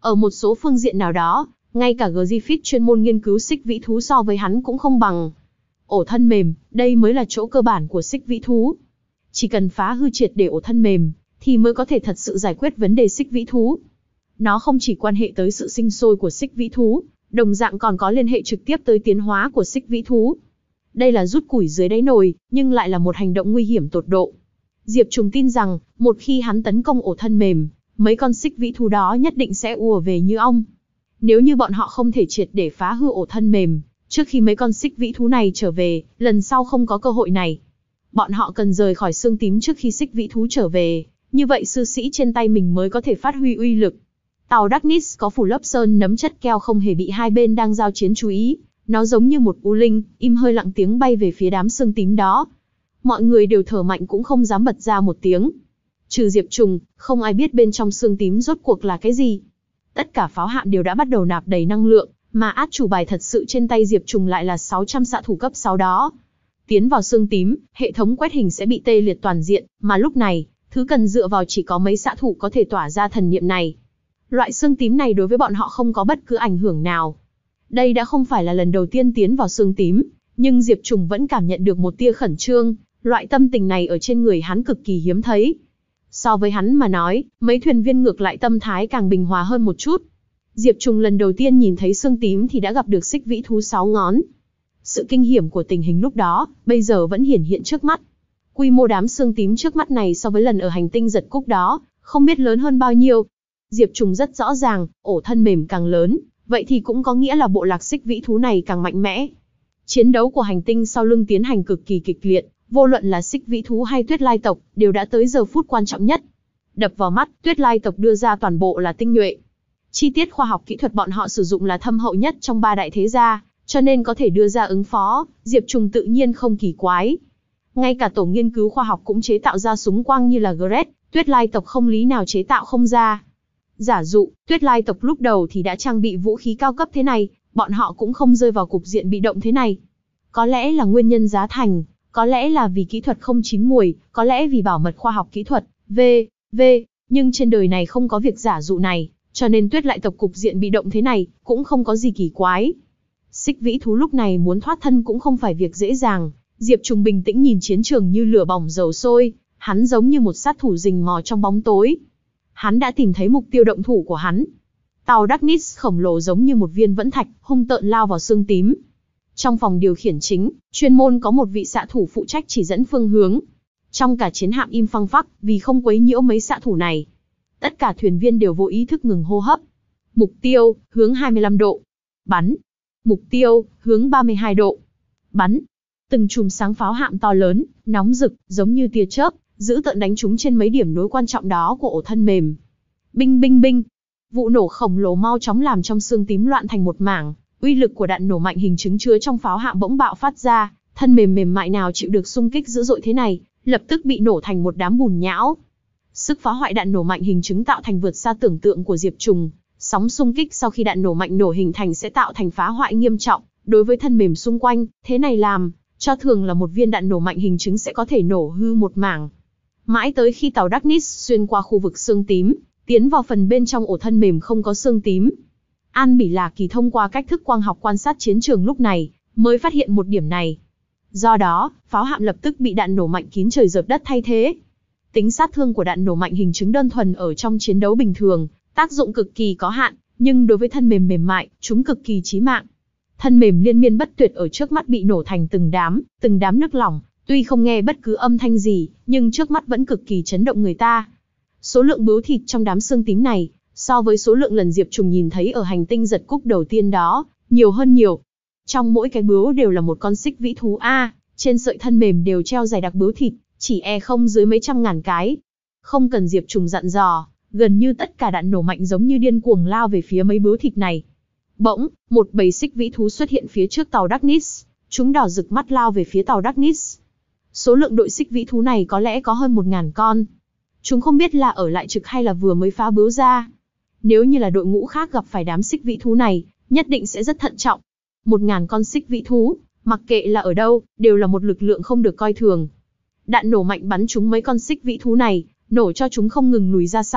Ở một số phương diện nào đó, ngay cả Griffith chuyên môn nghiên cứu xích vĩ thú so với hắn cũng không bằng. Ổ thân mềm, đây mới là chỗ cơ bản của xích vĩ thú. Chỉ cần phá hư triệt để ổ thân mềm, thì mới có thể thật sự giải quyết vấn đề xích vĩ thú. Nó không chỉ quan hệ tới sự sinh sôi của xích vĩ thú, đồng dạng còn có liên hệ trực tiếp tới tiến hóa của xích vĩ thú. Đây là rút củi dưới đáy nồi, nhưng lại là một hành động nguy hiểm tột độ. Diệp Trùng tin rằng, một khi hắn tấn công ổ thân mềm, mấy con xích vĩ thú đó nhất định sẽ ùa về như ong. Nếu như bọn họ không thể triệt để phá hư ổ thân mềm, trước khi mấy con xích vĩ thú này trở về, lần sau không có cơ hội này. Bọn họ cần rời khỏi xương tím trước khi xích vĩ thú trở về, như vậy sư sĩ trên tay mình mới có thể phát huy uy lực. Tàu Darkness có phủ lớp sơn nấm chất keo không hề bị hai bên đang giao chiến chú ý, nó giống như một u linh, im hơi lặng tiếng bay về phía đám xương tím đó. Mọi người đều thở mạnh cũng không dám bật ra một tiếng. Trừ Diệp Trùng, không ai biết bên trong xương tím rốt cuộc là cái gì. Tất cả pháo hạm đều đã bắt đầu nạp đầy năng lượng, mà át chủ bài thật sự trên tay Diệp Trùng lại là sáu trăm xạ thủ cấp sáu đó. Tiến vào xương tím, hệ thống quét hình sẽ bị tê liệt toàn diện, mà lúc này, thứ cần dựa vào chỉ có mấy xạ thủ có thể tỏa ra thần niệm này. Loại xương tím này đối với bọn họ không có bất cứ ảnh hưởng nào. Đây đã không phải là lần đầu tiên tiến vào xương tím, nhưng Diệp Trùng vẫn cảm nhận được một tia khẩn trương, loại tâm tình này ở trên người hắn cực kỳ hiếm thấy. So với hắn mà nói, mấy thuyền viên ngược lại tâm thái càng bình hòa hơn một chút. Diệp Trùng lần đầu tiên nhìn thấy xương tím thì đã gặp được xích vĩ thú sáu ngón. Sự kinh hiểm của tình hình lúc đó, bây giờ vẫn hiển hiện trước mắt. Quy mô đám xương tím trước mắt này so với lần ở hành tinh giật cúc đó, không biết lớn hơn bao nhiêu. Diệp Trùng rất rõ ràng, ổ thân mềm càng lớn, vậy thì cũng có nghĩa là bộ lạc xích vĩ thú này càng mạnh mẽ. Chiến đấu của hành tinh sau lưng tiến hành cực kỳ kịch liệt, vô luận là xích vĩ thú hay Tuyết Lai tộc, đều đã tới giờ phút quan trọng nhất. Đập vào mắt, Tuyết Lai tộc đưa ra toàn bộ là tinh nhuệ. Chi tiết khoa học kỹ thuật bọn họ sử dụng là thâm hậu nhất trong ba đại thế gia, cho nên có thể đưa ra ứng phó, Diệp Trùng tự nhiên không kỳ quái. Ngay cả tổ nghiên cứu khoa học cũng chế tạo ra súng quang như là Gret, Tuyết Lai tộc không lý nào chế tạo không ra. Giả dụ, Tuyết Lai tộc lúc đầu thì đã trang bị vũ khí cao cấp thế này, bọn họ cũng không rơi vào cục diện bị động thế này. Có lẽ là nguyên nhân giá thành, có lẽ là vì kỹ thuật không chín mùi, có lẽ vì bảo mật khoa học kỹ thuật, v, v, nhưng trên đời này không có việc giả dụ này, cho nên Tuyết Lai tộc cục diện bị động thế này, cũng không có gì kỳ quái. Xích vĩ thú lúc này muốn thoát thân cũng không phải việc dễ dàng, Diệp Trùng bình tĩnh nhìn chiến trường như lửa bỏng dầu sôi, hắn giống như một sát thủ rình mò trong bóng tối. Hắn đã tìm thấy mục tiêu động thủ của hắn. Tàu Darkness khổng lồ giống như một viên vẫn thạch, hung tợn lao vào xương tím. Trong phòng điều khiển chính, chuyên môn có một vị xạ thủ phụ trách chỉ dẫn phương hướng. Trong cả chiến hạm im phăng phắc, vì không quấy nhiễu mấy xạ thủ này. Tất cả thuyền viên đều vô ý thức ngừng hô hấp. Mục tiêu, hướng hai mươi lăm độ. Bắn. Mục tiêu, hướng ba mươi hai độ. Bắn. Từng chùm sáng pháo hạm to lớn, nóng rực, giống như tia chớp, giữ tợn đánh trúng trên mấy điểm nối quan trọng đó của ổ thân mềm. Binh binh binh. Vụ nổ khổng lồ mau chóng làm trong xương tím loạn thành một mảng. Uy lực của đạn nổ mạnh hình chứng chứa trong pháo hạm bỗng bạo phát ra, thân mềm mềm mại nào chịu được xung kích dữ dội thế này, lập tức bị nổ thành một đám bùn nhão. Sức phá hoại đạn nổ mạnh hình chứng tạo thành vượt xa tưởng tượng của Diệp Trùng. Sóng xung kích sau khi đạn nổ mạnh nổ hình thành sẽ tạo thành phá hoại nghiêm trọng đối với thân mềm xung quanh, thế này làm cho thường là một viên đạn nổ mạnh hình chứng sẽ có thể nổ hư một mảng. Mãi tới khi tàu Darkness xuyên qua khu vực xương tím, tiến vào phần bên trong ổ thân mềm không có xương tím. An Bỉ Lạc Kỳ thông qua cách thức quang học quan sát chiến trường lúc này, mới phát hiện một điểm này. Do đó, pháo hạm lập tức bị đạn nổ mạnh kín trời dợp đất thay thế. Tính sát thương của đạn nổ mạnh hình chứng đơn thuần ở trong chiến đấu bình thường, tác dụng cực kỳ có hạn, nhưng đối với thân mềm mềm mại, chúng cực kỳ chí mạng. Thân mềm liên miên bất tuyệt ở trước mắt bị nổ thành từng đám, từng đám nước lỏng, tuy không nghe bất cứ âm thanh gì, nhưng trước mắt vẫn cực kỳ chấn động người ta. Số lượng bướu thịt trong đám xương tím này, so với số lượng lần Diệp Trùng nhìn thấy ở hành tinh giật cúc đầu tiên đó, nhiều hơn nhiều. Trong mỗi cái bướu đều là một con xích vĩ thú A, trên sợi thân mềm đều treo dày đặc bướu thịt, chỉ e không dưới mấy trăm ngàn cái. Không cần Diệp Trùng dặn dò, gần như tất cả đạn nổ mạnh giống như điên cuồng lao về phía mấy bướu thịt này. Bỗng, một bầy xích vĩ thú xuất hiện phía trước tàu Darkness, chúng đỏ rực mắt lao về phía tàu Darkness. Số lượng đội xích vĩ thú này có lẽ có hơn một ngàn con. Chúng không biết là ở lại trực hay là vừa mới phá bướu ra. Nếu như là đội ngũ khác gặp phải đám xích vĩ thú này, nhất định sẽ rất thận trọng. Một ngàn con xích vĩ thú, mặc kệ là ở đâu, đều là một lực lượng không được coi thường. Đạn nổ mạnh bắn trúng mấy con xích vĩ thú này, nổ cho chúng không ngừng lùi ra sau,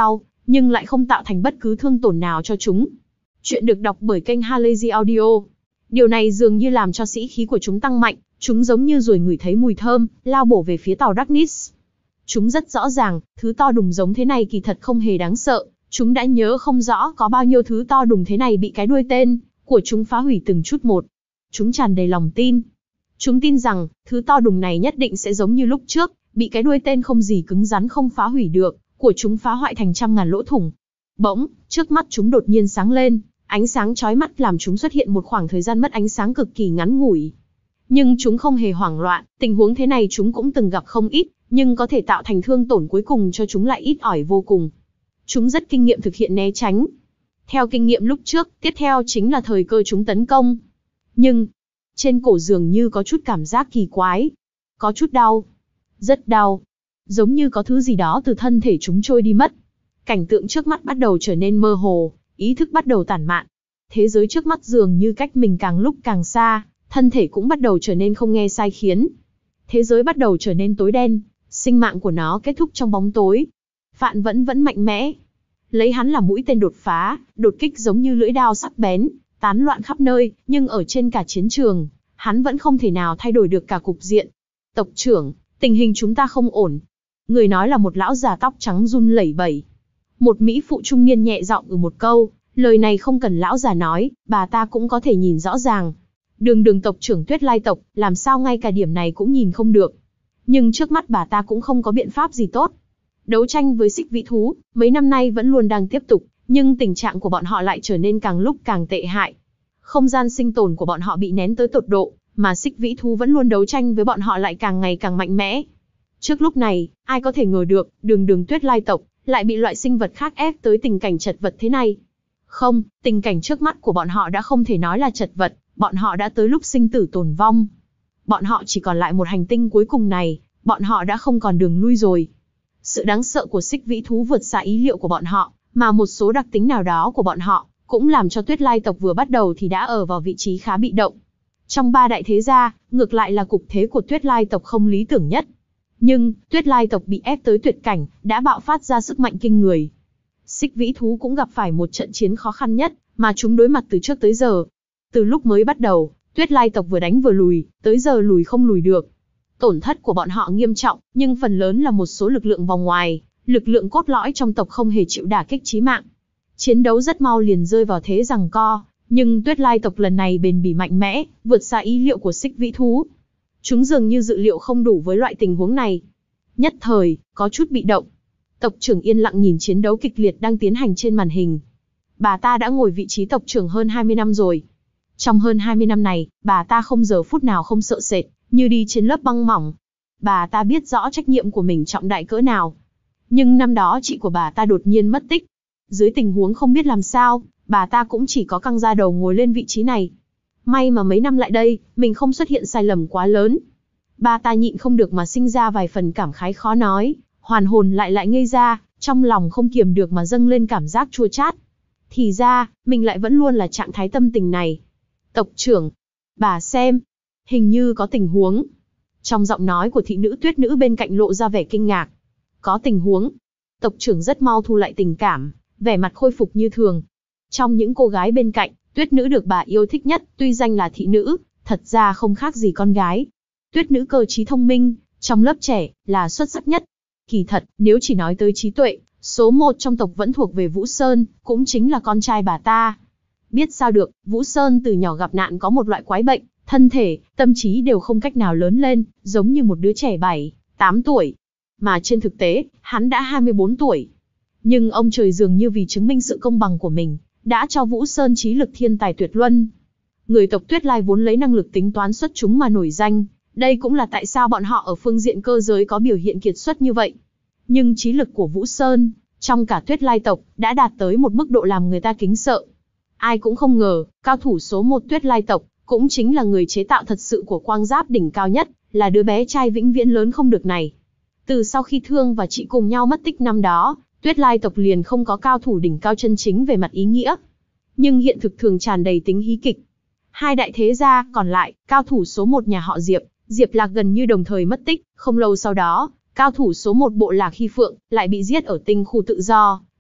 nhưng lại không tạo thành bất cứ thương tổn nào cho chúng. Chuyện được đọc bởi kênh Halazy Audio. Điều này dường như làm cho sĩ khí của chúng tăng mạnh, chúng giống như ruồi ngửi thấy mùi thơm, lao bổ về phía tàu Darkness. Chúng rất rõ ràng, thứ to đùng giống thế này kỳ thật không hề đáng sợ, chúng đã nhớ không rõ có bao nhiêu thứ to đùng thế này bị cái đuôi tên của chúng phá hủy từng chút một. Chúng tràn đầy lòng tin. Chúng tin rằng, thứ to đùng này nhất định sẽ giống như lúc trước, bị cái đuôi tên không gì cứng rắn không phá hủy được, của chúng phá hoại thành trăm ngàn lỗ thủng. Bỗng, trước mắt chúng đột nhiên sáng lên, ánh sáng chói mắt làm chúng xuất hiện một khoảng thời gian mất ánh sáng cực kỳ ngắn ngủi. Nhưng chúng không hề hoảng loạn, tình huống thế này chúng cũng từng gặp không ít, nhưng có thể tạo thành thương tổn cuối cùng cho chúng lại ít ỏi vô cùng. Chúng rất kinh nghiệm thực hiện né tránh. Theo kinh nghiệm lúc trước, tiếp theo chính là thời cơ chúng tấn công. Nhưng, trên cổ dường như có chút cảm giác kỳ quái. Có chút đau. Rất đau. Giống như có thứ gì đó từ thân thể chúng trôi đi mất. Cảnh tượng trước mắt bắt đầu trở nên mơ hồ, ý thức bắt đầu tản mạn. Thế giới trước mắt dường như cách mình càng lúc càng xa, thân thể cũng bắt đầu trở nên không nghe sai khiến. Thế giới bắt đầu trở nên tối đen, sinh mạng của nó kết thúc trong bóng tối. Phạn vẫn vẫn mạnh mẽ. Lấy hắn là mũi tên đột phá, đột kích giống như lưỡi đao sắc bén, tán loạn khắp nơi, nhưng ở trên cả chiến trường, hắn vẫn không thể nào thay đổi được cả cục diện. Tộc trưởng, tình hình chúng ta không ổn. Người nói là một lão già tóc trắng run lẩy bẩy. Một mỹ phụ trung niên nhẹ giọng ừ một câu, lời này không cần lão già nói, bà ta cũng có thể nhìn rõ ràng. Đường đường tộc trưởng Tuyết Lai tộc, làm sao ngay cả điểm này cũng nhìn không được. Nhưng trước mắt bà ta cũng không có biện pháp gì tốt. Đấu tranh với xích vĩ thú, mấy năm nay vẫn luôn đang tiếp tục, nhưng tình trạng của bọn họ lại trở nên càng lúc càng tệ hại. Không gian sinh tồn của bọn họ bị nén tới tột độ, mà xích vĩ thú vẫn luôn đấu tranh với bọn họ lại càng ngày càng mạnh mẽ. Trước lúc này, ai có thể ngờ được, đường đường Tuyết Lai tộc, lại bị loại sinh vật khác ép tới tình cảnh chật vật thế này. Không, tình cảnh trước mắt của bọn họ đã không thể nói là chật vật, bọn họ đã tới lúc sinh tử tồn vong. Bọn họ chỉ còn lại một hành tinh cuối cùng này, bọn họ đã không còn đường lui rồi. Sự đáng sợ của xích vĩ thú vượt xa ý liệu của bọn họ, mà một số đặc tính nào đó của bọn họ, cũng làm cho Tuyết Lai tộc vừa bắt đầu thì đã ở vào vị trí khá bị động. Trong ba đại thế gia, ngược lại là cục thế của Tuyết Lai tộc không lý tưởng nhất. Nhưng, Tuyết Lai tộc bị ép tới tuyệt cảnh, đã bạo phát ra sức mạnh kinh người. Xích vĩ thú cũng gặp phải một trận chiến khó khăn nhất, mà chúng đối mặt từ trước tới giờ. Từ lúc mới bắt đầu, Tuyết Lai tộc vừa đánh vừa lùi, tới giờ lùi không lùi được. Tổn thất của bọn họ nghiêm trọng, nhưng phần lớn là một số lực lượng vòng ngoài, lực lượng cốt lõi trong tộc không hề chịu đả kích chí mạng. Chiến đấu rất mau liền rơi vào thế giằng co, nhưng Tuyết Lai tộc lần này bền bỉ mạnh mẽ, vượt xa ý liệu của xích vĩ thú. Chúng dường như dự liệu không đủ với loại tình huống này. Nhất thời, có chút bị động. Tộc trưởng yên lặng nhìn chiến đấu kịch liệt đang tiến hành trên màn hình. Bà ta đã ngồi vị trí tộc trưởng hơn hai mươi năm rồi. Trong hơn hai mươi năm này, bà ta không giờ phút nào không sợ sệt, như đi trên lớp băng mỏng. Bà ta biết rõ trách nhiệm của mình trọng đại cỡ nào. Nhưng năm đó chị của bà ta đột nhiên mất tích. Dưới tình huống không biết làm sao, bà ta cũng chỉ có căng ra đầu ngồi lên vị trí này. May mà mấy năm lại đây, mình không xuất hiện sai lầm quá lớn. Bà ta nhịn không được mà sinh ra vài phần cảm khái khó nói, hoàn hồn lại lại ngây ra, trong lòng không kiềm được mà dâng lên cảm giác chua chát. Thì ra, mình lại vẫn luôn là trạng thái tâm tình này. Tộc trưởng, bà xem, hình như có tình huống. Trong giọng nói của thị nữ Tuyết nữ bên cạnh lộ ra vẻ kinh ngạc. Có tình huống. Tộc trưởng rất mau thu lại tình cảm, vẻ mặt khôi phục như thường. Trong những cô gái bên cạnh, Tuyết nữ được bà yêu thích nhất, tuy danh là thị nữ, thật ra không khác gì con gái. Tuyết nữ cơ trí thông minh, trong lớp trẻ, là xuất sắc nhất. Kỳ thật, nếu chỉ nói tới trí tuệ, số một trong tộc vẫn thuộc về Vũ Sơn, cũng chính là con trai bà ta. Biết sao được, Vũ Sơn từ nhỏ gặp nạn có một loại quái bệnh, thân thể, tâm trí đều không cách nào lớn lên, giống như một đứa trẻ bảy, tám tuổi. Mà trên thực tế, hắn đã hai mươi bốn tuổi. Nhưng ông trời dường như vì chứng minh sự công bằng của mình, đã cho Vũ Sơn trí lực thiên tài tuyệt luân. Người tộc Tuyết Lai vốn lấy năng lực tính toán xuất chúng mà nổi danh, đây cũng là tại sao bọn họ ở phương diện cơ giới có biểu hiện kiệt xuất như vậy. Nhưng trí lực của Vũ Sơn, trong cả Tuyết Lai tộc, đã đạt tới một mức độ làm người ta kính sợ. Ai cũng không ngờ, cao thủ số một Tuyết Lai tộc, cũng chính là người chế tạo thật sự của quang giáp đỉnh cao nhất, là đứa bé trai vĩnh viễn lớn không được này. Từ sau khi Thương và chị cùng nhau mất tích năm đó, Tuyết Lai tộc liền không có cao thủ đỉnh cao chân chính về mặt ý nghĩa. Nhưng hiện thực thường tràn đầy tính hí kịch. Hai đại thế gia còn lại, cao thủ số một nhà họ Diệp, Diệp Lạc gần như đồng thời mất tích, không lâu sau đó, cao thủ số một bộ Lạc Hy Phượng lại bị giết ở tinh khu tự do,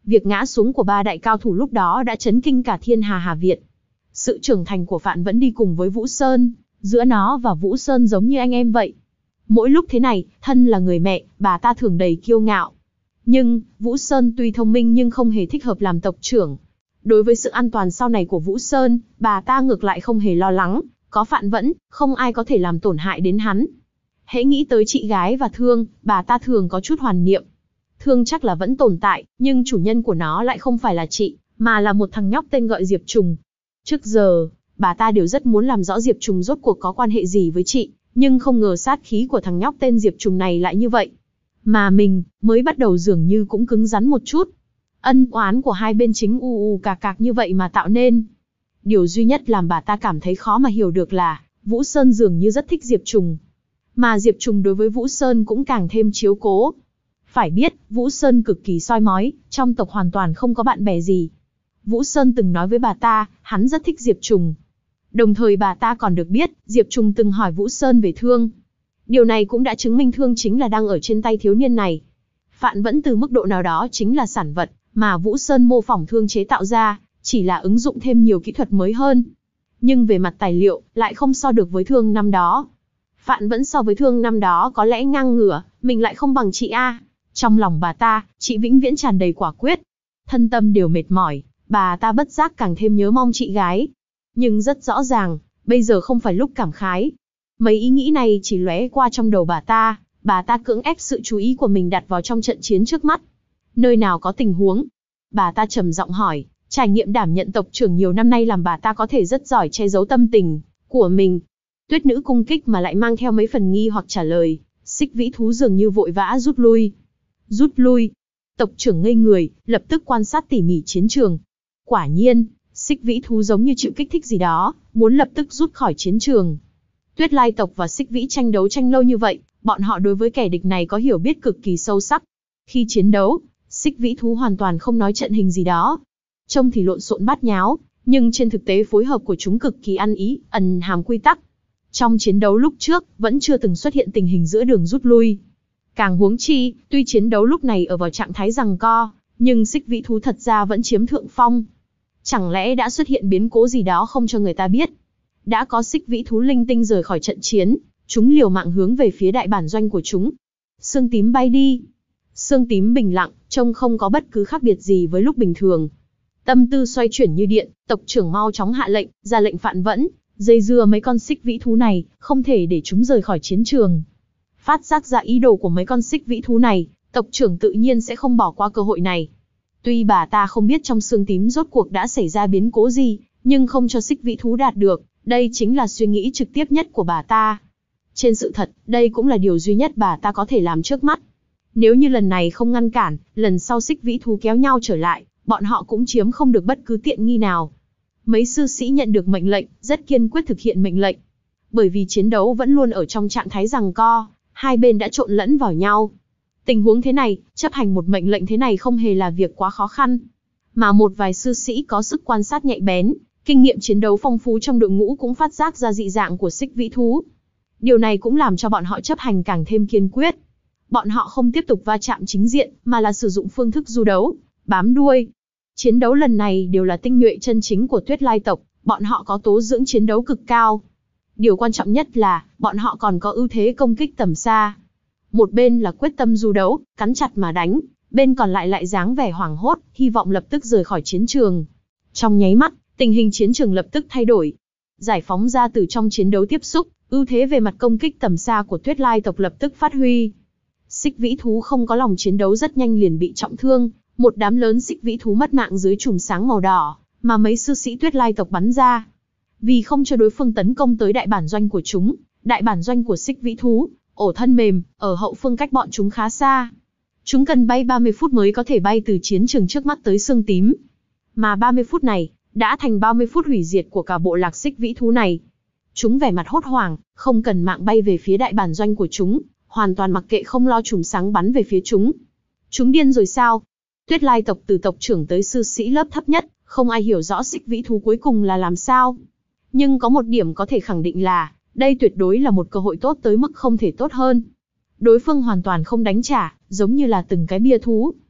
Việc ngã xuống của ba đại cao thủ lúc đó đã chấn kinh cả thiên hà Hà Việt. Sự trưởng thành của Phạn vẫn đi cùng với Vũ Sơn, giữa nó và Vũ Sơn giống như anh em vậy. Mỗi lúc thế này, thân là người mẹ, bà ta thường đầy kiêu ngạo. Nhưng, Vũ Sơn tuy thông minh nhưng không hề thích hợp làm tộc trưởng. Đối với sự an toàn sau này của Vũ Sơn, bà ta ngược lại không hề lo lắng, có Phạn Vẫn, không ai có thể làm tổn hại đến hắn. Hễ nghĩ tới chị gái và Thương, bà ta thường có chút hoàn niệm. Thương chắc là vẫn tồn tại, nhưng chủ nhân của nó lại không phải là chị, mà là một thằng nhóc tên gọi Diệp Trùng. Trước giờ, bà ta đều rất muốn làm rõ Diệp Trùng rốt cuộc có quan hệ gì với chị, nhưng không ngờ sát khí của thằng nhóc tên Diệp Trùng này lại như vậy. Mà mình, mới bắt đầu dường như cũng cứng rắn một chút. Ân oán của hai bên chính u u cạc cạc như vậy mà tạo nên. Điều duy nhất làm bà ta cảm thấy khó mà hiểu được là, Vũ Sơn dường như rất thích Diệp Trùng. Mà Diệp Trùng đối với Vũ Sơn cũng càng thêm chiếu cố. Phải biết, Vũ Sơn cực kỳ soi mói, trong tộc hoàn toàn không có bạn bè gì. Vũ Sơn từng nói với bà ta, hắn rất thích Diệp Trùng. Đồng thời bà ta còn được biết, Diệp Trùng từng hỏi Vũ Sơn về Thương. Điều này cũng đã chứng minh Thương chính là đang ở trên tay thiếu niên này. Phạn Vẫn từ mức độ nào đó chính là sản vật, mà Vũ Sơn mô phỏng Thương chế tạo ra, chỉ là ứng dụng thêm nhiều kỹ thuật mới hơn. Nhưng về mặt tài liệu, lại không so được với Thương năm đó. Phạn Vẫn so với Thương năm đó có lẽ ngang ngửa, mình lại không bằng chị a. Trong lòng bà ta, chị vĩnh viễn tràn đầy quả quyết. Thân tâm đều mệt mỏi, bà ta bất giác càng thêm nhớ mong chị gái. Nhưng rất rõ ràng, bây giờ không phải lúc cảm khái. Mấy ý nghĩ này chỉ lóe qua trong đầu bà ta, bà ta cưỡng ép sự chú ý của mình đặt vào trong trận chiến trước mắt. Nơi nào có tình huống? Bà ta trầm giọng hỏi, trải nghiệm đảm nhận tộc trưởng nhiều năm nay làm bà ta có thể rất giỏi che giấu tâm tình của mình. Tuyết nữ cung kích mà lại mang theo mấy phần nghi hoặc trả lời, Xích Vĩ Thú dường như vội vã rút lui. Rút lui. Tộc trưởng ngây người, lập tức quan sát tỉ mỉ chiến trường. Quả nhiên, Xích Vĩ Thú giống như chịu kích thích gì đó, muốn lập tức rút khỏi chiến trường. Tuyết Lai tộc và Xích Vĩ tranh đấu tranh lâu như vậy, bọn họ đối với kẻ địch này có hiểu biết cực kỳ sâu sắc. Khi chiến đấu, Xích Vĩ Thú hoàn toàn không nói trận hình gì đó. Trông thì lộn xộn bát nháo, nhưng trên thực tế phối hợp của chúng cực kỳ ăn ý, ẩn hàm quy tắc. Trong chiến đấu lúc trước, vẫn chưa từng xuất hiện tình hình giữa đường rút lui. Càng huống chi, tuy chiến đấu lúc này ở vào trạng thái giằng co, nhưng Xích Vĩ Thú thật ra vẫn chiếm thượng phong. Chẳng lẽ đã xuất hiện biến cố gì đó không cho người ta biết? Đã có Xích Vĩ Thú linh tinh rời khỏi trận chiến, chúng liều mạng hướng về phía đại bản doanh của chúng. Xương tím bay đi. Xương tím bình lặng, trông không có bất cứ khác biệt gì với lúc bình thường. Tâm tư xoay chuyển như điện, tộc trưởng mau chóng hạ lệnh, ra lệnh Phạn Vẫn, dây dưa mấy con Xích Vĩ Thú này, không thể để chúng rời khỏi chiến trường. Phát giác ra ý đồ của mấy con Xích Vĩ Thú này, tộc trưởng tự nhiên sẽ không bỏ qua cơ hội này. Tuy bà ta không biết trong xương tím rốt cuộc đã xảy ra biến cố gì, nhưng không cho Xích Vĩ Thú đạt được, đây chính là suy nghĩ trực tiếp nhất của bà ta. Trên sự thật, đây cũng là điều duy nhất bà ta có thể làm trước mắt. Nếu như lần này không ngăn cản, lần sau Xích Vĩ Thú kéo nhau trở lại, bọn họ cũng chiếm không được bất cứ tiện nghi nào. Mấy sư sĩ nhận được mệnh lệnh, rất kiên quyết thực hiện mệnh lệnh. Bởi vì chiến đấu vẫn luôn ở trong trạng thái giằng co, hai bên đã trộn lẫn vào nhau. Tình huống thế này, chấp hành một mệnh lệnh thế này không hề là việc quá khó khăn. Mà một vài sư sĩ có sức quan sát nhạy bén, kinh nghiệm chiến đấu phong phú trong đội ngũ cũng phát giác ra dị dạng của Xích Vĩ Thú. Điều này cũng làm cho bọn họ chấp hành càng thêm kiên quyết. Bọn họ không tiếp tục va chạm chính diện, mà là sử dụng phương thức du đấu, bám đuôi. Chiến đấu lần này đều là tinh nhuệ chân chính của Tuyết Lai tộc, bọn họ có tố dưỡng chiến đấu cực cao. Điều quan trọng nhất là, bọn họ còn có ưu thế công kích tầm xa. Một bên là quyết tâm du đấu, cắn chặt mà đánh, bên còn lại lại dáng vẻ hoảng hốt, hy vọng lập tức rời khỏi chiến trường. Trong nháy mắt, tình hình chiến trường lập tức thay đổi. Giải phóng ra từ trong chiến đấu tiếp xúc, ưu thế về mặt công kích tầm xa của Tuyết Lai tộc lập tức phát huy. Xích Vĩ Thú không có lòng chiến đấu rất nhanh liền bị trọng thương, một đám lớn Xích Vĩ Thú mất mạng dưới chùm sáng màu đỏ, mà mấy sư sĩ Tuyết Lai tộc bắn ra. Vì không cho đối phương tấn công tới đại bản doanh của chúng, đại bản doanh của Xích Vĩ Thú, ổ thân mềm, ở hậu phương cách bọn chúng khá xa. Chúng cần bay ba mươi phút mới có thể bay từ chiến trường trước mắt tới xương tím. Mà ba mươi phút này, đã thành ba mươi phút hủy diệt của cả bộ lạc Xích Vĩ Thú này. Chúng vẻ mặt hốt hoảng, không cần mạng bay về phía đại bản doanh của chúng, hoàn toàn mặc kệ không lo chùm sáng bắn về phía chúng. Chúng điên rồi sao? Tuyết Lai tộc từ tộc trưởng tới sư sĩ lớp thấp nhất, không ai hiểu rõ Xích Vĩ Thú cuối cùng là làm sao. Nhưng có một điểm có thể khẳng định là, đây tuyệt đối là một cơ hội tốt tới mức không thể tốt hơn. Đối phương hoàn toàn không đánh trả, giống như là từng cái bia thú.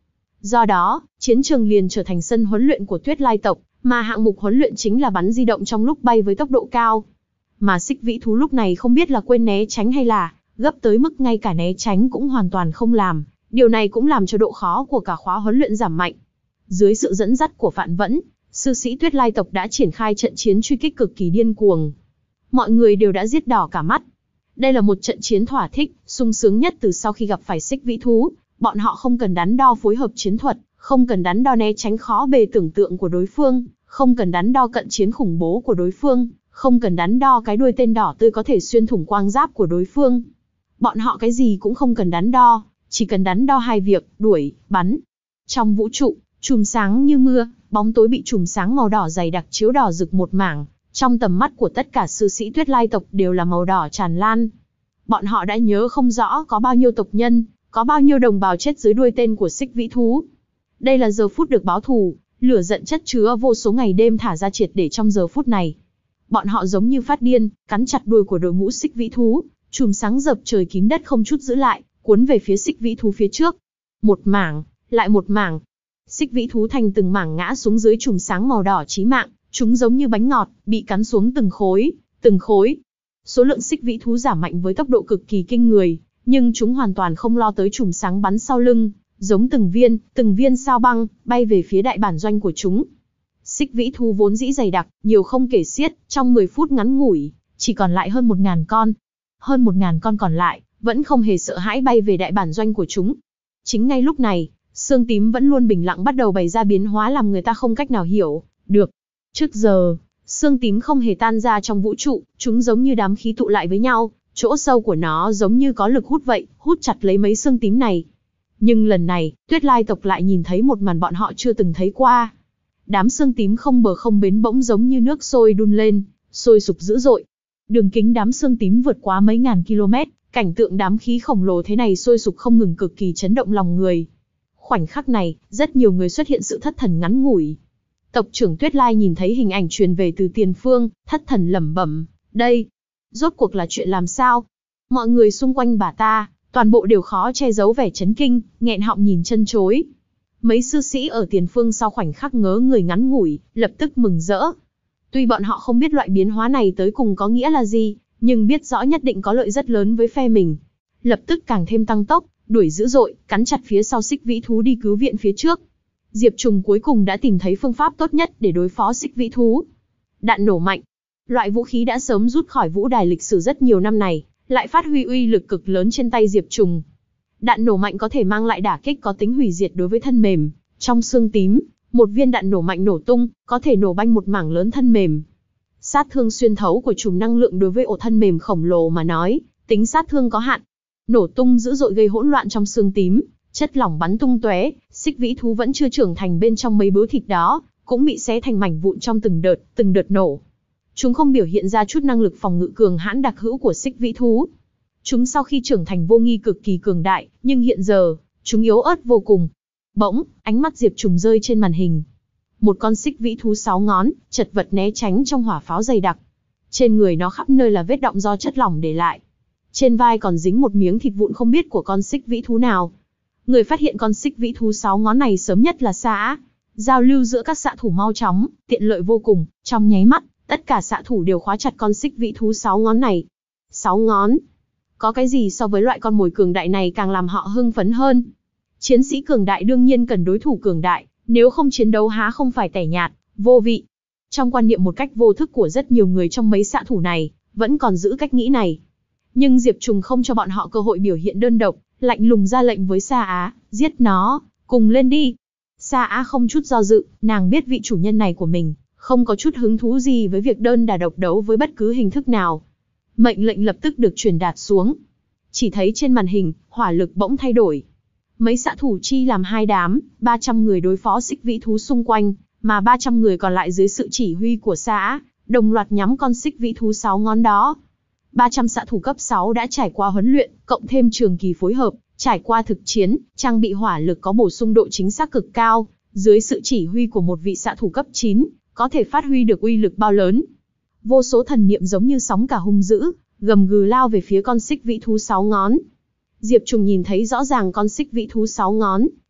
Do đó, chiến trường liền trở thành sân huấn luyện của Tuyết Lai tộc, mà hạng mục huấn luyện chính là bắn di động trong lúc bay với tốc độ cao. Mà xích vĩ thú lúc này không biết là quên né tránh hay là gấp tới mức ngay cả né tránh cũng hoàn toàn không làm, điều này cũng làm cho độ khó của cả khóa huấn luyện giảm mạnh. Dưới sự dẫn dắt của Phạn Vẫn, sư sĩ Tuyết Lai tộc đã triển khai trận chiến truy kích cực kỳ điên cuồng. Mọi người đều đã giết đỏ cả mắt. Đây là một trận chiến thỏa thích, sung sướng nhất từ sau khi gặp phải xích vĩ thú. Bọn họ không cần đắn đo phối hợp chiến thuật, không cần đắn đo né tránh khó bề tưởng tượng của đối phương, không cần đắn đo cận chiến khủng bố của đối phương, không cần đắn đo cái đuôi tên đỏ tươi có thể xuyên thủng quang giáp của đối phương. Bọn họ cái gì cũng không cần đắn đo, chỉ cần đắn đo hai việc, đuổi, bắn. Trong vũ trụ, chùm sáng như mưa, bóng tối bị chùm sáng màu đỏ dày đặc chiếu đỏ rực một mảng, trong tầm mắt của tất cả sư sĩ Tuyết Lai tộc đều là màu đỏ tràn lan. Bọn họ đã nhớ không rõ có bao nhiêu tộc nhân, có bao nhiêu đồng bào chết dưới đuôi tên của xích vĩ thú. Đây là giờ phút được báo thù, lửa giận chất chứa vô số ngày đêm thả ra triệt để trong giờ phút này. Bọn họ giống như phát điên, cắn chặt đuôi của đội ngũ xích vĩ thú, chùm sáng dập trời kín đất không chút giữ lại, cuốn về phía xích vĩ thú phía trước. Một mảng, lại một mảng. Xích vĩ thú thành từng mảng ngã xuống dưới chùm sáng màu đỏ chí mạng, chúng giống như bánh ngọt, bị cắn xuống từng khối, từng khối. Số lượng xích vĩ thú giảm mạnh với tốc độ cực kỳ kinh người, nhưng chúng hoàn toàn không lo tới chùm sáng bắn sau lưng, giống từng viên, từng viên sao băng, bay về phía đại bản doanh của chúng. Xích vĩ thú vốn dĩ dày đặc, nhiều không kể xiết, trong mười phút ngắn ngủi, chỉ còn lại hơn một ngàn con. Hơn một ngàn con còn lại, vẫn không hề sợ hãi bay về đại bản doanh của chúng. Chính ngay lúc này, Xương Tím vẫn luôn bình lặng bắt đầu bày ra biến hóa làm người ta không cách nào hiểu được. Trước giờ, Xương Tím không hề tan ra trong vũ trụ, chúng giống như đám khí tụ lại với nhau, chỗ sâu của nó giống như có lực hút vậy, hút chặt lấy mấy xương tím này. Nhưng lần này, Tuyết Lai tộc lại nhìn thấy một màn bọn họ chưa từng thấy qua. Đám xương tím không bờ không bến bỗng giống như nước sôi đun lên, sôi sục dữ dội. Đường kính đám xương tím vượt quá mấy ngàn km, cảnh tượng đám khí khổng lồ thế này sôi sục không ngừng cực kỳ chấn động lòng người. Khoảnh khắc này, rất nhiều người xuất hiện sự thất thần ngắn ngủi. Tộc trưởng Tuyết Lai nhìn thấy hình ảnh truyền về từ tiền phương, thất thần lẩm bẩm, đây, rốt cuộc là chuyện làm sao? Mọi người xung quanh bà ta, toàn bộ đều khó che giấu vẻ chấn kinh, nghẹn họng nhìn chân chối. Mấy sư sĩ ở tiền phương sau khoảnh khắc ngớ người ngắn ngủi, lập tức mừng rỡ. Tuy bọn họ không biết loại biến hóa này tới cùng có nghĩa là gì, nhưng biết rõ nhất định có lợi rất lớn với phe mình. Lập tức càng thêm tăng tốc, đuổi dữ dội, cắn chặt phía sau xích vĩ thú đi cứu viện phía trước. Diệp Trùng cuối cùng đã tìm thấy phương pháp tốt nhất để đối phó xích vĩ thú. Đạn nổ mạnh. Loại vũ khí đã sớm rút khỏi vũ đài lịch sử rất nhiều năm này, lại phát huy uy lực cực lớn trên tay Diệp Trùng. Đạn nổ mạnh có thể mang lại đả kích có tính hủy diệt đối với thân mềm. Trong xương tím, một viên đạn nổ mạnh nổ tung, có thể nổ banh một mảng lớn thân mềm. Sát thương xuyên thấu của chùm năng lượng đối với ổ thân mềm khổng lồ mà nói, tính sát thương có hạn. Nổ tung dữ dội gây hỗn loạn trong xương tím, chất lỏng bắn tung tóe, xích vĩ thú vẫn chưa trưởng thành bên trong mấy bướu thịt đó, cũng bị xé thành mảnh vụn trong từng đợt, từng đợt nổ. Chúng không biểu hiện ra chút năng lực phòng ngự cường hãn đặc hữu của xích vĩ thú. Chúng sau khi trưởng thành vô nghi cực kỳ cường đại, nhưng hiện giờ, chúng yếu ớt vô cùng. Bỗng, ánh mắt Diệp Trùng rơi trên màn hình. Một con xích vĩ thú sáu ngón, chật vật né tránh trong hỏa pháo dày đặc. Trên người nó khắp nơi là vết động do chất lỏng để lại. Trên vai còn dính một miếng thịt vụn không biết của con xích vĩ thú nào. Người phát hiện con xích vĩ thú sáu ngón này sớm nhất là Sa Á. Giao lưu giữa các xạ thủ mau chóng, tiện lợi vô cùng, trong nháy mắt, tất cả xạ thủ đều khóa chặt con xích vĩ thú sáu ngón này. Sáu ngón. Có cái gì so với loại con mồi cường đại này càng làm họ hưng phấn hơn? Chiến sĩ cường đại đương nhiên cần đối thủ cường đại, nếu không chiến đấu há không phải tẻ nhạt, vô vị. Trong quan niệm một cách vô thức của rất nhiều người trong mấy xạ thủ này, vẫn còn giữ cách nghĩ này. Nhưng Diệp Trùng không cho bọn họ cơ hội biểu hiện đơn độc, lạnh lùng ra lệnh với Sa Á, giết nó, cùng lên đi. Sa Á không chút do dự, nàng biết vị chủ nhân này của mình, không có chút hứng thú gì với việc đơn đả độc đấu với bất cứ hình thức nào. Mệnh lệnh lập tức được truyền đạt xuống. Chỉ thấy trên màn hình, hỏa lực bỗng thay đổi. Mấy xạ thủ chi làm hai đám, ba trăm người đối phó xích vĩ thú xung quanh, mà ba trăm người còn lại dưới sự chỉ huy của Sa Á, đồng loạt nhắm con xích vĩ thú sáu ngón đó. ba trăm xạ thủ cấp sáu đã trải qua huấn luyện, cộng thêm trường kỳ phối hợp, trải qua thực chiến, trang bị hỏa lực có bổ sung độ chính xác cực cao, dưới sự chỉ huy của một vị xạ thủ cấp chín, có thể phát huy được uy lực bao lớn. Vô số thần niệm giống như sóng cả hung dữ, gầm gừ lao về phía con xích vĩ thú sáu ngón. Diệp Trùng nhìn thấy rõ ràng con xích vĩ thú sáu ngón,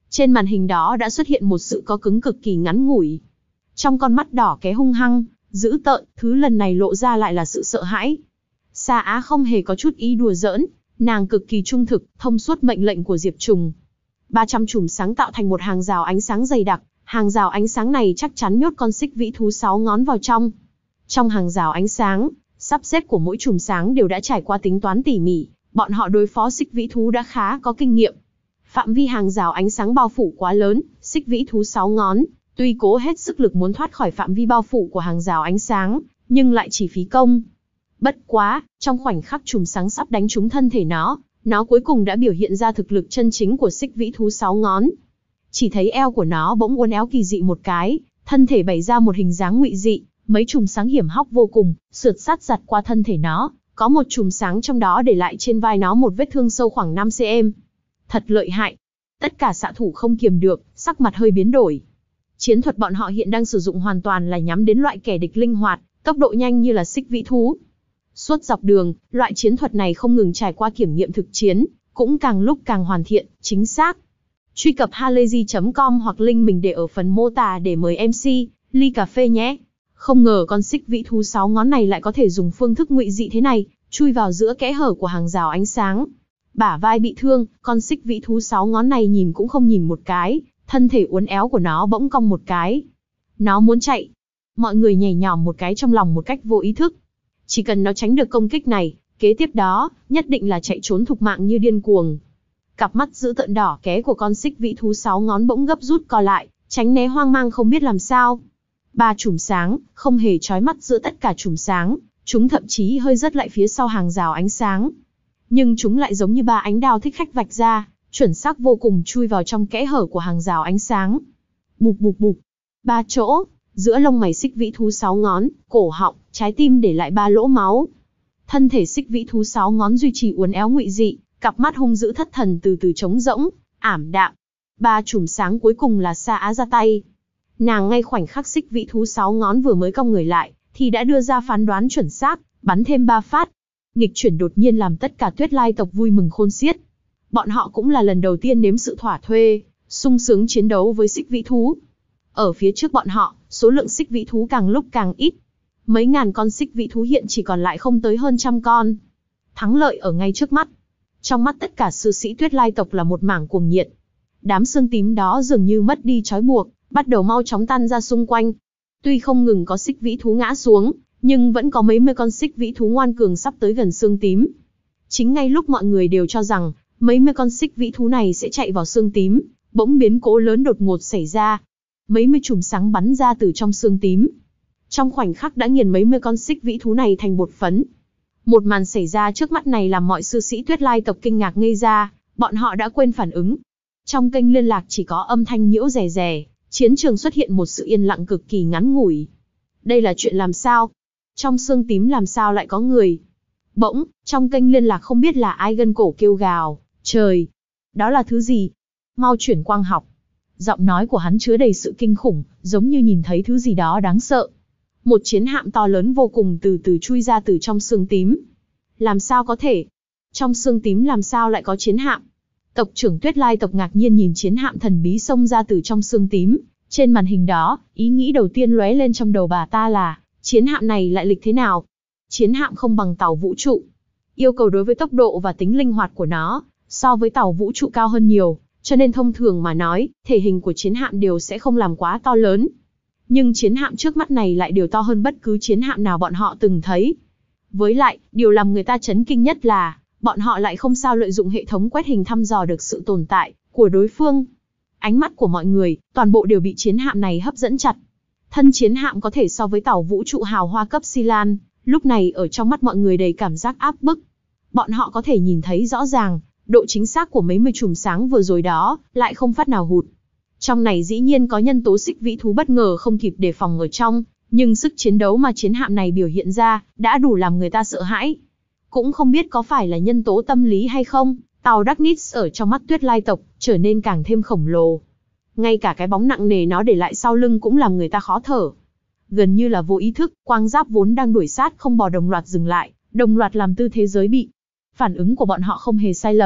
Trên màn hình đó đã xuất hiện một sự co cứng cực kỳ ngắn ngủi. Trong con mắt đỏ ké hung hăng, dữ tợn, thứ lần này lộ ra lại là sự sợ hãi. Sa Á không hề có chút ý đùa giỡn, nàng cực kỳ trung thực, thông suốt mệnh lệnh của Diệp Trùng. ba trăm chùm sáng tạo thành một hàng rào ánh sáng dày đặc, hàng rào ánh sáng này chắc chắn nhốt con xích vĩ thú sáu ngón vào trong. Trong hàng rào ánh sáng, sắp xếp của mỗi chùm sáng đều đã trải qua tính toán tỉ mỉ, bọn họ đối phó xích vĩ thú đã khá có kinh nghiệm. Phạm vi hàng rào ánh sáng bao phủ quá lớn, xích vĩ thú sáu ngón, tuy cố hết sức lực muốn thoát khỏi phạm vi bao phủ của hàng rào ánh sáng, nhưng lại chỉ phí công. Bất quá, trong khoảnh khắc chùm sáng sắp đánh trúng thân thể nó, nó cuối cùng đã biểu hiện ra thực lực chân chính của xích vĩ thú sáu ngón. Chỉ thấy eo của nó bỗng uốn éo kỳ dị một cái, thân thể bày ra một hình dáng ngụy dị, mấy chùm sáng hiểm hóc vô cùng, sượt sát giặt qua thân thể nó, có một chùm sáng trong đó để lại trên vai nó một vết thương sâu khoảng năm xăng-ti-mét. Thật lợi hại. Tất cả xạ thủ không kiềm được, sắc mặt hơi biến đổi. Chiến thuật bọn họ hiện đang sử dụng hoàn toàn là nhắm đến loại kẻ địch linh hoạt, tốc độ nhanh như là xích vĩ thú. Suốt dọc đường, loại chiến thuật này không ngừng trải qua kiểm nghiệm thực chiến, cũng càng lúc càng hoàn thiện, chính xác. Truy cập halayzi chấm com hoặc link mình để ở phần mô tả để mời em xê, ly cà phê nhé. Không ngờ con xích vĩ thú sáu ngón này lại có thể dùng phương thức ngụy dị thế này, chui vào giữa kẽ hở của hàng rào ánh sáng. Bả vai bị thương, con xích vĩ thú sáu ngón này nhìn cũng không nhìn một cái, thân thể uốn éo của nó bỗng cong một cái. Nó muốn chạy. Mọi người nhảy nhòm một cái trong lòng một cách vô ý thức. Chỉ cần nó tránh được công kích này, kế tiếp đó, nhất định là chạy trốn thục mạng như điên cuồng. Cặp mắt dữ tợn đỏ ké của con xích vĩ thú sáu ngón bỗng gấp rút co lại, tránh né hoang mang không biết làm sao. Ba chùm sáng, không hề chói mắt giữa tất cả chùm sáng, chúng thậm chí hơi rớt lại phía sau hàng rào ánh sáng. Nhưng chúng lại giống như ba ánh đao thích khách vạch ra, chuẩn xác vô cùng chui vào trong kẽ hở của hàng rào ánh sáng. Bụp bụp bụp. Ba chỗ, giữa lông mày xích vĩ thú sáu ngón, cổ họng, trái tim để lại ba lỗ máu. Thân thể xích vĩ thú sáu ngón duy trì uốn éo ngụy dị, cặp mắt hung dữ thất thần từ từ trống rỗng, ảm đạm. Ba chùm sáng cuối cùng là Sa Á ra tay. Nàng ngay khoảnh khắc xích vĩ thú sáu ngón vừa mới cong người lại, thì đã đưa ra phán đoán chuẩn xác, bắn thêm ba phát. Nghịch chuyển đột nhiên làm tất cả Tuyết Lai tộc vui mừng khôn xiết. Bọn họ cũng là lần đầu tiên nếm sự thỏa thuê, sung sướng chiến đấu với xích vĩ thú. Ở phía trước bọn họ, số lượng xích vĩ thú càng lúc càng ít. Mấy ngàn con xích vĩ thú hiện chỉ còn lại không tới hơn trăm con. Thắng lợi ở ngay trước mắt. Trong mắt tất cả sư sĩ Tuyết Lai tộc là một mảng cuồng nhiệt. Đám xương tím đó dường như mất đi trói buộc, bắt đầu mau chóng tan ra xung quanh. Tuy không ngừng có xích vĩ thú ngã xuống, nhưng vẫn có mấy mươi con xích vĩ thú ngoan cường sắp tới gần xương tím. Chính ngay lúc mọi người đều cho rằng mấy mươi con xích vĩ thú này sẽ chạy vào xương tím, bỗng biến cố lớn đột ngột xảy ra. Mấy mươi chùm sáng bắn ra từ trong xương tím. Trong khoảnh khắc đã nghiền mấy mươi con xích vĩ thú này thành bột phấn. Một màn xảy ra trước mắt này làm mọi sư sĩ Tuyết Lai tộc kinh ngạc ngây ra, bọn họ đã quên phản ứng. Trong kênh liên lạc chỉ có âm thanh nhiễu rè rè, chiến trường xuất hiện một sự yên lặng cực kỳ ngắn ngủi. Đây là chuyện làm sao? Trong xương tím làm sao lại có người? Bỗng, trong kênh liên lạc không biết là ai gân cổ kêu gào, trời! Đó là thứ gì? Mau chuyển quang học. Giọng nói của hắn chứa đầy sự kinh khủng, giống như nhìn thấy thứ gì đó đáng sợ. Một chiến hạm to lớn vô cùng từ từ chui ra từ trong xương tím. Làm sao có thể? Trong xương tím làm sao lại có chiến hạm? Tộc trưởng Tuyết Lai tộc ngạc nhiên nhìn chiến hạm thần bí xông ra từ trong xương tím. Trên màn hình đó, ý nghĩ đầu tiên lóe lên trong đầu bà ta là, chiến hạm này lại lịch thế nào? Chiến hạm không bằng tàu vũ trụ. Yêu cầu đối với tốc độ và tính linh hoạt của nó, so với tàu vũ trụ cao hơn nhiều, cho nên thông thường mà nói, thể hình của chiến hạm đều sẽ không làm quá to lớn. Nhưng chiến hạm trước mắt này lại đều to hơn bất cứ chiến hạm nào bọn họ từng thấy. Với lại, điều làm người ta chấn kinh nhất là, bọn họ lại không sao lợi dụng hệ thống quét hình thăm dò được sự tồn tại của đối phương. Ánh mắt của mọi người, toàn bộ đều bị chiến hạm này hấp dẫn chặt. Thân chiến hạm có thể so với tàu vũ trụ hào hoa cấp Silan, lúc này ở trong mắt mọi người đầy cảm giác áp bức. Bọn họ có thể nhìn thấy rõ ràng, độ chính xác của mấy mươi chùm sáng vừa rồi đó, lại không phát nào hụt. Trong này dĩ nhiên có nhân tố xích vĩ thú bất ngờ không kịp đề phòng ở trong, nhưng sức chiến đấu mà chiến hạm này biểu hiện ra, đã đủ làm người ta sợ hãi. Cũng không biết có phải là nhân tố tâm lý hay không, tàu Darkness ở trong mắt Tuyết Lai tộc, trở nên càng thêm khổng lồ. Ngay cả cái bóng nặng nề nó để lại sau lưng cũng làm người ta khó thở. Gần như là vô ý thức, quang giáp vốn đang đuổi sát không bò đồng loạt dừng lại, đồng loạt làm tư thế giới bị. Phản ứng của bọn họ không hề sai lầm,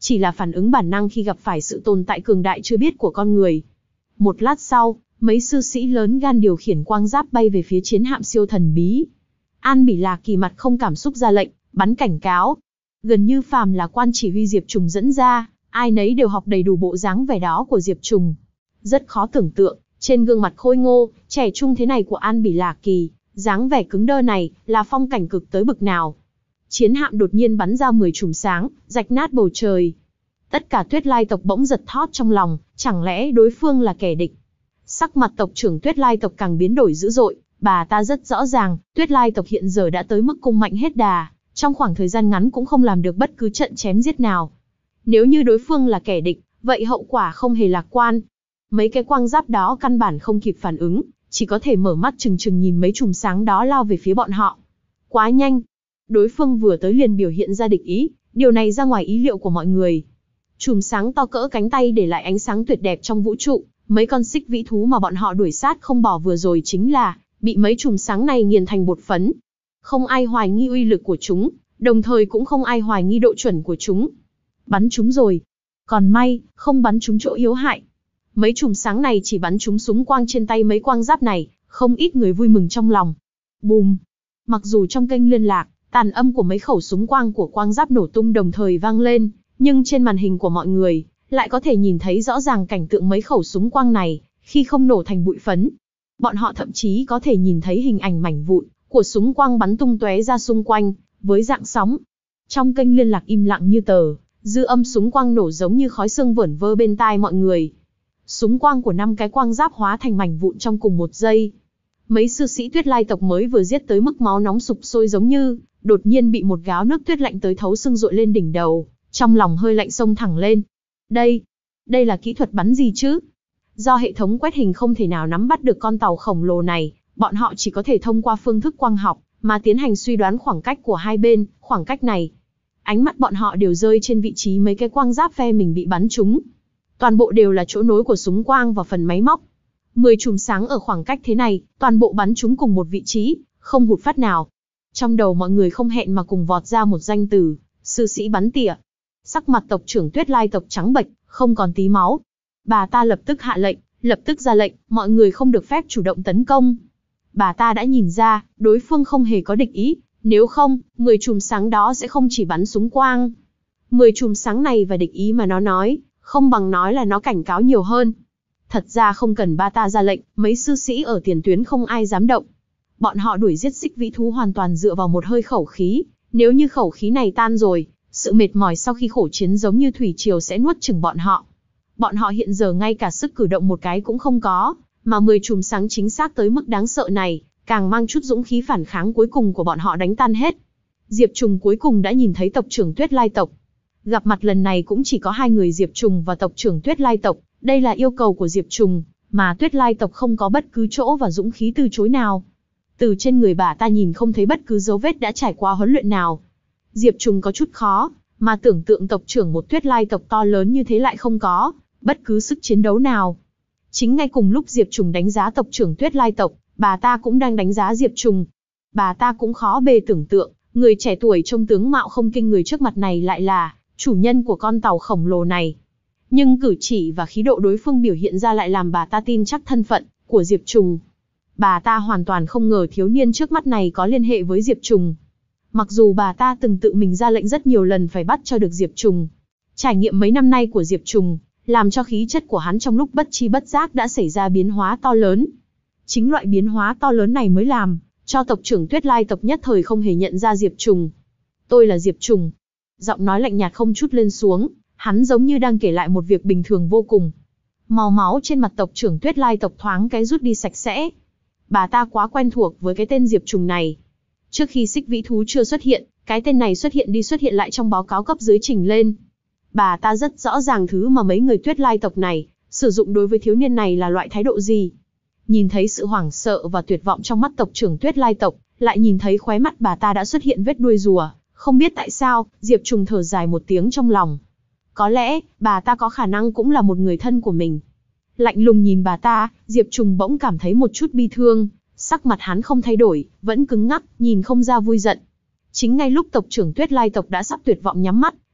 chỉ là phản ứng bản năng khi gặp phải sự tồn tại cường đại chưa biết của con người. Một lát sau, mấy sư sĩ lớn gan điều khiển quang giáp bay về phía chiến hạm siêu thần bí. An Bỉ Lạc Kỳ mặt không cảm xúc ra lệnh, bắn cảnh cáo. Gần như phàm là quan chỉ huy Diệp Trùng dẫn ra, ai nấy đều học đầy đủ bộ dáng vẻ đó của Diệp Trùng. Rất khó tưởng tượng, trên gương mặt khôi ngô, trẻ trung thế này của An Bỉ Lạc Kỳ, dáng vẻ cứng đơ này, là phong cảnh cực tới bực nào. Chiến hạm đột nhiên bắn ra mười chùm sáng, rạch nát bầu trời. Tất cả Tuyết Lai tộc bỗng giật thót trong lòng, chẳng lẽ đối phương là kẻ địch? Sắc mặt tộc trưởng Tuyết Lai tộc càng biến đổi dữ dội, bà ta rất rõ ràng, Tuyết Lai tộc hiện giờ đã tới mức cung mạnh hết đà, trong khoảng thời gian ngắn cũng không làm được bất cứ trận chém giết nào. Nếu như đối phương là kẻ địch, vậy hậu quả không hề lạc quan. Mấy cái quang giáp đó căn bản không kịp phản ứng, chỉ có thể mở mắt trừng trừng nhìn mấy chùm sáng đó lao về phía bọn họ. Quá nhanh. Đối phương vừa tới liền biểu hiện ra địch ý, điều này ra ngoài ý liệu của mọi người. Chùm sáng to cỡ cánh tay để lại ánh sáng tuyệt đẹp trong vũ trụ, mấy con xích vĩ thú mà bọn họ đuổi sát không bỏ vừa rồi chính là bị mấy chùm sáng này nghiền thành bột phấn. Không ai hoài nghi uy lực của chúng, đồng thời cũng không ai hoài nghi độ chuẩn của chúng. Bắn chúng rồi. Còn may, không bắn chúng chỗ yếu hại. Mấy chùm sáng này chỉ bắn chúng súng quang trên tay mấy quang giáp này, không ít người vui mừng trong lòng. Bùm! Mặc dù trong kênh liên lạc, tàn âm của mấy khẩu súng quang của quang giáp nổ tung đồng thời vang lên, nhưng trên màn hình của mọi người, lại có thể nhìn thấy rõ ràng cảnh tượng mấy khẩu súng quang này, khi không nổ thành bụi phấn. Bọn họ thậm chí có thể nhìn thấy hình ảnh mảnh vụn của súng quang bắn tung tóe ra xung quanh, với dạng sóng. Trong kênh liên lạc im lặng như tờ, dư âm súng quang nổ giống như khói sương vẩn vơ bên tai mọi người. Súng quang của năm cái quang giáp hóa thành mảnh vụn trong cùng một giây. Mấy sư sĩ Tuyết Lai tộc mới vừa giết tới mức máu nóng sục sôi giống như, đột nhiên bị một gáo nước tuyết lạnh tới thấu xương dội lên đỉnh đầu, trong lòng hơi lạnh xông thẳng lên. Đây, đây là kỹ thuật bắn gì chứ? Do hệ thống quét hình không thể nào nắm bắt được con tàu khổng lồ này, bọn họ chỉ có thể thông qua phương thức quang học, mà tiến hành suy đoán khoảng cách của hai bên, khoảng cách này. Ánh mắt bọn họ đều rơi trên vị trí mấy cái quang giáp phe mình bị bắn trúng. Toàn bộ đều là chỗ nối của súng quang và phần máy móc. Mười chùm sáng ở khoảng cách thế này, toàn bộ bắn trúng cùng một vị trí, không hụt phát nào. Trong đầu mọi người không hẹn mà cùng vọt ra một danh từ, sư sĩ bắn tỉa. Sắc mặt tộc trưởng Tuyết Lai tộc trắng bệch, không còn tí máu. Bà ta lập tức hạ lệnh, lập tức ra lệnh, mọi người không được phép chủ động tấn công. Bà ta đã nhìn ra, đối phương không hề có địch ý, nếu không, mười chùm sáng đó sẽ không chỉ bắn súng quang. Mười chùm sáng này và địch ý mà nó nói, không bằng nói là nó cảnh cáo nhiều hơn. Thật ra không cần bà ta ra lệnh, mấy sư sĩ ở tiền tuyến không ai dám động. Bọn họ đuổi giết xích vĩ thú hoàn toàn dựa vào một hơi khẩu khí, nếu như khẩu khí này tan rồi, sự mệt mỏi sau khi khổ chiến giống như thủy triều sẽ nuốt chửng bọn họ. Bọn họ hiện giờ ngay cả sức cử động một cái cũng không có, mà mười chùm sáng chính xác tới mức đáng sợ này, càng mang chút dũng khí phản kháng cuối cùng của bọn họ đánh tan hết. Diệp Trùng cuối cùng đã nhìn thấy tộc trưởng Tuyết Lai tộc. Gặp mặt lần này cũng chỉ có hai người Diệp Trùng và tộc trưởng Tuyết Lai tộc, đây là yêu cầu của Diệp Trùng, mà Tuyết Lai tộc không có bất cứ chỗ và dũng khí từ chối nào. Từ trên người bà ta nhìn không thấy bất cứ dấu vết đã trải qua huấn luyện nào. Diệp Trùng có chút khó, mà tưởng tượng tộc trưởng một Tuyết Lai tộc to lớn như thế lại không có bất cứ sức chiến đấu nào. Chính ngay cùng lúc Diệp Trùng đánh giá tộc trưởng Tuyết Lai tộc, bà ta cũng đang đánh giá Diệp Trùng. Bà ta cũng khó bề tưởng tượng, người trẻ tuổi trông tướng mạo không kinh người trước mặt này lại là chủ nhân của con tàu khổng lồ này. Nhưng cử chỉ và khí độ đối phương biểu hiện ra lại làm bà ta tin chắc thân phận của Diệp Trùng. Bà ta hoàn toàn không ngờ thiếu niên trước mắt này có liên hệ với Diệp Trùng. Mặc dù bà ta từng tự mình ra lệnh rất nhiều lần phải bắt cho được Diệp Trùng. Trải nghiệm mấy năm nay của Diệp Trùng, làm cho khí chất của hắn trong lúc bất chi bất giác đã xảy ra biến hóa to lớn. Chính loại biến hóa to lớn này mới làm cho tộc trưởng Tuyết Lai tộc nhất thời không hề nhận ra Diệp Trùng. Tôi là Diệp Trùng. Giọng nói lạnh nhạt không chút lên xuống, hắn giống như đang kể lại một việc bình thường vô cùng. Màu máu trên mặt tộc trưởng Tuyết Lai tộc thoáng cái rút đi sạch sẽ. Bà ta quá quen thuộc với cái tên Diệp Trùng này. Trước khi xích vĩ thú chưa xuất hiện, cái tên này xuất hiện đi xuất hiện lại trong báo cáo cấp dưới trình lên. Bà ta rất rõ ràng thứ mà mấy người Tuyết Lai tộc này sử dụng đối với thiếu niên này là loại thái độ gì. Nhìn thấy sự hoảng sợ và tuyệt vọng trong mắt tộc trưởng Tuyết Lai tộc, lại nhìn thấy khóe mắt bà ta đã xuất hiện vết đuôi rùa. Không biết tại sao, Diệp Trùng thở dài một tiếng trong lòng. Có lẽ, bà ta có khả năng cũng là một người thân của mình. Lạnh lùng nhìn bà ta, Diệp Trùng bỗng cảm thấy một chút bi thương. Sắc mặt hắn không thay đổi, vẫn cứng ngắc, nhìn không ra vui giận. Chính ngay lúc tộc trưởng Tuyết Lai tộc đã sắp tuyệt vọng nhắm mắt,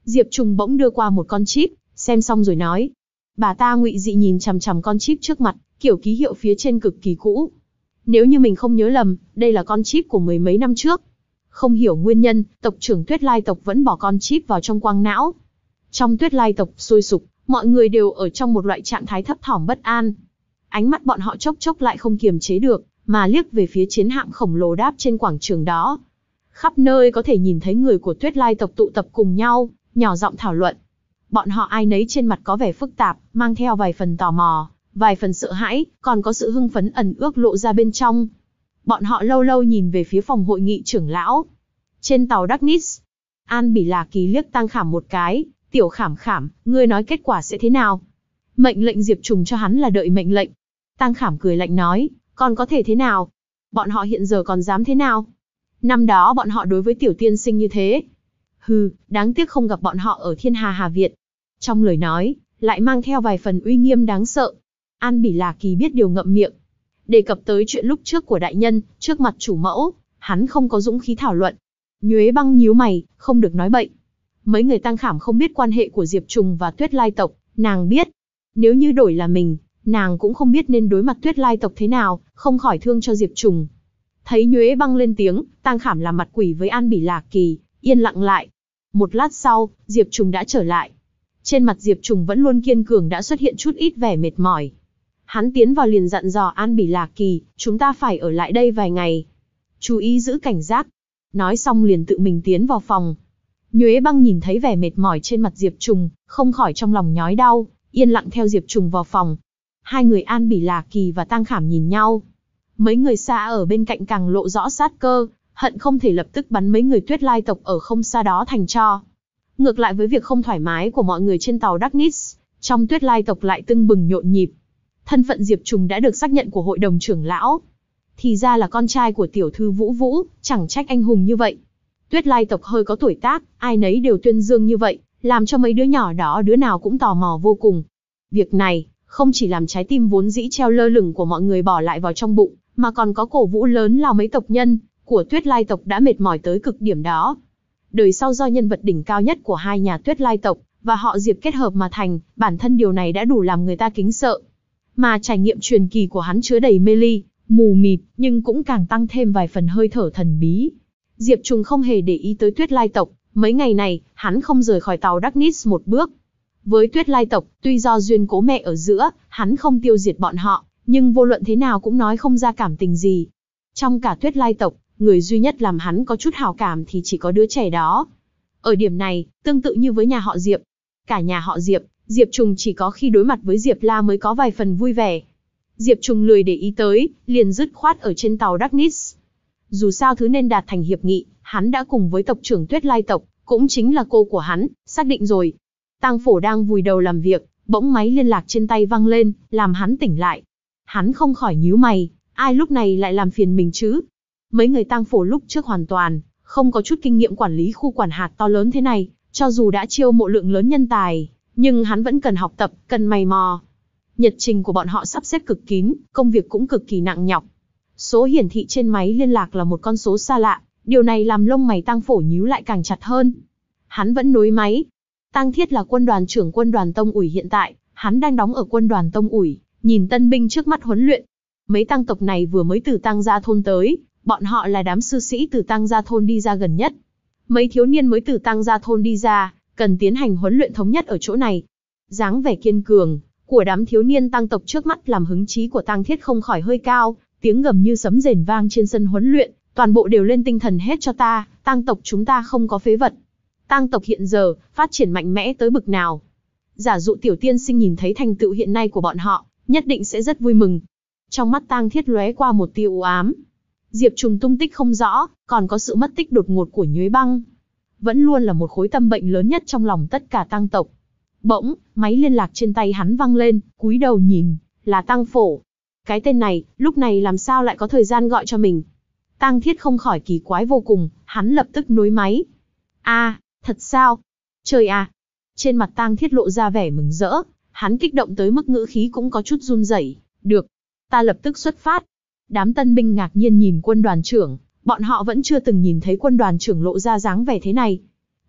Diệp Trùng bỗng đưa qua một con chip, xem xong rồi nói. Bà ta ngụy dị nhìn chằm chằm con chip trước mặt, kiểu ký hiệu phía trên cực kỳ cũ. Nếu như mình không nhớ lầm, đây là con chip của mười mấy năm trước. Không hiểu nguyên nhân, tộc trưởng Tuyết Lai tộc vẫn bỏ con chip vào trong quang não. Trong Tuyết Lai tộc sôi sục, mọi người đều ở trong một loại trạng thái thấp thỏm bất an. Ánh mắt bọn họ chốc chốc lại không kiềm chế được, mà liếc về phía chiến hạm khổng lồ đáp trên quảng trường đó. Khắp nơi có thể nhìn thấy người của Tuyết Lai tộc tụ tập cùng nhau, nhỏ giọng thảo luận. Bọn họ ai nấy trên mặt có vẻ phức tạp, mang theo vài phần tò mò, vài phần sợ hãi, còn có sự hưng phấn ẩn ước lộ ra bên trong. Bọn họ lâu lâu nhìn về phía phòng hội nghị trưởng lão. Trên tàu Darkness, An Bỉ Là Kỳ liếc Tăng Khảm một cái, tiểu Khảm Khảm, ngươi nói kết quả sẽ thế nào? Mệnh lệnh Diệp Trùng cho hắn là đợi mệnh lệnh. Tăng Khảm cười lạnh nói, còn có thể thế nào? Bọn họ hiện giờ còn dám thế nào? Năm đó bọn họ đối với tiểu tiên sinh như thế. Hừ, đáng tiếc không gặp bọn họ ở Thiên Hà Hà Việt. Trong lời nói, lại mang theo vài phần uy nghiêm đáng sợ. An Bỉ Là Kỳ biết điều ngậm miệng. Đề cập tới chuyện lúc trước của đại nhân, trước mặt chủ mẫu, hắn không có dũng khí thảo luận. Nhuế Băng nhíu mày, không được nói bậy. Mấy người Tăng Khảm không biết quan hệ của Diệp Trùng và Tuyết Lai tộc, nàng biết. Nếu như đổi là mình, nàng cũng không biết nên đối mặt Tuyết Lai tộc thế nào, không khỏi thương cho Diệp Trùng. Thấy Nhuế Băng lên tiếng, Tăng Khảm làm mặt quỷ với An Bỉ Là Kỳ, yên lặng lại. Một lát sau, Diệp Trùng đã trở lại. Trên mặt Diệp Trùng vẫn luôn kiên cường đã xuất hiện chút ít vẻ mệt mỏi. Hắn tiến vào liền dặn dò An Bỉ Là Kỳ, chúng ta phải ở lại đây vài ngày. Chú ý giữ cảnh giác. Nói xong liền tự mình tiến vào phòng. Nhuế Băng nhìn thấy vẻ mệt mỏi trên mặt Diệp Trùng, không khỏi trong lòng nhói đau, yên lặng theo Diệp Trùng vào phòng. Hai người An Bỉ Là Kỳ và Tăng Khảm nhìn nhau. Mấy người xa ở bên cạnh càng lộ rõ sát cơ, hận không thể lập tức bắn mấy người Tuyết Lai tộc ở không xa đó thành tro. Ngược lại với việc không thoải mái của mọi người trên tàu Darkness, trong Tuyết Lai tộc lại tưng bừng nhộn nhịp. Thân phận Diệp Trùng đã được xác nhận của hội đồng trưởng lão. Thì ra là con trai của tiểu thư Vũ Vũ, chẳng trách anh hùng như vậy. Tuyết Lai tộc hơi có tuổi tác, ai nấy đều tuyên dương như vậy, làm cho mấy đứa nhỏ đó đứa nào cũng tò mò vô cùng. Việc này, không chỉ làm trái tim vốn dĩ treo lơ lửng của mọi người bỏ lại vào trong bụng, mà còn có cổ vũ lớn lao mấy tộc nhân của Tuyết Lai tộc đã mệt mỏi tới cực điểm đó. Đời sau do nhân vật đỉnh cao nhất của hai nhà Tuyết Lai tộc và họ Diệp kết hợp mà thành, bản thân điều này đã đủ làm người ta kính sợ. Mà trải nghiệm truyền kỳ của hắn chứa đầy mê ly, mù mịt, nhưng cũng càng tăng thêm vài phần hơi thở thần bí. Diệp Trùng không hề để ý tới Tuyết Lai tộc, mấy ngày này, hắn không rời khỏi tàu Darkness một bước. Với Tuyết Lai tộc, tuy do duyên cố mẹ ở giữa, hắn không tiêu diệt bọn họ, nhưng vô luận thế nào cũng nói không ra cảm tình gì. Trong cả Tuyết Lai tộc, người duy nhất làm hắn có chút hảo cảm thì chỉ có đứa trẻ đó. Ở điểm này, tương tự như với nhà họ Diệp. Cả nhà họ Diệp, Diệp Trùng chỉ có khi đối mặt với Diệp La mới có vài phần vui vẻ. Diệp Trùng lười để ý tới, liền dứt khoát ở trên tàu Darkness. Dù sao thứ nên đạt thành hiệp nghị, hắn đã cùng với tộc trưởng Tuyết Lai tộc, cũng chính là cô của hắn, xác định rồi. Tang Phổ đang vùi đầu làm việc, bỗng máy liên lạc trên tay vang lên, làm hắn tỉnh lại. Hắn không khỏi nhíu mày, ai lúc này lại làm phiền mình chứ? Mấy người Tang Phổ lúc trước hoàn toàn không có chút kinh nghiệm quản lý khu quản hạt to lớn thế này, cho dù đã chiêu mộ lượng lớn nhân tài, nhưng hắn vẫn cần học tập, cần mày mò. Nhật trình của bọn họ sắp xếp cực kín, công việc cũng cực kỳ nặng nhọc. Số hiển thị trên máy liên lạc là một con số xa lạ, điều này làm lông mày Tang Phổ nhíu lại càng chặt hơn. Hắn vẫn nối máy. Tang Thiết là quân đoàn trưởng quân đoàn Tông Ủi hiện tại, hắn đang đóng ở quân đoàn Tông Ủi, nhìn tân binh trước mắt huấn luyện. Mấy tăng tộc này vừa mới từ Tang Gia thôn tới, bọn họ là đám sư sĩ từ Tang Gia thôn đi ra gần nhất. Mấy thiếu niên mới từ Tang Gia thôn đi ra, cần tiến hành huấn luyện thống nhất ở chỗ này. Dáng vẻ kiên cường của đám thiếu niên tăng tộc trước mắt làm hứng chí của Tang Thiết không khỏi hơi cao, tiếng gầm như sấm rền vang trên sân huấn luyện, toàn bộ đều lên tinh thần hết cho ta, Tang tộc chúng ta không có phế vật. Tang tộc hiện giờ phát triển mạnh mẽ tới bực nào? Giả dụ tiểu tiên sinh nhìn thấy thành tựu hiện nay của bọn họ, nhất định sẽ rất vui mừng. Trong mắt Tang Thiết lóe qua một tia u ám. Diệp Trùng tung tích không rõ, còn có sự mất tích đột ngột của Nhuế Băng, vẫn luôn là một khối tâm bệnh lớn nhất trong lòng tất cả Tang tộc. Bỗng, máy liên lạc trên tay hắn vang lên, cúi đầu nhìn, là Tang Phổ. Cái tên này, lúc này làm sao lại có thời gian gọi cho mình? Tang Thiết không khỏi kỳ quái vô cùng, hắn lập tức nối máy. A, à, thật sao? Trời à! Trên mặt Tang Thiết lộ ra vẻ mừng rỡ, hắn kích động tới mức ngữ khí cũng có chút run rẩy. Được, ta lập tức xuất phát. Đám tân binh ngạc nhiên nhìn quân đoàn trưởng, bọn họ vẫn chưa từng nhìn thấy quân đoàn trưởng lộ ra dáng vẻ thế này.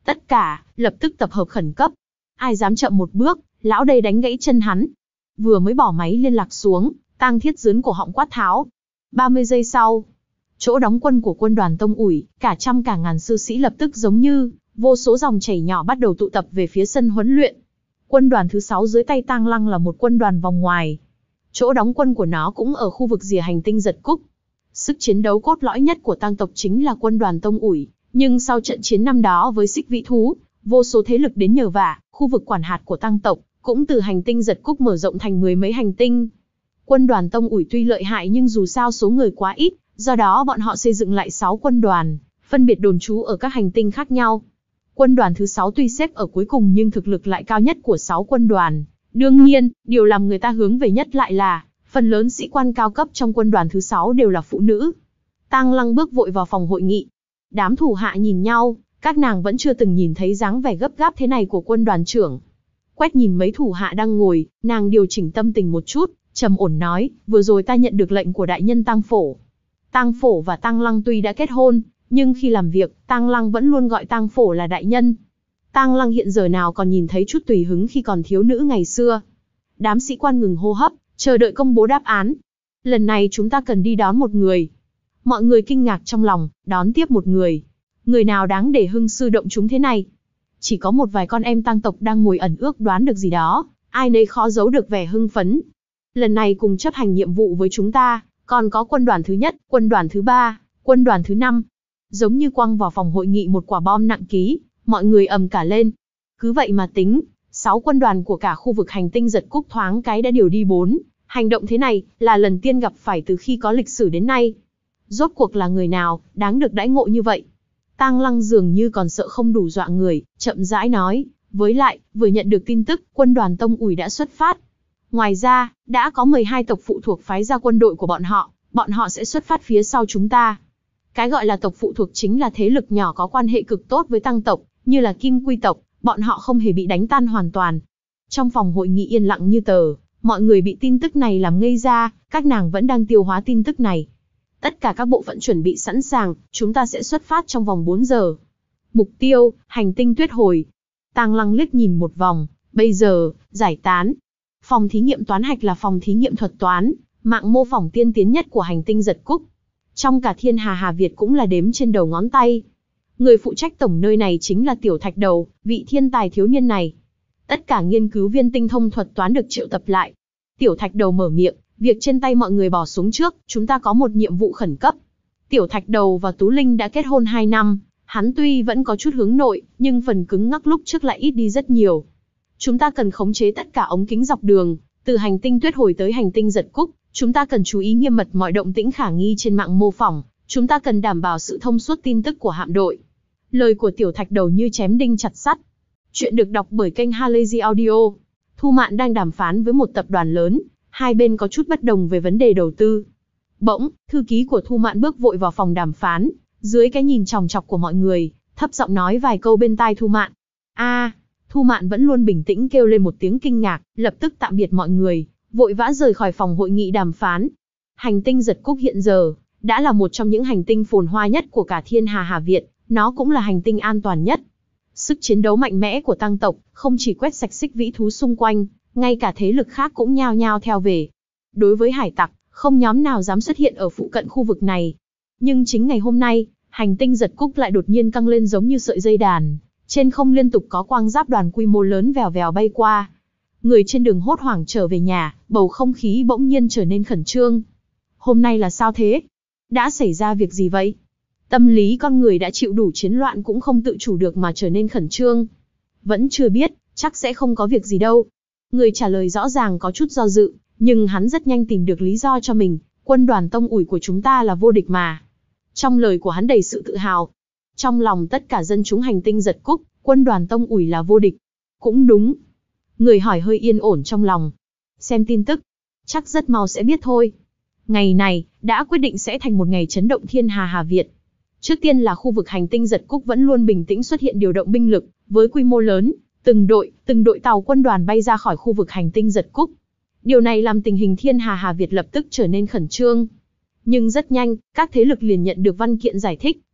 Tất cả, lập tức tập hợp khẩn cấp. Ai dám chậm một bước, lão đây đánh gãy chân hắn. Vừa mới bỏ máy liên lạc xuống, Tang Thiết dướn cổ họng quát tháo. ba mươi giây sau, chỗ đóng quân của quân đoàn Tông Ủi, cả trăm cả ngàn sư sĩ lập tức giống như vô số dòng chảy nhỏ bắt đầu tụ tập về phía sân huấn luyện. Quân đoàn thứ sáu dưới tay Tang Lăng là một quân đoàn vòng ngoài. Chỗ đóng quân của nó cũng ở khu vực rìa hành tinh Giật Cúc. Sức chiến đấu cốt lõi nhất của Tang tộc chính là quân đoàn Tông Ủi, nhưng sau trận chiến năm đó với Xích Vĩ Thú, vô số thế lực đến nhờ vả, khu vực quản hạt của Tang tộc cũng từ hành tinh Giật Cúc mở rộng thành mười mấy hành tinh. Quân đoàn Tông Ủi tuy lợi hại nhưng dù sao số người quá ít, do đó bọn họ xây dựng lại sáu quân đoàn, phân biệt đồn trú ở các hành tinh khác nhau. Quân đoàn thứ sáu tuy xếp ở cuối cùng nhưng thực lực lại cao nhất của sáu quân đoàn. Đương nhiên, điều làm người ta hướng về nhất lại là, phần lớn sĩ quan cao cấp trong quân đoàn thứ sáu đều là phụ nữ. Tang Lăng bước vội vào phòng hội nghị. Đám thủ hạ nhìn nhau, các nàng vẫn chưa từng nhìn thấy dáng vẻ gấp gáp thế này của quân đoàn trưởng. Quét nhìn mấy thủ hạ đang ngồi, nàng điều chỉnh tâm tình một chút, trầm ổn nói, vừa rồi ta nhận được lệnh của đại nhân Tang Phổ. Tang Phổ và Tang Lăng tuy đã kết hôn, nhưng khi làm việc, Tang Lăng vẫn luôn gọi Tang Phổ là đại nhân. Tang Lăng hiện giờ nào còn nhìn thấy chút tùy hứng khi còn thiếu nữ ngày xưa. Đám sĩ quan ngừng hô hấp, chờ đợi công bố đáp án. Lần này chúng ta cần đi đón một người. Mọi người kinh ngạc trong lòng, đón tiếp một người. Người nào đáng để hưng sư động chúng thế này? Chỉ có một vài con em Tang tộc đang ngồi ẩn ước đoán được gì đó, ai nấy khó giấu được vẻ hưng phấn. Lần này cùng chấp hành nhiệm vụ với chúng ta, còn có quân đoàn thứ nhất, quân đoàn thứ ba, quân đoàn thứ năm. Giống như quăng vào phòng hội nghị một quả bom nặng ký, mọi người ầm cả lên. Cứ vậy mà tính, sáu quân đoàn của cả khu vực hành tinh Giật Cúc thoáng cái đã điều đi bốn. Hành động thế này là lần tiên gặp phải từ khi có lịch sử đến nay. Rốt cuộc là người nào đáng được đãi ngộ như vậy? Tang Lăng dường như còn sợ không đủ dọa người, chậm rãi nói, với lại, vừa nhận được tin tức, quân đoàn Tông Ủi đã xuất phát. Ngoài ra, đã có mười hai tộc phụ thuộc phái ra quân đội của bọn họ, bọn họ sẽ xuất phát phía sau chúng ta. Cái gọi là tộc phụ thuộc chính là thế lực nhỏ có quan hệ cực tốt với Tang tộc, như là Kim Quy tộc, bọn họ không hề bị đánh tan hoàn toàn. Trong phòng hội nghị yên lặng như tờ, mọi người bị tin tức này làm ngây ra, các nàng vẫn đang tiêu hóa tin tức này. Tất cả các bộ phận chuẩn bị sẵn sàng, chúng ta sẽ xuất phát trong vòng bốn giờ. Mục tiêu, hành tinh Tuyết Hồi. Tang Lăng liếc nhìn một vòng, bây giờ, giải tán. Phòng thí nghiệm toán hạch là phòng thí nghiệm thuật toán, mạng mô phỏng tiên tiến nhất của hành tinh Giật Cúc. Trong cả thiên hà Hà Việt cũng là đếm trên đầu ngón tay. Người phụ trách tổng nơi này chính là Tiểu Thạch Đầu, vị thiên tài thiếu niên này. Tất cả nghiên cứu viên tinh thông thuật toán được triệu tập lại. Tiểu Thạch Đầu mở miệng, việc trên tay mọi người bỏ xuống trước, chúng ta có một nhiệm vụ khẩn cấp. Tiểu Thạch Đầu và Tú Linh đã kết hôn hai năm, hắn tuy vẫn có chút hướng nội, nhưng phần cứng ngắc lúc trước lại ít đi rất nhiều. Chúng ta cần khống chế tất cả ống kính dọc đường, từ hành tinh Tuyết Hồi tới hành tinh Giật Cúc, chúng ta cần chú ý nghiêm mật mọi động tĩnh khả nghi trên mạng mô phỏng, chúng ta cần đảm bảo sự thông suốt tin tức của hạm đội. Lời của Tiểu Thạch Đầu như chém đinh chặt sắt. Chuyện được đọc bởi kênh Halazy Audio. Thu Mạn đang đàm phán với một tập đoàn lớn, hai bên có chút bất đồng về vấn đề đầu tư. Bỗng, thư ký của Thu Mạn bước vội vào phòng đàm phán, dưới cái nhìn chòng chọc của mọi người, thấp giọng nói vài câu bên tai Thu Mạn. A, Thu Mạn vẫn luôn bình tĩnh kêu lên một tiếng kinh ngạc, lập tức tạm biệt mọi người, vội vã rời khỏi phòng hội nghị đàm phán. Hành tinh Giật Cúc hiện giờ đã là một trong những hành tinh phồn hoa nhất của cả thiên hà Hà Việt, nó cũng là hành tinh an toàn nhất. Sức chiến đấu mạnh mẽ của Tang tộc không chỉ quét sạch Xích Vĩ Thú xung quanh, ngay cả thế lực khác cũng nhao nhao theo về. Đối với hải tặc, không nhóm nào dám xuất hiện ở phụ cận khu vực này. Nhưng chính ngày hôm nay, hành tinh Giật Cúc lại đột nhiên căng lên giống như sợi dây đàn. Trên không liên tục có quang giáp đoàn quy mô lớn vèo vèo bay qua. Người trên đường hốt hoảng trở về nhà, bầu không khí bỗng nhiên trở nên khẩn trương. Hôm nay là sao thế? Đã xảy ra việc gì vậy? Tâm lý con người đã chịu đủ chiến loạn cũng không tự chủ được mà trở nên khẩn trương. Vẫn chưa biết, chắc sẽ không có việc gì đâu. Người trả lời rõ ràng có chút do dự, nhưng hắn rất nhanh tìm được lý do cho mình. Quân đoàn Tông Ủi của chúng ta là vô địch mà. Trong lời của hắn đầy sự tự hào. Trong lòng tất cả dân chúng hành tinh Giật Cúc, quân đoàn Tông Ủi là vô địch. Cũng đúng. Người hỏi hơi yên ổn trong lòng. Xem tin tức, chắc rất mau sẽ biết thôi. Ngày này, đã quyết định sẽ thành một ngày chấn động thiên hà Hà Việt. Trước tiên là khu vực hành tinh Giật Cúc vẫn luôn bình tĩnh xuất hiện điều động binh lực, với quy mô lớn, từng đội, từng đội tàu quân đoàn bay ra khỏi khu vực hành tinh Giật Cúc. Điều này làm tình hình thiên hà Hà Việt lập tức trở nên khẩn trương. Nhưng rất nhanh, các thế lực liền nhận được văn kiện giải thích,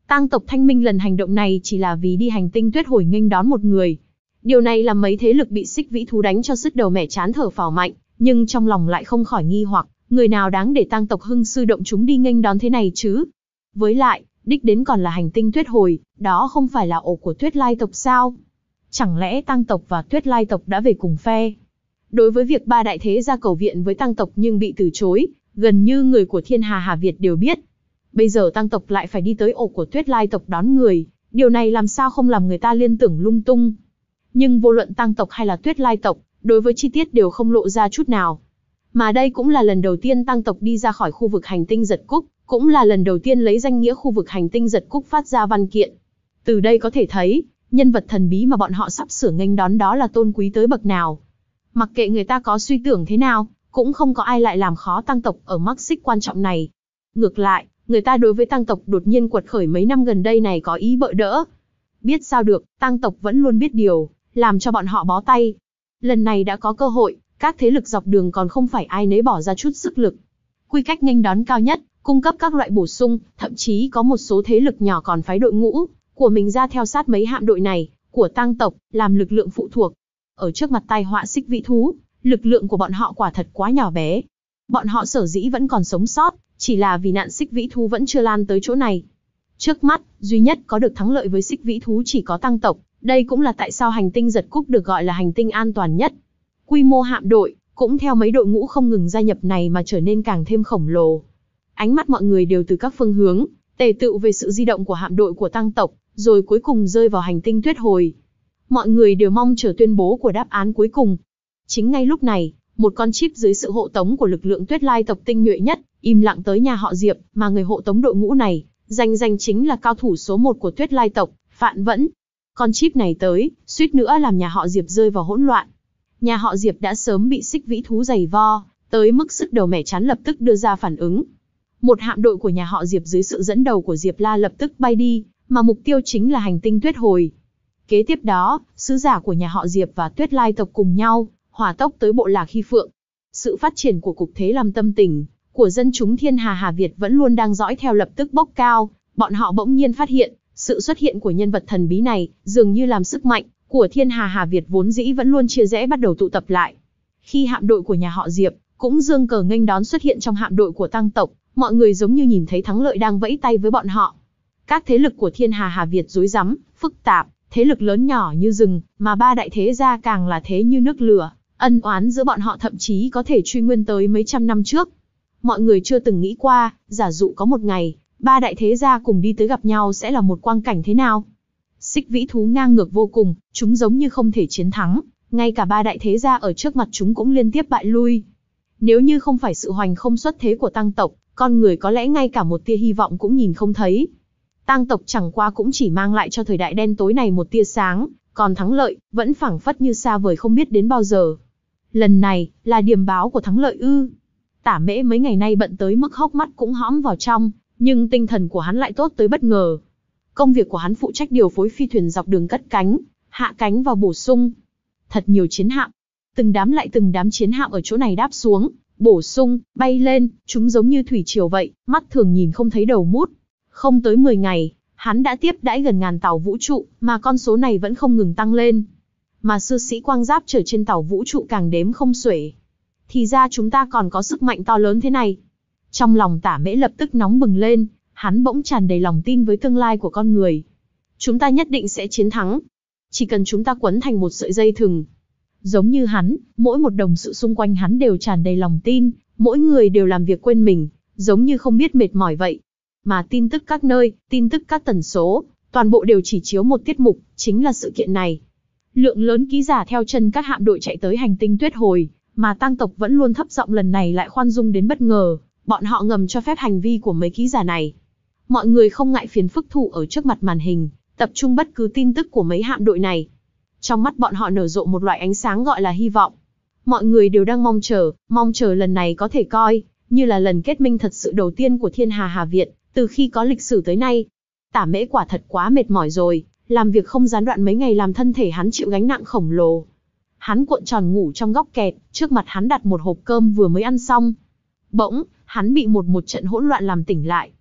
Tang tộc Thanh Minh lần hành động này chỉ là vì đi hành tinh tuyết hồi nghênh đón một người. Điều này làm mấy thế lực bị xích vĩ thú đánh cho sứt đầu mẻ chán thở phào mạnh, nhưng trong lòng lại không khỏi nghi hoặc, người nào đáng để Tang tộc hưng sư động chúng đi nghênh đón thế này chứ? Với lại, đích đến còn là hành tinh tuyết hồi, đó không phải là ổ của Tuyết Lai tộc sao? Chẳng lẽ Tang tộc và Tuyết Lai tộc đã về cùng phe? Đối với việc ba đại thế gia cầu viện với Tang tộc nhưng bị từ chối, gần như người của Thiên Hà Hà Việt đều biết. Bây giờ Tang tộc lại phải đi tới ổ của Tuyết Lai tộc đón người, điều này làm sao không làm người ta liên tưởng lung tung. Nhưng vô luận Tang tộc hay là Tuyết Lai tộc, đối với chi tiết đều không lộ ra chút nào. Mà đây cũng là lần đầu tiên Tang tộc đi ra khỏi khu vực hành tinh Giật Cúc, cũng là lần đầu tiên lấy danh nghĩa khu vực hành tinh Giật Cúc phát ra văn kiện. Từ đây có thể thấy, nhân vật thần bí mà bọn họ sắp sửa nghênh đón đó là tôn quý tới bậc nào. Mặc kệ người ta có suy tưởng thế nào, cũng không có ai lại làm khó Tang tộc ở mắc xích quan trọng này. Ngược lại, người ta đối với Tang tộc đột nhiên quật khởi mấy năm gần đây này có ý bợ đỡ. Biết sao được, Tang tộc vẫn luôn biết điều, làm cho bọn họ bó tay. Lần này đã có cơ hội, các thế lực dọc đường còn không phải ai nấy bỏ ra chút sức lực. Quy cách nghênh đón cao nhất, cung cấp các loại bổ sung, thậm chí có một số thế lực nhỏ còn phái đội ngũ của mình ra theo sát mấy hạm đội này của Tang tộc, làm lực lượng phụ thuộc. Ở trước mặt tai họa xích vĩ thú, lực lượng của bọn họ quả thật quá nhỏ bé. Bọn họ sở dĩ vẫn còn sống sót, chỉ là vì nạn xích vĩ thú vẫn chưa lan tới chỗ này. Trước mắt, duy nhất có được thắng lợi với xích vĩ thú chỉ có Tang tộc, đây cũng là tại sao hành tinh Giật Cúc được gọi là hành tinh an toàn nhất. Quy mô hạm đội, cũng theo mấy đội ngũ không ngừng gia nhập này mà trở nên càng thêm khổng lồ. Ánh mắt mọi người đều từ các phương hướng, tề tựu về sự di động của hạm đội của Tang tộc, rồi cuối cùng rơi vào hành tinh tuyết hồi. Mọi người đều mong chờ tuyên bố của đáp án cuối cùng. Chính ngay lúc này, một con chip dưới sự hộ tống của lực lượng Tuyết Lai tộc tinh nhuệ nhất, im lặng tới nhà họ Diệp, mà người hộ tống đội ngũ này, danh danh chính là cao thủ số một của Tuyết Lai tộc, Phạn Vẫn. Con chip này tới, suýt nữa làm nhà họ Diệp rơi vào hỗn loạn. Nhà họ Diệp đã sớm bị xích vĩ thú giày vo, tới mức sứt đầu mẻ chán lập tức đưa ra phản ứng. Một hạm đội của nhà họ Diệp dưới sự dẫn đầu của Diệp La lập tức bay đi, mà mục tiêu chính là hành tinh tuyết hồi. Kế tiếp đó, sứ giả của nhà họ Diệp và Tuyết Lai tộc cùng nhau, hỏa tốc tới bộ lạc Hy Phượng. Sự phát triển của cục thế làm tâm tình của dân chúng Thiên Hà Hà Việt vẫn luôn đang dõi theo lập tức bốc cao, bọn họ bỗng nhiên phát hiện, sự xuất hiện của nhân vật thần bí này, dường như làm sức mạnh của Thiên Hà Hà Việt vốn dĩ vẫn luôn chia rẽ bắt đầu tụ tập lại. Khi hạm đội của nhà họ Diệp cũng giương cờ nghênh đón xuất hiện trong hạm đội của Tang tộc, mọi người giống như nhìn thấy thắng lợi đang vẫy tay với bọn họ. Các thế lực của Thiên Hà Hà Việt rối rắm, phức tạp, thế lực lớn nhỏ như rừng, mà ba đại thế gia càng là thế như nước lửa, ân oán giữa bọn họ thậm chí có thể truy nguyên tới mấy trăm năm trước. Mọi người chưa từng nghĩ qua, giả dụ có một ngày, ba đại thế gia cùng đi tới gặp nhau sẽ là một quang cảnh thế nào. Xích vĩ thú ngang ngược vô cùng, chúng giống như không thể chiến thắng, ngay cả ba đại thế gia ở trước mặt chúng cũng liên tiếp bại lui. Nếu như không phải sự hoành không xuất thế của Tang tộc, con người có lẽ ngay cả một tia hy vọng cũng nhìn không thấy. Tang tộc chẳng qua cũng chỉ mang lại cho thời đại đen tối này một tia sáng, còn thắng lợi vẫn phảng phất như xa vời không biết đến bao giờ. Lần này là điềm báo của thắng lợi ư? Tả Mễ mấy ngày nay bận tới mức hốc mắt cũng hõm vào trong, nhưng tinh thần của hắn lại tốt tới bất ngờ. Công việc của hắn phụ trách điều phối phi thuyền dọc đường cất cánh, hạ cánh và bổ sung. Thật nhiều chiến hạm, từng đám lại từng đám chiến hạm ở chỗ này đáp xuống, bổ sung, bay lên, chúng giống như thủy triều vậy, mắt thường nhìn không thấy đầu mút. Không tới mười ngày, hắn đã tiếp đãi gần ngàn tàu vũ trụ, mà con số này vẫn không ngừng tăng lên. Mà sư sĩ quang giáp chở trên tàu vũ trụ càng đếm không xuể. Thì ra chúng ta còn có sức mạnh to lớn thế này. Trong lòng Tả Mễ lập tức nóng bừng lên, hắn bỗng tràn đầy lòng tin với tương lai của con người. Chúng ta nhất định sẽ chiến thắng. Chỉ cần chúng ta quấn thành một sợi dây thừng. Giống như hắn, mỗi một đồng sự xung quanh hắn đều tràn đầy lòng tin, mỗi người đều làm việc quên mình, giống như không biết mệt mỏi vậy. Mà tin tức các nơi, tin tức các tần số, toàn bộ đều chỉ chiếu một tiết mục, chính là sự kiện này. Lượng lớn ký giả theo chân các hạm đội chạy tới hành tinh tuyết hồi, mà Tang tộc vẫn luôn thấp giọng lần này lại khoan dung đến bất ngờ, bọn họ ngầm cho phép hành vi của mấy ký giả này. Mọi người không ngại phiền phức thủ ở trước mặt màn hình, tập trung bất cứ tin tức của mấy hạm đội này. Trong mắt bọn họ nở rộ một loại ánh sáng gọi là hy vọng. Mọi người đều đang mong chờ, mong chờ lần này có thể coi như là lần kết minh thật sự đầu tiên của Thiên Hà Hà Việt, từ khi có lịch sử tới nay. Tả Mễ quả thật quá mệt mỏi rồi, làm việc không gián đoạn mấy ngày làm thân thể hắn chịu gánh nặng khổng lồ. Hắn cuộn tròn ngủ trong góc kẹt, trước mặt hắn đặt một hộp cơm vừa mới ăn xong. Bỗng, hắn bị một một trận hỗn loạn làm tỉnh lại.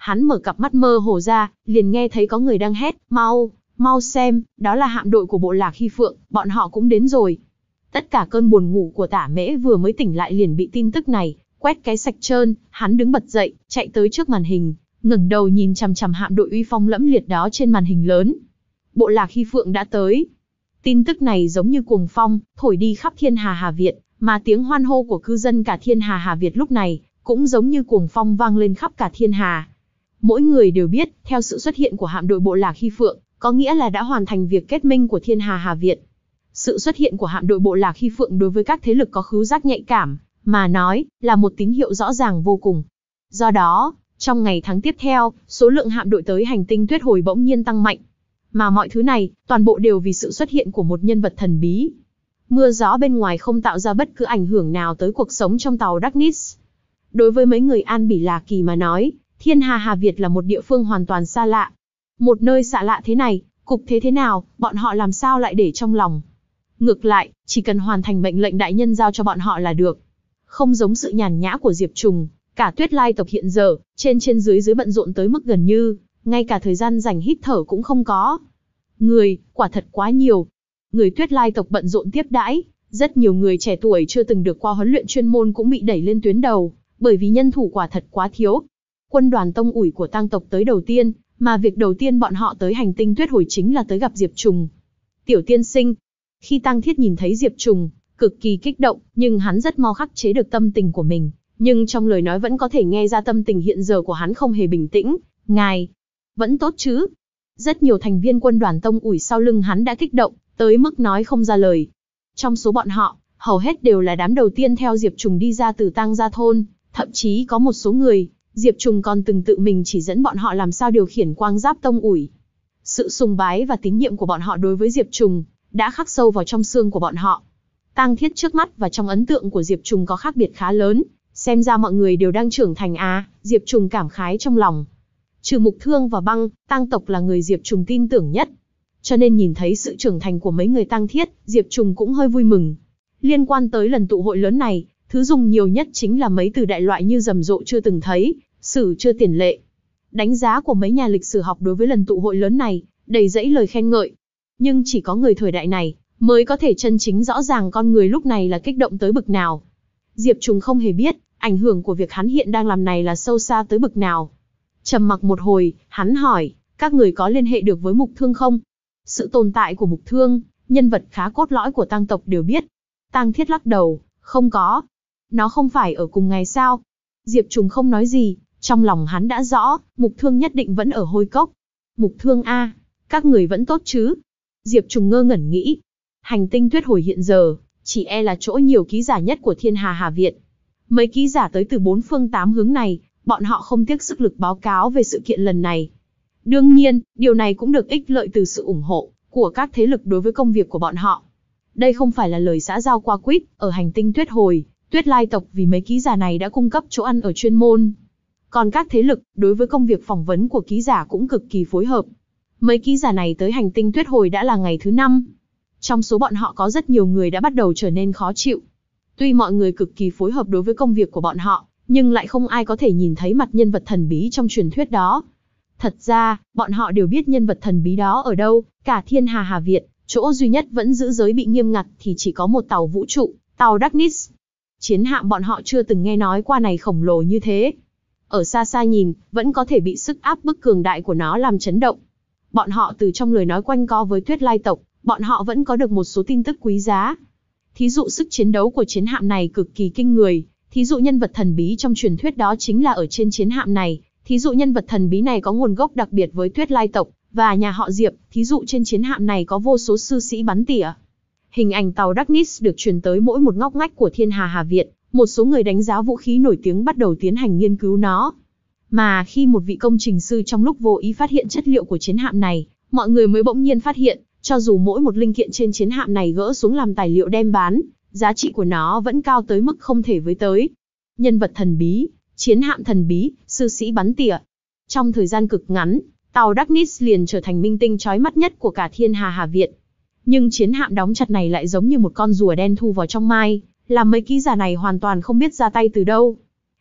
Hắn mở cặp mắt mơ hồ ra, liền nghe thấy có người đang hét, mau, mau xem, đó là hạm đội của bộ lạc Hy Phượng, bọn họ cũng đến rồi. Tất cả cơn buồn ngủ của Tả Mễ vừa mới tỉnh lại liền bị tin tức này quét cái sạch trơn, hắn đứng bật dậy, chạy tới trước màn hình, ngẩng đầu nhìn chằm chằm hạm đội uy phong lẫm liệt đó trên màn hình lớn. Bộ lạc Hy Phượng đã tới. Tin tức này giống như cuồng phong, thổi đi khắp thiên hà Hà Việt, mà tiếng hoan hô của cư dân cả thiên hà Hà Việt lúc này cũng giống như cuồng phong vang lên khắp cả thiên hà. Mỗi người đều biết, theo sự xuất hiện của hạm đội bộ lạc Hy Phượng, có nghĩa là đã hoàn thành việc kết minh của thiên hà Hà Việt. Sự xuất hiện của hạm đội bộ lạc Hy Phượng đối với các thế lực có khứu giác nhạy cảm, mà nói, là một tín hiệu rõ ràng vô cùng. Do đó, trong ngày tháng tiếp theo, số lượng hạm đội tới hành tinh Tuyết Hồi bỗng nhiên tăng mạnh. Mà mọi thứ này, toàn bộ đều vì sự xuất hiện của một nhân vật thần bí. Mưa gió bên ngoài không tạo ra bất cứ ảnh hưởng nào tới cuộc sống trong tàu Darkness. Đối với mấy người An Bỉ Là Kỳ mà nói, thiên hà Hà Việt là một địa phương hoàn toàn xa lạ. Một nơi xa lạ thế này, cục thế thế nào, bọn họ làm sao lại để trong lòng. Ngược lại, chỉ cần hoàn thành mệnh lệnh đại nhân giao cho bọn họ là được. Không giống sự nhàn nhã của Diệp Trùng, cả Tuyết Lai tộc hiện giờ, trên trên dưới dưới bận rộn tới mức gần như, ngay cả thời gian rảnh hít thở cũng không có. Người, quả thật quá nhiều. Người Tuyết Lai tộc bận rộn tiếp đãi, rất nhiều người trẻ tuổi chưa từng được qua huấn luyện chuyên môn cũng bị đẩy lên tuyến đầu, bởi vì nhân thủ quả thật quá thiếu. Quân đoàn tông ủi của tang tộc tới đầu tiên, mà việc đầu tiên bọn họ tới hành tinh Tuyết Hồi chính là tới gặp Diệp Trùng. Tiểu tiên sinh. Khi Tang Thiết nhìn thấy Diệp Trùng, cực kỳ kích động, nhưng hắn rất mau khắc chế được tâm tình của mình, nhưng trong lời nói vẫn có thể nghe ra tâm tình hiện giờ của hắn không hề bình tĩnh. Ngài, vẫn tốt chứ? Rất nhiều thành viên quân đoàn tông ủi sau lưng hắn đã kích động, tới mức nói không ra lời. Trong số bọn họ, hầu hết đều là đám đầu tiên theo Diệp Trùng đi ra từ Tang Gia Thôn, thậm chí có một số người, Diệp Trùng còn từng tự mình chỉ dẫn bọn họ làm sao điều khiển quang giáp tông ủi. Sự sùng bái và tín nhiệm của bọn họ đối với Diệp Trùng đã khắc sâu vào trong xương của bọn họ. Tang Thiết trước mắt và trong ấn tượng của Diệp Trùng có khác biệt khá lớn, xem ra mọi người đều đang trưởng thành à, Diệp Trùng cảm khái trong lòng. Trừ Mục Thương và Băng, Tang tộc là người Diệp Trùng tin tưởng nhất. Cho nên nhìn thấy sự trưởng thành của mấy người Tang Thiết, Diệp Trùng cũng hơi vui mừng. Liên quan tới lần tụ hội lớn này, thứ dùng nhiều nhất chính là mấy từ đại loại như rầm rộ chưa từng thấy, sử chưa tiền lệ. Đánh giá của mấy nhà lịch sử học đối với lần tụ hội lớn này, đầy dẫy lời khen ngợi. Nhưng chỉ có người thời đại này, mới có thể chân chính rõ ràng con người lúc này là kích động tới bực nào. Diệp Trùng không hề biết, ảnh hưởng của việc hắn hiện đang làm này là sâu xa tới bực nào. Trầm mặc một hồi, hắn hỏi, các người có liên hệ được với Mục Thương không? Sự tồn tại của Mục Thương, nhân vật khá cốt lõi của Tang tộc đều biết. Tang Thiết lắc đầu, không có. Nó không phải ở cùng ngày sao? Diệp Trùng không nói gì, trong lòng hắn đã rõ, Mục Thương nhất định vẫn ở Hôi Cốc. Mục Thương a, các người vẫn tốt chứ? Diệp Trùng ngơ ngẩn nghĩ. Hành tinh Tuyết Hồi hiện giờ, chỉ e là chỗ nhiều ký giả nhất của thiên hà Hà Việt. Mấy ký giả tới từ bốn phương tám hướng này, bọn họ không tiếc sức lực báo cáo về sự kiện lần này. Đương nhiên, điều này cũng được ích lợi từ sự ủng hộ của các thế lực đối với công việc của bọn họ. Đây không phải là lời xã giao qua quýt, ở hành tinh Tuyết Hồi, Tuyết Lai tộc vì mấy ký giả này đã cung cấp chỗ ăn ở chuyên môn. Còn các thế lực, đối với công việc phỏng vấn của ký giả cũng cực kỳ phối hợp. Mấy ký giả này tới hành tinh Tuyết Hồi đã là ngày thứ năm. Trong số bọn họ có rất nhiều người đã bắt đầu trở nên khó chịu. Tuy mọi người cực kỳ phối hợp đối với công việc của bọn họ, nhưng lại không ai có thể nhìn thấy mặt nhân vật thần bí trong truyền thuyết đó. Thật ra, bọn họ đều biết nhân vật thần bí đó ở đâu, cả thiên hà Hà Việt, chỗ duy nhất vẫn giữ giới bị nghiêm ngặt thì chỉ có một tàu vũ trụ, tàu Darkness. Chiến hạm bọn họ chưa từng nghe nói qua này khổng lồ như thế. Ở xa xa nhìn, vẫn có thể bị sức áp bức cường đại của nó làm chấn động. Bọn họ từ trong lời nói quanh co với Tuyết Lai tộc, bọn họ vẫn có được một số tin tức quý giá. Thí dụ sức chiến đấu của chiến hạm này cực kỳ kinh người, thí dụ nhân vật thần bí trong truyền thuyết đó chính là ở trên chiến hạm này, thí dụ nhân vật thần bí này có nguồn gốc đặc biệt với Tuyết Lai tộc và nhà họ Diệp, thí dụ trên chiến hạm này có vô số sư sĩ bắn tỉa. Hình ảnh tàu Darkness được truyền tới mỗi một ngóc ngách của thiên hà Hà Việt, một số người đánh giá vũ khí nổi tiếng bắt đầu tiến hành nghiên cứu nó. Mà khi một vị công trình sư trong lúc vô ý phát hiện chất liệu của chiến hạm này, mọi người mới bỗng nhiên phát hiện, cho dù mỗi một linh kiện trên chiến hạm này gỡ xuống làm tài liệu đem bán, giá trị của nó vẫn cao tới mức không thể với tới. Nhân vật thần bí, chiến hạm thần bí, sư sĩ bắn tỉa. Trong thời gian cực ngắn, tàu Darkness liền trở thành minh tinh chói mắt nhất của cả thiên hà Hà Việt. Nhưng chiến hạm đóng chặt này lại giống như một con rùa đen thu vào trong mai, làm mấy ký giả này hoàn toàn không biết ra tay từ đâu.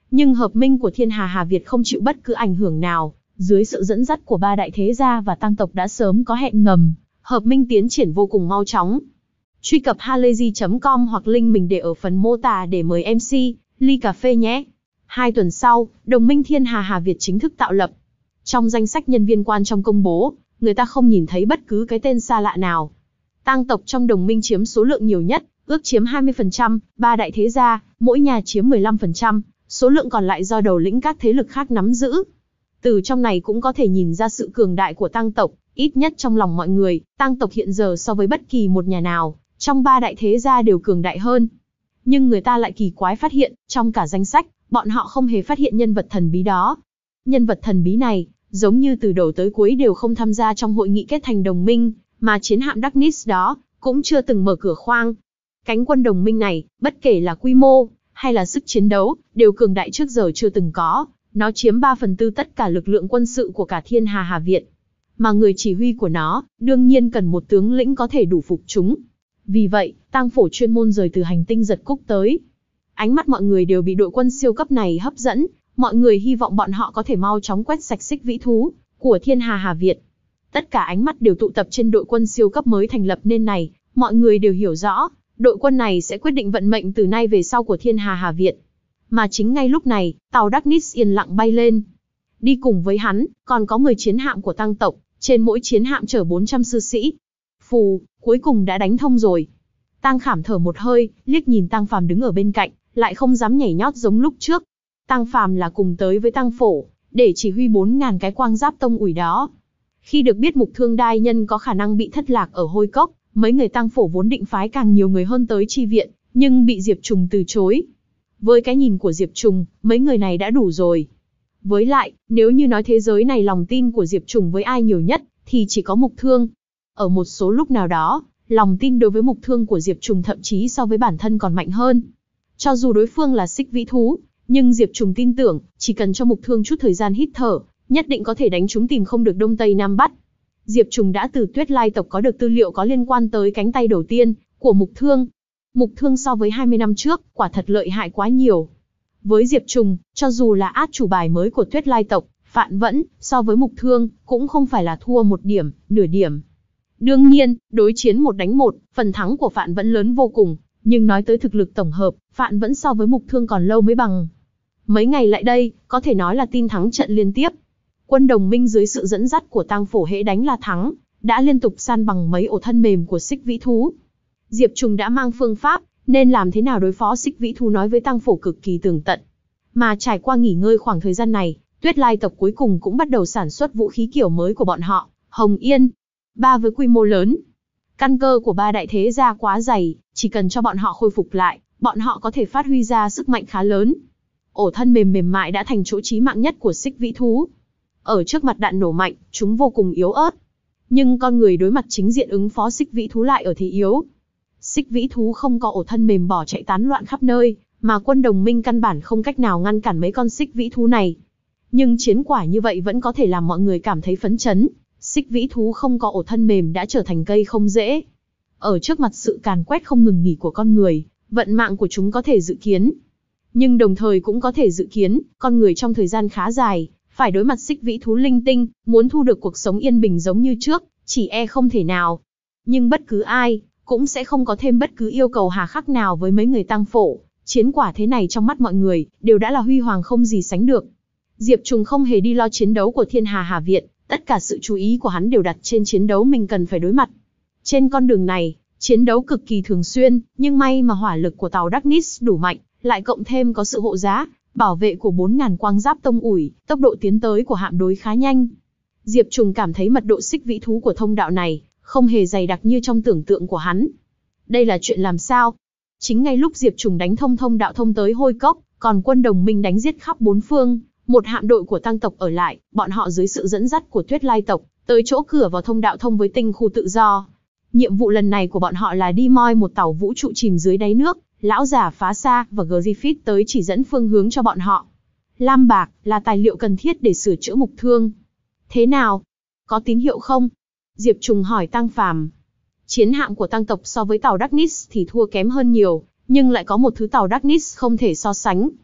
Nhưng hợp minh của Thiên Hà Hà Việt không chịu bất cứ ảnh hưởng nào, dưới sự dẫn dắt của ba đại thế gia và tăng tộc đã sớm có hẹn ngầm, hợp minh tiến triển vô cùng mau chóng. Truy cập halayzi chấm com hoặc link mình để ở phần mô tả để mời em xê, ly cà phê nhé. Hai tuần sau, đồng minh Thiên Hà Hà Việt chính thức tạo lập. Trong danh sách nhân viên quan trong công bố, người ta không nhìn thấy bất cứ cái tên xa lạ nào. Tang tộc trong đồng minh chiếm số lượng nhiều nhất, ước chiếm hai mươi phần trăm, ba đại thế gia, mỗi nhà chiếm mười lăm phần trăm, số lượng còn lại do đầu lĩnh các thế lực khác nắm giữ. Từ trong này cũng có thể nhìn ra sự cường đại của Tang tộc, ít nhất trong lòng mọi người, Tang tộc hiện giờ so với bất kỳ một nhà nào, trong ba đại thế gia đều cường đại hơn. Nhưng người ta lại kỳ quái phát hiện, trong cả danh sách, bọn họ không hề phát hiện nhân vật thần bí đó. Nhân vật thần bí này, giống như từ đầu tới cuối đều không tham gia trong hội nghị kết thành đồng minh, mà chiến hạm Darkness đó, cũng chưa từng mở cửa khoang. Cánh quân đồng minh này, bất kể là quy mô, hay là sức chiến đấu, đều cường đại trước giờ chưa từng có, nó chiếm ba phần tư tất cả lực lượng quân sự của cả Thiên Hà Hà Việt. Mà người chỉ huy của nó, đương nhiên cần một tướng lĩnh có thể đủ phục chúng. Vì vậy, Tang Phổ chuyên môn rời từ hành tinh Giật Cúc tới. Ánh mắt mọi người đều bị đội quân siêu cấp này hấp dẫn, mọi người hy vọng bọn họ có thể mau chóng quét sạch xích vĩ thú của Thiên Hà Hà Việt. Tất cả ánh mắt đều tụ tập trên đội quân siêu cấp mới thành lập nên này, mọi người đều hiểu rõ, đội quân này sẽ quyết định vận mệnh từ nay về sau của Thiên Hà Hà Việt. Mà chính ngay lúc này, tàu Darkness yên lặng bay lên. Đi cùng với hắn, còn có mười chiến hạm của Tang tộc, trên mỗi chiến hạm chở bốn trăm sư sĩ. Phù, cuối cùng đã đánh thông rồi. Tang Khảm thở một hơi, liếc nhìn Tang Phàm đứng ở bên cạnh, lại không dám nhảy nhót giống lúc trước. Tang Phàm là cùng tới với Tang Phổ, để chỉ huy bốn nghìn cái quang giáp tông ủi đó. Khi được biết Mục Thương Đai Nhân có khả năng bị thất lạc ở Hôi Cốc, mấy người Tang Phổ vốn định phái càng nhiều người hơn tới chi viện, nhưng bị Diệp Trùng từ chối. Với cái nhìn của Diệp Trùng, mấy người này đã đủ rồi. Với lại, nếu như nói thế giới này lòng tin của Diệp Trùng với ai nhiều nhất, thì chỉ có Mục Thương. Ở một số lúc nào đó, lòng tin đối với Mục Thương của Diệp Trùng thậm chí so với bản thân còn mạnh hơn. Cho dù đối phương là xích vĩ thú, nhưng Diệp Trùng tin tưởng, chỉ cần cho Mục Thương chút thời gian hít thở, nhất định có thể đánh chúng tìm không được Đông Tây Nam Bắc. Diệp Trùng đã từ Tuyết Lai tộc có được tư liệu có liên quan tới cánh tay đầu tiên của Mục Thương. Mục Thương so với hai mươi năm trước, quả thật lợi hại quá nhiều. Với Diệp Trùng, cho dù là át chủ bài mới của Tuyết Lai tộc, Phạn Vẫn, so với Mục Thương, cũng không phải là thua một điểm, nửa điểm. Đương nhiên, đối chiến một đánh một, phần thắng của Phạn Vẫn lớn vô cùng, nhưng nói tới thực lực tổng hợp, Phạn Vẫn so với Mục Thương còn lâu mới bằng. Mấy ngày lại đây, có thể nói là tin thắng trận liên tiếp. Quân đồng minh dưới sự dẫn dắt của Tang Phổ hễ đánh là thắng, đã liên tục san bằng mấy ổ thân mềm của xích vĩ thú. Diệp Trùng đã mang phương pháp, nên làm thế nào đối phó xích vĩ thú nói với Tang Phổ cực kỳ tường tận. Mà trải qua nghỉ ngơi khoảng thời gian này, Tuyết Lai tộc cuối cùng cũng bắt đầu sản xuất vũ khí kiểu mới của bọn họ, Hồng Yên. Ba với quy mô lớn. Căn cơ của ba đại thế gia quá dày, chỉ cần cho bọn họ khôi phục lại, bọn họ có thể phát huy ra sức mạnh khá lớn. Ổ thân mềm mềm mại đã thành chỗ chí mạng nhất của xích vĩ thú. Ở trước mặt đạn nổ mạnh, chúng vô cùng yếu ớt. Nhưng con người đối mặt chính diện ứng phó xích vĩ thú lại ở thế yếu. Xích vĩ thú không có ổ thân mềm bỏ chạy tán loạn khắp nơi, mà quân đồng minh căn bản không cách nào ngăn cản mấy con xích vĩ thú này. Nhưng chiến quả như vậy vẫn có thể làm mọi người cảm thấy phấn chấn. Xích vĩ thú không có ổ thân mềm đã trở thành cây không dễ. Ở trước mặt sự càn quét không ngừng nghỉ của con người, vận mạng của chúng có thể dự kiến. Nhưng đồng thời cũng có thể dự kiến, con người trong thời gian khá dài, phải đối mặt xích vĩ thú linh tinh, muốn thu được cuộc sống yên bình giống như trước, chỉ e không thể nào. Nhưng bất cứ ai, cũng sẽ không có thêm bất cứ yêu cầu hà khắc nào với mấy người Tang Phổ. Chiến quả thế này trong mắt mọi người, đều đã là huy hoàng không gì sánh được. Diệp Trùng không hề đi lo chiến đấu của Thiên Hà Hà Việt, tất cả sự chú ý của hắn đều đặt trên chiến đấu mình cần phải đối mặt. Trên con đường này, chiến đấu cực kỳ thường xuyên, nhưng may mà hỏa lực của tàu Darkness đủ mạnh, lại cộng thêm có sự hộ giá, bảo vệ của bốn nghìn quang giáp tông ủi, tốc độ tiến tới của hạm đối khá nhanh. Diệp Trùng cảm thấy mật độ xích vĩ thú của thông đạo này, không hề dày đặc như trong tưởng tượng của hắn. Đây là chuyện làm sao? Chính ngay lúc Diệp Trùng đánh thông thông đạo thông tới Hôi Cốc, còn quân đồng minh đánh giết khắp bốn phương, một hạm đội của Tang tộc ở lại, bọn họ dưới sự dẫn dắt của Tuyết Lai tộc, tới chỗ cửa vào thông đạo thông với tinh khu tự do. Nhiệm vụ lần này của bọn họ là đi moi một tàu vũ trụ chìm dưới đáy nước, lão giả phá xa và Griffith tới chỉ dẫn phương hướng cho bọn họ. Lam bạc là tài liệu cần thiết để sửa chữa Mục Thương. Thế nào? Có tín hiệu không? Diệp Trùng hỏi Tang Phàm. Chiến hạm của Tang tộc so với tàu Darkness thì thua kém hơn nhiều, nhưng lại có một thứ tàu Darkness không thể so sánh.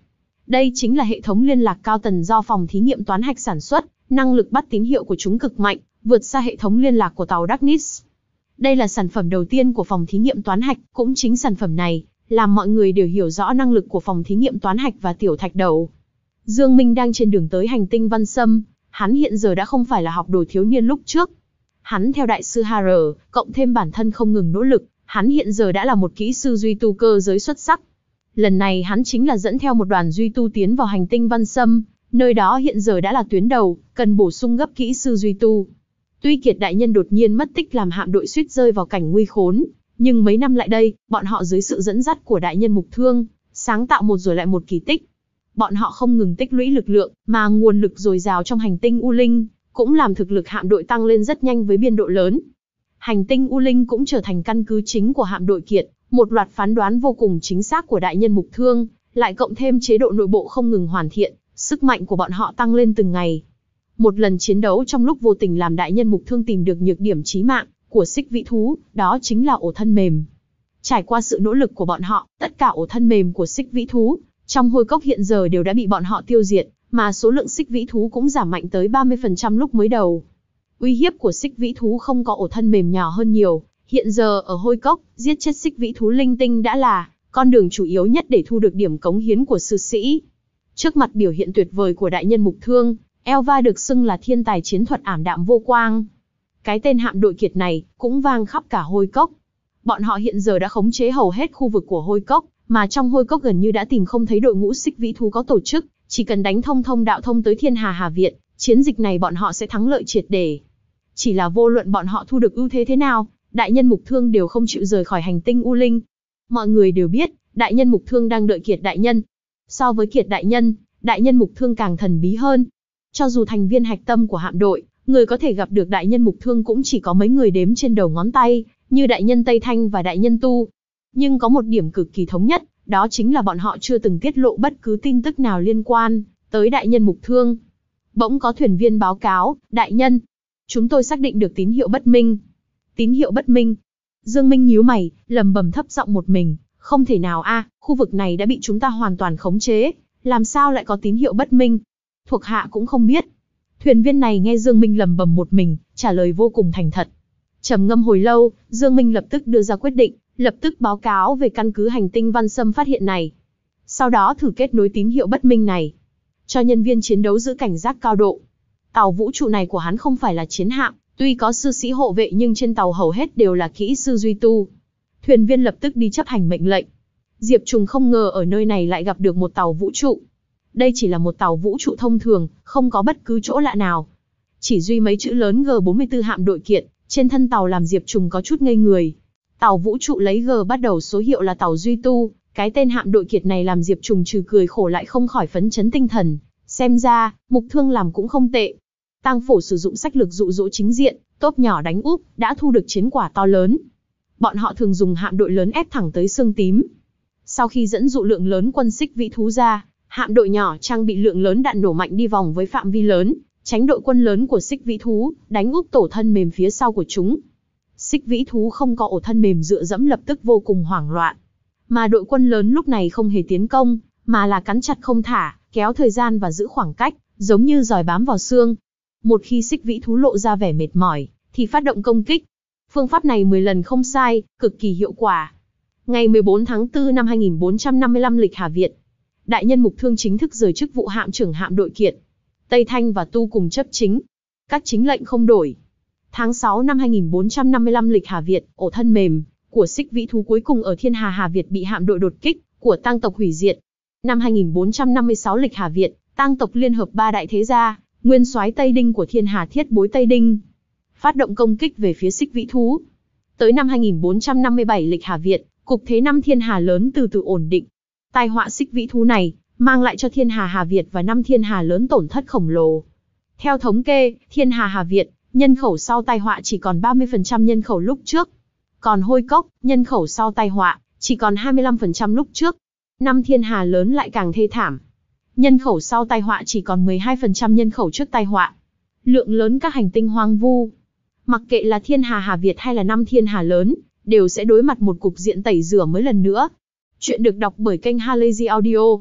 Đây chính là hệ thống liên lạc cao tần do phòng thí nghiệm toán hạch sản xuất, năng lực bắt tín hiệu của chúng cực mạnh, vượt xa hệ thống liên lạc của tàu Darkness. Đây là sản phẩm đầu tiên của phòng thí nghiệm toán hạch, cũng chính sản phẩm này, làm mọi người đều hiểu rõ năng lực của phòng thí nghiệm toán hạch và tiểu thạch đầu. Dương Minh đang trên đường tới hành tinh Văn Sâm, hắn hiện giờ đã không phải là học đồ thiếu niên lúc trước. Hắn theo đại sư hát rờ, cộng thêm bản thân không ngừng nỗ lực, hắn hiện giờ đã là một kỹ sư duy tu cơ giới xuất sắc. Lần này hắn chính là dẫn theo một đoàn duy tu tiến vào hành tinh Văn Sâm, nơi đó hiện giờ đã là tuyến đầu, cần bổ sung gấp kỹ sư duy tu. Tuy Kiệt đại nhân đột nhiên mất tích làm hạm đội suýt rơi vào cảnh nguy khốn, nhưng mấy năm lại đây, bọn họ dưới sự dẫn dắt của đại nhân Mục Thương, sáng tạo một rồi lại một kỳ tích. Bọn họ không ngừng tích lũy lực lượng, mà nguồn lực dồi dào trong hành tinh U Linh, cũng làm thực lực hạm đội tăng lên rất nhanh với biên độ lớn. Hành tinh U Linh cũng trở thành căn cứ chính của hạm đội Kiệt, một loạt phán đoán vô cùng chính xác của đại nhân Mục Thương, lại cộng thêm chế độ nội bộ không ngừng hoàn thiện, sức mạnh của bọn họ tăng lên từng ngày. Một lần chiến đấu trong lúc vô tình làm đại nhân Mục Thương tìm được nhược điểm chí mạng của xích vĩ thú, đó chính là ổ thân mềm. Trải qua sự nỗ lực của bọn họ, tất cả ổ thân mềm của xích vĩ thú trong hôi cốc hiện giờ đều đã bị bọn họ tiêu diệt, mà số lượng xích vĩ thú cũng giảm mạnh tới ba mươi phần trăm lúc mới đầu. Uy hiếp của xích vĩ thú không có ổ thân mềm nhỏ hơn nhiều, hiện giờ ở hôi cốc, giết chết xích vĩ thú linh tinh đã là con đường chủ yếu nhất để thu được điểm cống hiến của sư sĩ. Trước mặt biểu hiện tuyệt vời của đại nhân Mục Thương, Elva được xưng là thiên tài chiến thuật ảm đạm vô quang. Cái tên hạm đội Kiệt này cũng vang khắp cả hôi cốc. Bọn họ hiện giờ đã khống chế hầu hết khu vực của hôi cốc, mà trong hôi cốc gần như đã tìm không thấy đội ngũ xích vĩ thú có tổ chức, chỉ cần đánh thông thông đạo thông tới Thiên Hà Hà Viện, chiến dịch này bọn họ sẽ thắng lợi triệt để. Chỉ là vô luận bọn họ thu được ưu thế thế nào, đại nhân Mục Thương đều không chịu rời khỏi hành tinh U Linh. Mọi người đều biết, đại nhân Mục Thương đang đợi Kiệt đại nhân. So với Kiệt đại nhân, đại nhân Mục Thương càng thần bí hơn. Cho dù thành viên hạch tâm của hạm đội, người có thể gặp được đại nhân Mục Thương cũng chỉ có mấy người đếm trên đầu ngón tay, như đại nhân Tây Thanh và đại nhân Tu. Nhưng có một điểm cực kỳ thống nhất, đó chính là bọn họ chưa từng tiết lộ bất cứ tin tức nào liên quan tới đại nhân Mục Thương. Bỗng có thuyền viên báo cáo, đại nhân, chúng tôi xác định được tín hiệu bất minh. Tín hiệu bất minh. Dương Minh nhíu mày, lầm bầm thấp giọng một mình, không thể nào a, à, khu vực này đã bị chúng ta hoàn toàn khống chế, làm sao lại có tín hiệu bất minh? Thuộc hạ cũng không biết. Thuyền viên này nghe Dương Minh lầm bầm một mình, trả lời vô cùng thành thật. Trầm ngâm hồi lâu, Dương Minh lập tức đưa ra quyết định, lập tức báo cáo về căn cứ hành tinh Văn Sâm phát hiện này. Sau đó thử kết nối tín hiệu bất minh này, cho nhân viên chiến đấu giữ cảnh giác cao độ. Tàu vũ trụ này của hắn không phải là chiến hạm, tuy có sư sĩ hộ vệ nhưng trên tàu hầu hết đều là kỹ sư duy tu. Thuyền viên lập tức đi chấp hành mệnh lệnh. Diệp Trùng không ngờ ở nơi này lại gặp được một tàu vũ trụ. Đây chỉ là một tàu vũ trụ thông thường, không có bất cứ chỗ lạ nào. Chỉ duy mấy chữ lớn G bốn mươi tư hạm đội Kiệt, trên thân tàu làm Diệp Trùng có chút ngây người. Tàu vũ trụ lấy G bắt đầu số hiệu là tàu duy tu, cái tên hạm đội Kiệt này làm Diệp Trùng trừ cười khổ lại không khỏi phấn chấn tinh thần. Xem ra, Mục Thương làm cũng không tệ. Tang Phổ sử dụng sách lược dụ dỗ chính diện, tốp nhỏ đánh úp, đã thu được chiến quả to lớn. Bọn họ thường dùng hạm đội lớn ép thẳng tới xương tím. Sau khi dẫn dụ lượng lớn quân xích vĩ thú ra, hạm đội nhỏ trang bị lượng lớn đạn nổ mạnh đi vòng với phạm vi lớn, tránh đội quân lớn của xích vĩ thú, đánh úp tổ thân mềm phía sau của chúng. Xích vĩ thú không có ổ thân mềm dựa dẫm lập tức vô cùng hoảng loạn. Mà đội quân lớn lúc này không hề tiến công, mà là cắn chặt không thả, kéo thời gian và giữ khoảng cách, giống như giòi bám vào xương. Một khi xích vĩ thú lộ ra vẻ mệt mỏi, thì phát động công kích. Phương pháp này mười lần không sai, cực kỳ hiệu quả. Ngày mười bốn tháng tư năm hai nghìn bốn trăm năm mươi lăm lịch Hà Việt, đại nhân Mục Thương chính thức rời chức vụ hạm trưởng hạm đội Kiệt. Tây Thanh và Tu cùng chấp chính. Các chính lệnh không đổi. Tháng sáu năm hai nghìn bốn trăm năm mươi lăm lịch Hà Việt, ổ thân mềm của xích vĩ thú cuối cùng ở Thiên Hà Hà Việt bị hạm đội đột kích của Tang tộc hủy diệt. Năm hai nghìn bốn trăm năm mươi sáu lịch Hà Việt, Tang tộc liên hợp ba đại thế gia, nguyên soái Tây Đinh của Thiên Hà Thiết Bối Tây Đinh, phát động công kích về phía xích vĩ thú. Tới năm hai nghìn bốn trăm năm mươi bảy lịch Hà Việt, cục thế năm Thiên Hà lớn từ từ ổn định. Tai họa xích vĩ thú này mang lại cho Thiên Hà Hà Việt và năm Thiên Hà lớn tổn thất khổng lồ. Theo thống kê, Thiên Hà Hà Việt, nhân khẩu sau tai họa chỉ còn ba mươi phần trăm nhân khẩu lúc trước. Còn Hôi Cốc, nhân khẩu sau tai họa, chỉ còn hai mươi lăm phần trăm lúc trước. Năm Thiên Hà lớn lại càng thê thảm. Nhân khẩu sau tai họa chỉ còn mười hai phần trăm nhân khẩu trước tai họa. Lượng lớn các hành tinh hoang vu. Mặc kệ là Thiên Hà Hà Việt hay là năm Thiên Hà lớn, đều sẽ đối mặt một cục diện tẩy rửa mới lần nữa. Chuyện được đọc bởi kênh Halazy Audio.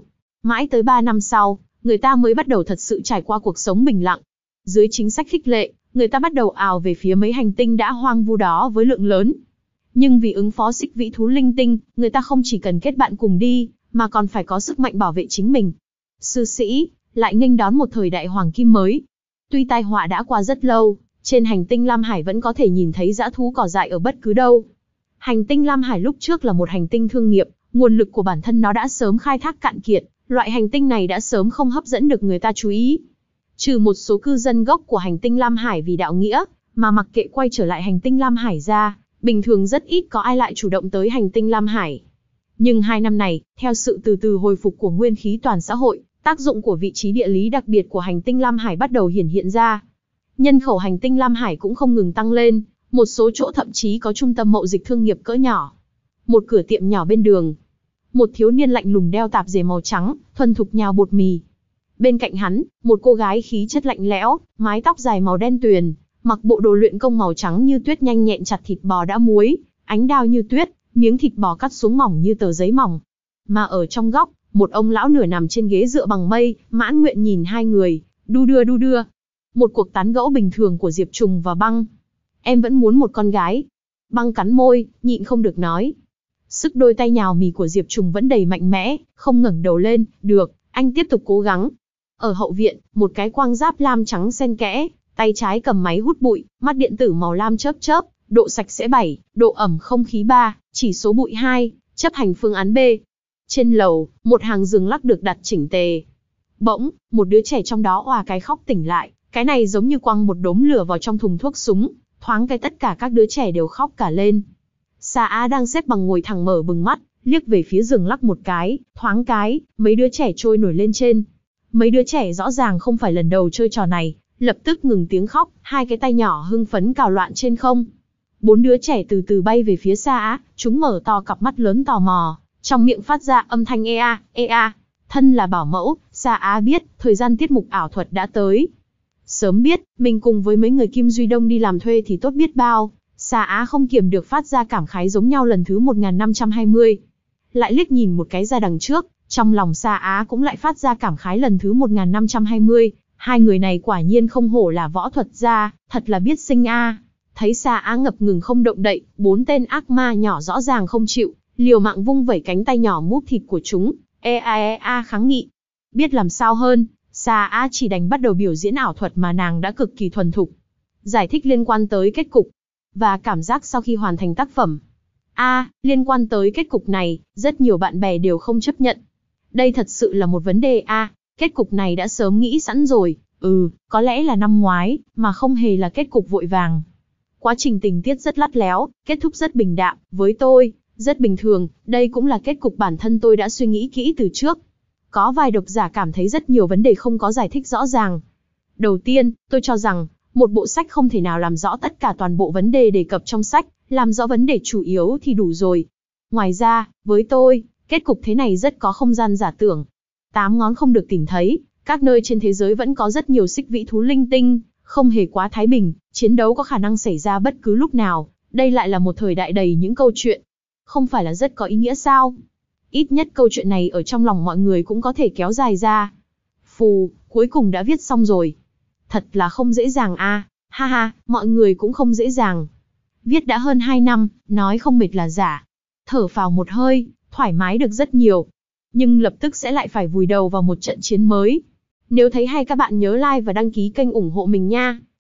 Mãi tới ba năm sau, người ta mới bắt đầu thật sự trải qua cuộc sống bình lặng. Dưới chính sách khích lệ, người ta bắt đầu ào về phía mấy hành tinh đã hoang vu đó với lượng lớn. Nhưng vì ứng phó xích vĩ thú linh tinh, người ta không chỉ cần kết bạn cùng đi, mà còn phải có sức mạnh bảo vệ chính mình. Sư sĩ, lại nghênh đón một thời đại hoàng kim mới. Tuy tai họa đã qua rất lâu, trên hành tinh Lam Hải vẫn có thể nhìn thấy dã thú cỏ dại ở bất cứ đâu. Hành tinh Lam Hải lúc trước là một hành tinh thương nghiệp, nguồn lực của bản thân nó đã sớm khai thác cạn kiệt, loại hành tinh này đã sớm không hấp dẫn được người ta chú ý. Trừ một số cư dân gốc của hành tinh Lam Hải vì đạo nghĩa, mà mặc kệ quay trở lại hành tinh Lam Hải ra, bình thường rất ít có ai lại chủ động tới hành tinh Lam Hải. Nhưng hai năm này, theo sự từ từ hồi phục của nguyên khí toàn xã hội, tác dụng của vị trí địa lý đặc biệt của hành tinh Lam Hải bắt đầu hiển hiện ra. Nhân khẩu hành tinh Lam Hải cũng không ngừng tăng lên, một số chỗ thậm chí có trung tâm mậu dịch thương nghiệp cỡ nhỏ. Một cửa tiệm nhỏ bên đường. Một thiếu niên lạnh lùng đeo tạp dề màu trắng, thuần thục nhào bột mì. Bên cạnh hắn, một cô gái khí chất lạnh lẽo, mái tóc dài màu đen tuyền, mặc bộ đồ luyện công màu trắng như tuyết nhanh nhẹn chặt thịt bò đã muối, ánh đao như tuyết, miếng thịt bò cắt xuống mỏng như tờ giấy mỏng. Mà ở trong góc, một ông lão nửa nằm trên ghế dựa bằng mây, mãn nguyện nhìn hai người, đu đưa đu đưa. Một cuộc tán gẫu bình thường của Diệp Trùng và Băng. Em vẫn muốn một con gái. Băng cắn môi, nhịn không được nói. Sức đôi tay nhào mì của Diệp Trùng vẫn đầy mạnh mẽ, không ngẩng đầu lên, được, anh tiếp tục cố gắng. Ở hậu viện, một cái quang giáp lam trắng xen kẽ, tay trái cầm máy hút bụi, mắt điện tử màu lam chớp chớp, độ sạch sẽ bảy, độ ẩm không khí ba, chỉ số bụi hai, chấp hành phương án B. Trên lầu, một hàng giường lắc được đặt chỉnh tề. Bỗng, một đứa trẻ trong đó òa cái khóc tỉnh lại, cái này giống như quăng một đốm lửa vào trong thùng thuốc súng, thoáng cái tất cả các đứa trẻ đều khóc cả lên. Sa Á đang xếp bằng ngồi thẳng mở bừng mắt, liếc về phía giường lắc một cái, thoáng cái, mấy đứa trẻ trôi nổi lên trên. Mấy đứa trẻ rõ ràng không phải lần đầu chơi trò này, lập tức ngừng tiếng khóc, hai cái tay nhỏ hưng phấn cào loạn trên không. Bốn đứa trẻ từ từ bay về phía Sa Á, chúng mở to cặp mắt lớn tò mò, trong miệng phát ra âm thanh ea, ea. Thân là bảo mẫu, Sa Á biết, thời gian tiết mục ảo thuật đã tới. Sớm biết, mình cùng với mấy người Kim Duy Đông đi làm thuê thì tốt biết bao, Sa Á không kiềm được phát ra cảm khái giống nhau lần thứ một nghìn năm trăm hai mươi. Lại liếc nhìn một cái ra đằng trước, trong lòng Sa Á cũng lại phát ra cảm khái lần thứ một nghìn năm trăm hai mươi, hai người này quả nhiên không hổ là võ thuật gia, thật là biết sinh a. Thấy Sa Á ngập ngừng không động đậy, bốn tên ác ma nhỏ rõ ràng không chịu, liều mạng vung vẩy cánh tay nhỏ mút thịt của chúng, e a e a kháng nghị. Biết làm sao hơn, Sa Á chỉ đành bắt đầu biểu diễn ảo thuật mà nàng đã cực kỳ thuần thục. Giải thích liên quan tới kết cục và cảm giác sau khi hoàn thành tác phẩm. A, à, liên quan tới kết cục này, rất nhiều bạn bè đều không chấp nhận. Đây thật sự là một vấn đề a, à, kết cục này đã sớm nghĩ sẵn rồi, ừ, có lẽ là năm ngoái, mà không hề là kết cục vội vàng. Quá trình tình tiết rất lắt léo, kết thúc rất bình đạm, với tôi, rất bình thường, đây cũng là kết cục bản thân tôi đã suy nghĩ kỹ từ trước. Có vài độc giả cảm thấy rất nhiều vấn đề không có giải thích rõ ràng. Đầu tiên, tôi cho rằng, một bộ sách không thể nào làm rõ tất cả toàn bộ vấn đề đề cập trong sách, làm rõ vấn đề chủ yếu thì đủ rồi. Ngoài ra, với tôi, kết cục thế này rất có không gian giả tưởng. Tám ngón không được tìm thấy, các nơi trên thế giới vẫn có rất nhiều xích vĩ thú linh tinh, không hề quá thái bình, chiến đấu có khả năng xảy ra bất cứ lúc nào, đây lại là một thời đại đầy những câu chuyện. Không phải là rất có ý nghĩa sao? Ít nhất câu chuyện này ở trong lòng mọi người cũng có thể kéo dài ra. Phù, cuối cùng đã viết xong rồi. Thật là không dễ dàng a, à. Ha ha, mọi người cũng không dễ dàng. Viết đã hơn hai năm, nói không mệt là giả. Thở phào một hơi, thoải mái được rất nhiều. Nhưng lập tức sẽ lại phải vùi đầu vào một trận chiến mới. Nếu thấy hay các bạn nhớ like và đăng ký kênh ủng hộ mình nha.